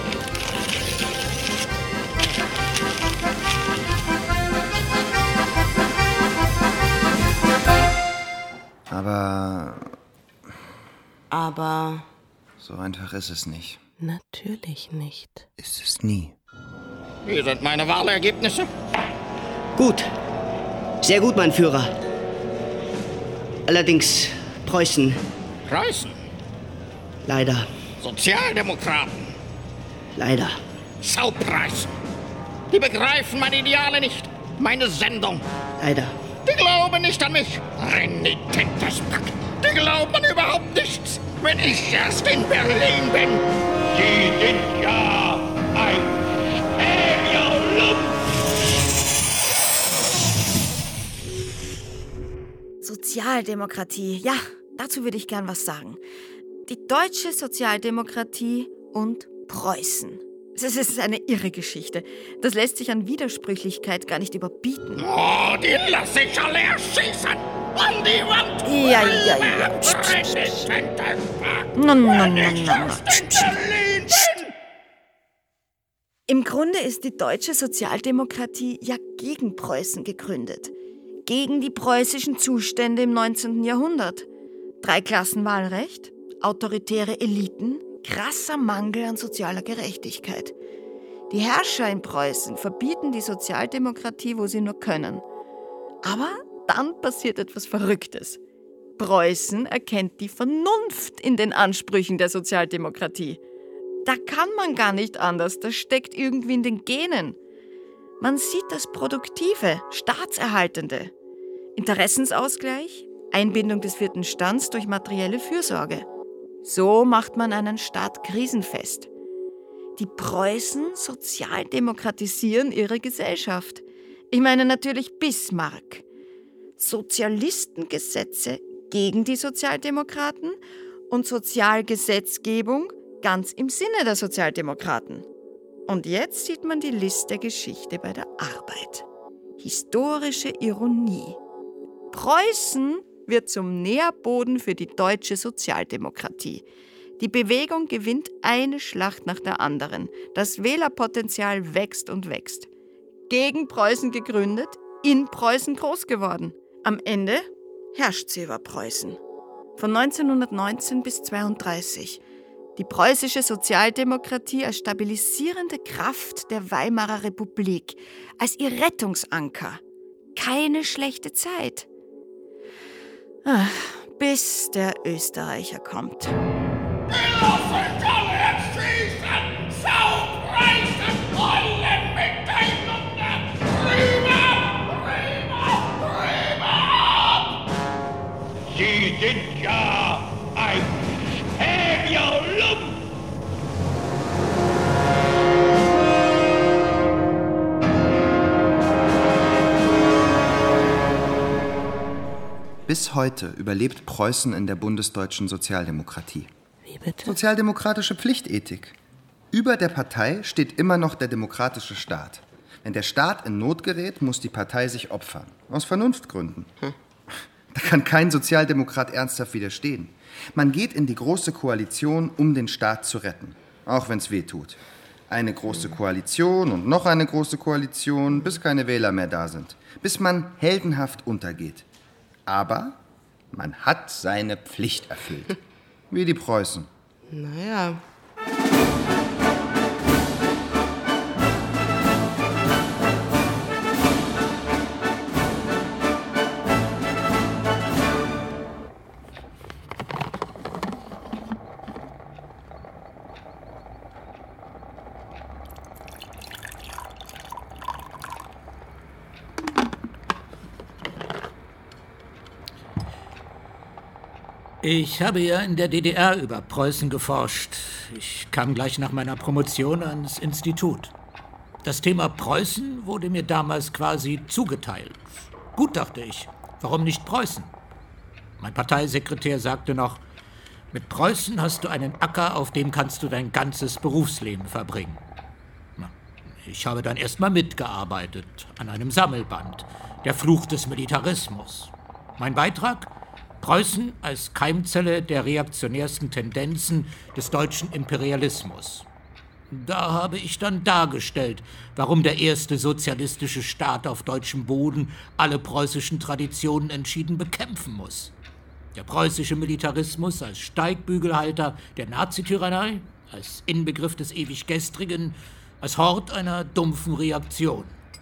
S8: Aber...
S11: Aber...
S8: So einfach ist es nicht.
S11: Natürlich nicht.
S8: Ist es nie.
S14: Hier sind meine Wahlergebnisse.
S2: Gut. Sehr gut, mein Führer. Allerdings Preußen.
S14: Preußen?
S2: Leider.
S14: Sozialdemokraten.
S2: Leider.
S14: Saupreisen. Die begreifen meine Ideale nicht. Meine Sendung.
S2: Leider.
S14: Die glauben nicht an mich. Renitentes Pack. Die glauben an überhaupt nichts, wenn ich erst in Berlin bin. Die sind ja ein Spämiolum.
S3: Sozialdemokratie, ja, dazu würde ich gern was sagen. Die deutsche Sozialdemokratie und Preußen. Das ist eine irre Geschichte. Das lässt sich an Widersprüchlichkeit gar nicht überbieten.
S14: Oh, die lasse ich alle erschießen! An die Wand!
S3: Ja, ja, ja. Psst, psst, psst. No, no, no, no, no. Im Grunde ist die deutsche Sozialdemokratie ja gegen Preußen gegründet. Gegen die preußischen Zustände im neunzehnten Jahrhundert. Dreiklassenwahlrecht, autoritäre Eliten, krasser Mangel an sozialer Gerechtigkeit. Die Herrscher in Preußen verbieten die Sozialdemokratie, wo sie nur können. Aber dann passiert etwas Verrücktes. Preußen erkennt die Vernunft in den Ansprüchen der Sozialdemokratie. Da kann man gar nicht anders, das steckt irgendwie in den Genen. Man sieht das Produktive, Staatserhaltende. Interessensausgleich, Einbindung des vierten Stands durch materielle Fürsorge. So macht man einen Staat krisenfest. Die Preußen sozialdemokratisieren ihre Gesellschaft. Ich meine natürlich Bismarck. Sozialistengesetze gegen die Sozialdemokraten und Sozialgesetzgebung ganz im Sinne der Sozialdemokraten. Und jetzt sieht man die Liste Geschichte bei der Arbeit. Historische Ironie. Preußen wird zum Nährboden für die deutsche Sozialdemokratie. Die Bewegung gewinnt eine Schlacht nach der anderen. Das Wählerpotenzial wächst und wächst. Gegen Preußen gegründet, in Preußen groß geworden. Am Ende herrscht sie über Preußen. Von neunzehnhundertneunzehn bis zweiunddreißig. Die preußische Sozialdemokratie als stabilisierende Kraft der Weimarer Republik, als ihr Rettungsanker. Keine schlechte Zeit. Ach, bis der Österreicher kommt.
S14: Sie sind ja ein Spämiolum!
S8: Bis heute überlebt Preußen in der bundesdeutschen Sozialdemokratie.
S11: Wie bitte?
S8: Sozialdemokratische Pflichtethik. Über der Partei steht immer noch der demokratische Staat. Wenn der Staat in Not gerät, muss die Partei sich opfern. Aus Vernunftgründen. Hm. Da kann kein Sozialdemokrat ernsthaft widerstehen. Man geht in die Große Koalition, um den Staat zu retten. auch wenn's weh tut. Eine große Koalition und noch eine große Koalition, bis keine Wähler mehr da sind. Bis man heldenhaft untergeht. Aber man hat seine Pflicht erfüllt. Wie die Preußen.
S11: Naja.
S5: Ich habe ja in der D D R über Preußen geforscht. Ich kam gleich nach meiner Promotion ans Institut. Das Thema Preußen wurde mir damals quasi zugeteilt. Gut, dachte ich. Warum nicht Preußen? Mein Parteisekretär sagte noch, mit Preußen hast du einen Acker, auf dem kannst du dein ganzes Berufsleben verbringen. Na, ich habe dann erst mal mitgearbeitet an einem Sammelband, Der Fluch des Militarismus. Mein Beitrag? Preußen als Keimzelle der reaktionärsten Tendenzen des deutschen Imperialismus. Da habe ich dann dargestellt, warum der erste sozialistische Staat auf deutschem Boden alle preußischen Traditionen entschieden bekämpfen muss. Der preußische Militarismus als Steigbügelhalter der Nazityrannei, als Inbegriff des Ewiggestrigen, als Hort einer dumpfen Reaktion.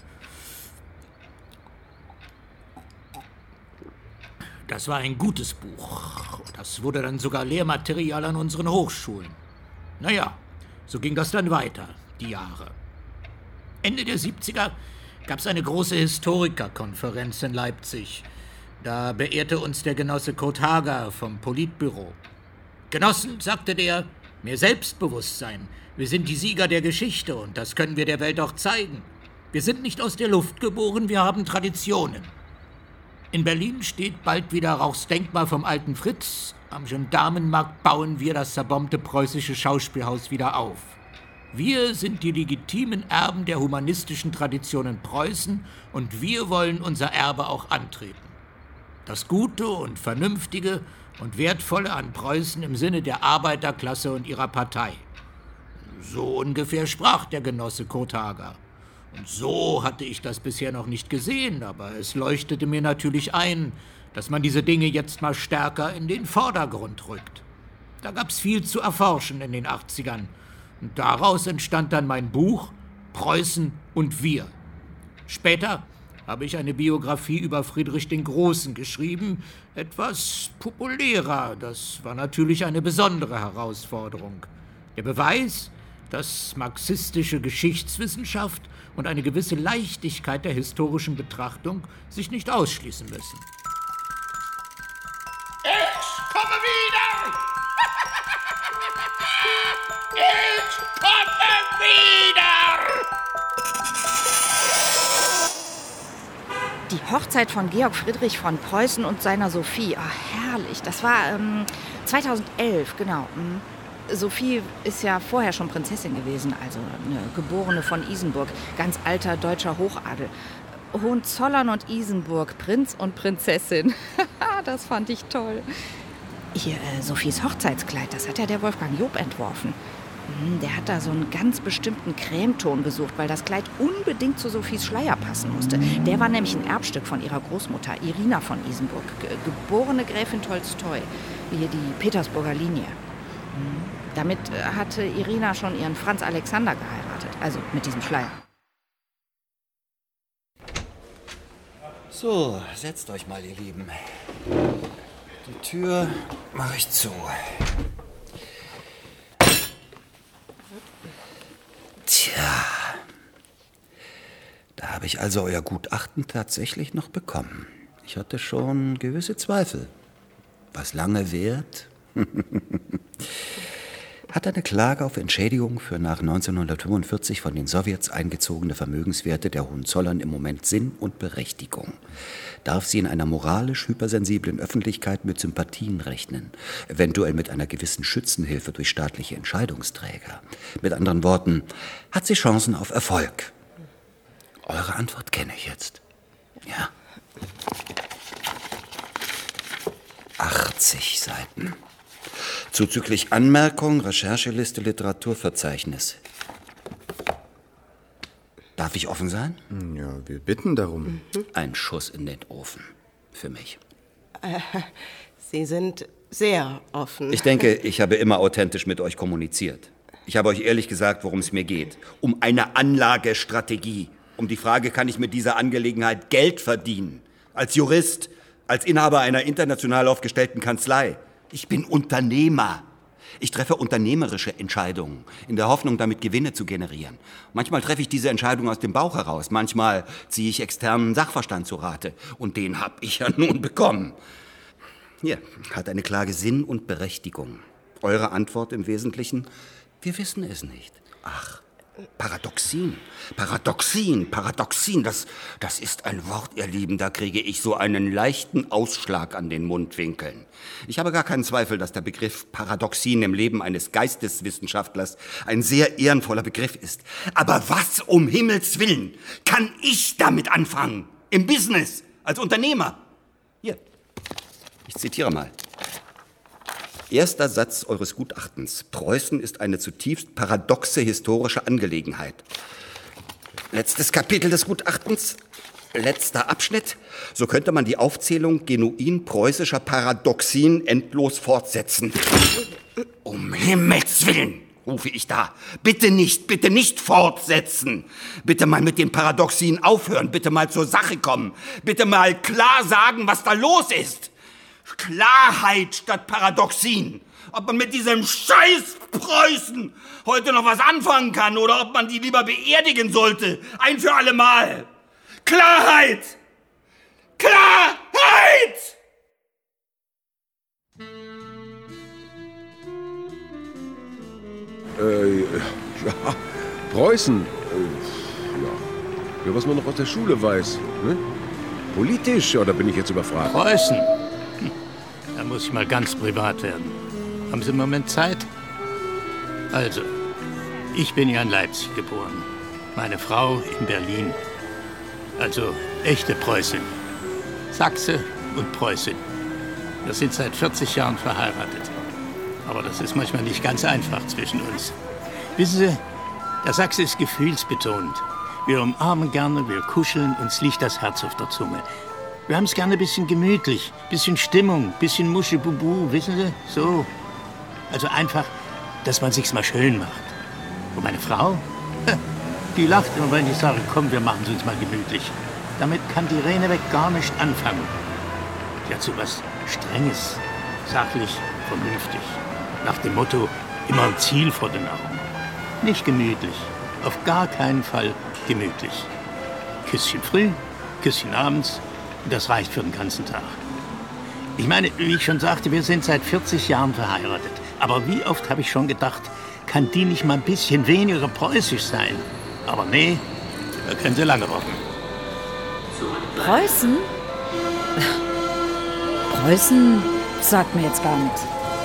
S5: Das war ein gutes Buch. Das wurde dann sogar Lehrmaterial an unseren Hochschulen. Naja, so ging das dann weiter, die Jahre. Ende der siebziger gab es eine große Historikerkonferenz in Leipzig. Da beehrte uns der Genosse Kurt Hager vom Politbüro. Genossen, sagte der, mehr Selbstbewusstsein. Wir sind die Sieger der Geschichte und das können wir der Welt auch zeigen. Wir sind nicht aus der Luft geboren, wir haben Traditionen. In Berlin steht bald wieder Rauchs Denkmal vom alten Fritz. Am Gendarmenmarkt bauen wir das zerbombte preußische Schauspielhaus wieder auf. Wir sind die legitimen Erben der humanistischen Traditionen Preußen und wir wollen unser Erbe auch antreten. Das Gute und Vernünftige und Wertvolle an Preußen im Sinne der Arbeiterklasse und ihrer Partei. So ungefähr sprach der Genosse Kurt Hager. Und so hatte ich das bisher noch nicht gesehen, aber es leuchtete mir natürlich ein, dass man diese Dinge jetzt mal stärker in den Vordergrund rückt. Da gab's viel zu erforschen in den achtzigern. Und daraus entstand dann mein Buch Preußen und wir. Später habe ich eine Biografie über Friedrich den Großen geschrieben, etwas populärer. Das war natürlich eine besondere Herausforderung. Der Beweis, dass marxistische Geschichtswissenschaft und eine gewisse Leichtigkeit der historischen Betrachtung sich nicht ausschließen müssen.
S14: Ich komme wieder! Ich komme wieder!
S3: Die Hochzeit von Georg Friedrich von Preußen und seiner Sophie. Oh, herrlich. Das war ähm, zweitausendelf, genau. Mhm. Sophie ist ja vorher schon Prinzessin gewesen, also eine Geborene von Isenburg, ganz alter deutscher Hochadel. Hohenzollern und Isenburg, Prinz und Prinzessin. Das fand ich toll. Hier, äh, Sophies Hochzeitskleid, das hat ja der Wolfgang Job entworfen. Der hat da so einen ganz bestimmten Cremeton gesucht, weil das Kleid unbedingt zu Sophies Schleier passen musste. Der war nämlich ein Erbstück von ihrer Großmutter, Irina von Isenburg, ge- geborene Gräfin Tolstoi, hier die Petersburger Linie. Damit hatte Irina schon ihren Franz Alexander geheiratet, also mit diesem Schleier.
S7: So, setzt euch mal, ihr Lieben. Die Tür mache ich zu. Tja, da habe ich also euer Gutachten tatsächlich noch bekommen. Ich hatte schon gewisse Zweifel. Was lange währt? Hat eine Klage auf Entschädigung für nach neunzehnhundertfünfundvierzig von den Sowjets eingezogene Vermögenswerte der Hohenzollern im Moment Sinn und Berechtigung? Darf sie in einer moralisch hypersensiblen Öffentlichkeit mit Sympathien rechnen, eventuell mit einer gewissen Schützenhilfe durch staatliche Entscheidungsträger? Mit anderen Worten, hat sie Chancen auf Erfolg? Eure Antwort kenne ich jetzt. Ja. achtzig Seiten. Zuzüglich Anmerkung, Rechercheliste, Literaturverzeichnis. Darf ich offen sein?
S8: Ja, wir bitten darum.
S7: Mhm. Ein Schuss in den Ofen. Für mich.
S11: Äh, Sie sind sehr offen.
S7: Ich denke, ich habe immer authentisch mit euch kommuniziert. Ich habe euch ehrlich gesagt, worum es mir geht. Um eine Anlagestrategie. Um die Frage, kann ich mit dieser Angelegenheit Geld verdienen? Als Jurist, als Inhaber einer international aufgestellten Kanzlei. Ich bin Unternehmer. Ich treffe unternehmerische Entscheidungen, in der Hoffnung, damit Gewinne zu generieren. Manchmal treffe ich diese Entscheidung aus dem Bauch heraus. Manchmal ziehe ich externen Sachverstand zu Rate. Und den habe ich ja nun bekommen. Hier, hat eine Klage Sinn und Berechtigung. Eure Antwort im Wesentlichen: Wir wissen es nicht. Ach, Paradoxin, Paradoxin, Paradoxin, das, das ist ein Wort, ihr Lieben, da kriege ich so einen leichten Ausschlag an den Mundwinkeln. Ich habe gar keinen Zweifel, dass der Begriff Paradoxin im Leben eines Geisteswissenschaftlers ein sehr ehrenvoller Begriff ist. Aber was um Himmels Willen kann ich damit anfangen? Im Business, als Unternehmer? Hier, ich zitiere mal. Erster Satz eures Gutachtens. Preußen ist eine zutiefst paradoxe historische Angelegenheit. Letztes Kapitel des Gutachtens. Letzter Abschnitt. So könnte man die Aufzählung genuin preußischer Paradoxien endlos fortsetzen. Um Himmels Willen, rufe ich da. Bitte nicht, bitte nicht fortsetzen. Bitte mal mit den Paradoxien aufhören. Bitte mal zur Sache kommen. Bitte mal klar sagen, was da los ist. Klarheit statt Paradoxien. Ob man mit diesem Scheiß Preußen heute noch was anfangen kann oder ob man die lieber beerdigen sollte. Ein für alle Mal. Klarheit! Klarheit!
S1: Äh, ja, Preußen. Äh, ja. ja, was man noch aus der Schule weiß. Ne? Politisch, oder bin ich jetzt überfragt?
S5: Preußen? Hm. Da muss ich mal ganz privat werden. Haben Sie einen Moment Zeit? Also, ich bin ja in Leipzig geboren. Meine Frau in Berlin. Also, echte Preußin. Sachse und Preußin. Wir sind seit vierzig Jahren verheiratet. Aber das ist manchmal nicht ganz einfach zwischen uns. Wissen Sie, der Sachse ist gefühlsbetont. Wir umarmen gerne, wir kuscheln, uns liegt das Herz auf der Zunge. Wir haben es gerne ein bisschen gemütlich, bisschen Stimmung, bisschen Muschibubu, wissen Sie, so. Also einfach, dass man sich's mal schön macht. Und meine Frau, die lacht immer, wenn ich sage, komm, wir machen es uns mal gemütlich. Damit kann die Reneweg gar nicht anfangen. Die hat so was Strenges, sachlich, vernünftig. Nach dem Motto, immer ein Ziel vor den Augen. Nicht gemütlich, auf gar keinen Fall gemütlich. Küsschen früh, Küsschen abends, und das reicht für den ganzen Tag. Ich meine, wie ich schon sagte, wir sind seit vierzig Jahren verheiratet. Aber wie oft habe ich schon gedacht, kann die nicht mal ein bisschen weniger preußisch sein? Aber nee, da können Sie lange warten.
S6: Preußen? Preußen sagt mir jetzt gar nichts.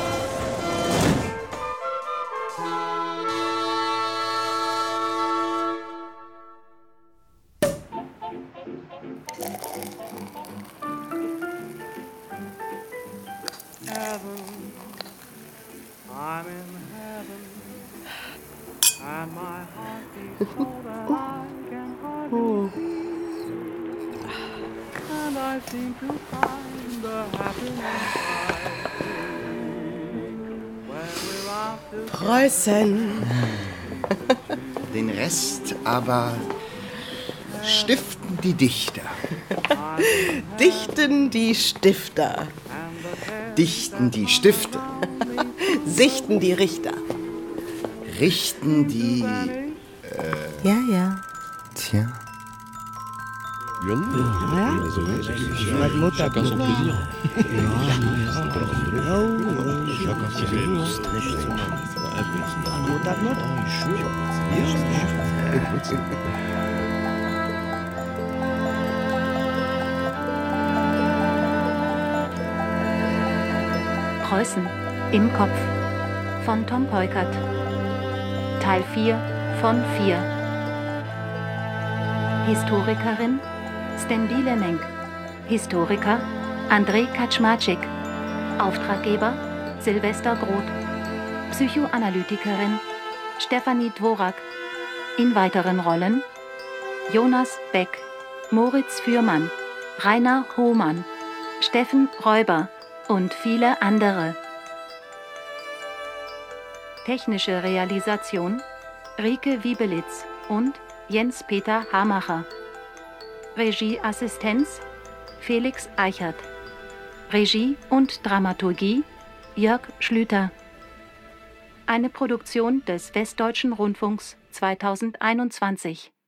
S11: Preußen.
S8: Den Rest aber stiften die Dichter.
S11: Dichten die Stifter.
S8: Dichten die Stifte.
S11: Sichten die Richter.
S8: Richten die... Äh,
S11: ja, ja.
S8: Tja.
S1: Ja,
S26: ja.
S1: Also,
S26: Meine Mutter hat
S1: son plaisir.
S20: Preußen im Kopf von Tom Peukert. Teil vier von vier. Historikerin Stendile Menk. Historiker Andrei Kaczmarczyk. Auftraggeber Silvester Groth. Psychoanalytikerin Stefanie Dvorak. In weiteren Rollen Jonas Beck, Moritz Fürmann, Rainer Hohmann, Steffen Räuber und viele andere. Technische Realisation Rike Wiebelitz und Jens-Peter Hamacher. Regieassistenz Felix Eichert. Regie und Dramaturgie Jörg Schlüter. Eine Produktion des Westdeutschen Rundfunks zweitausendeinundzwanzig.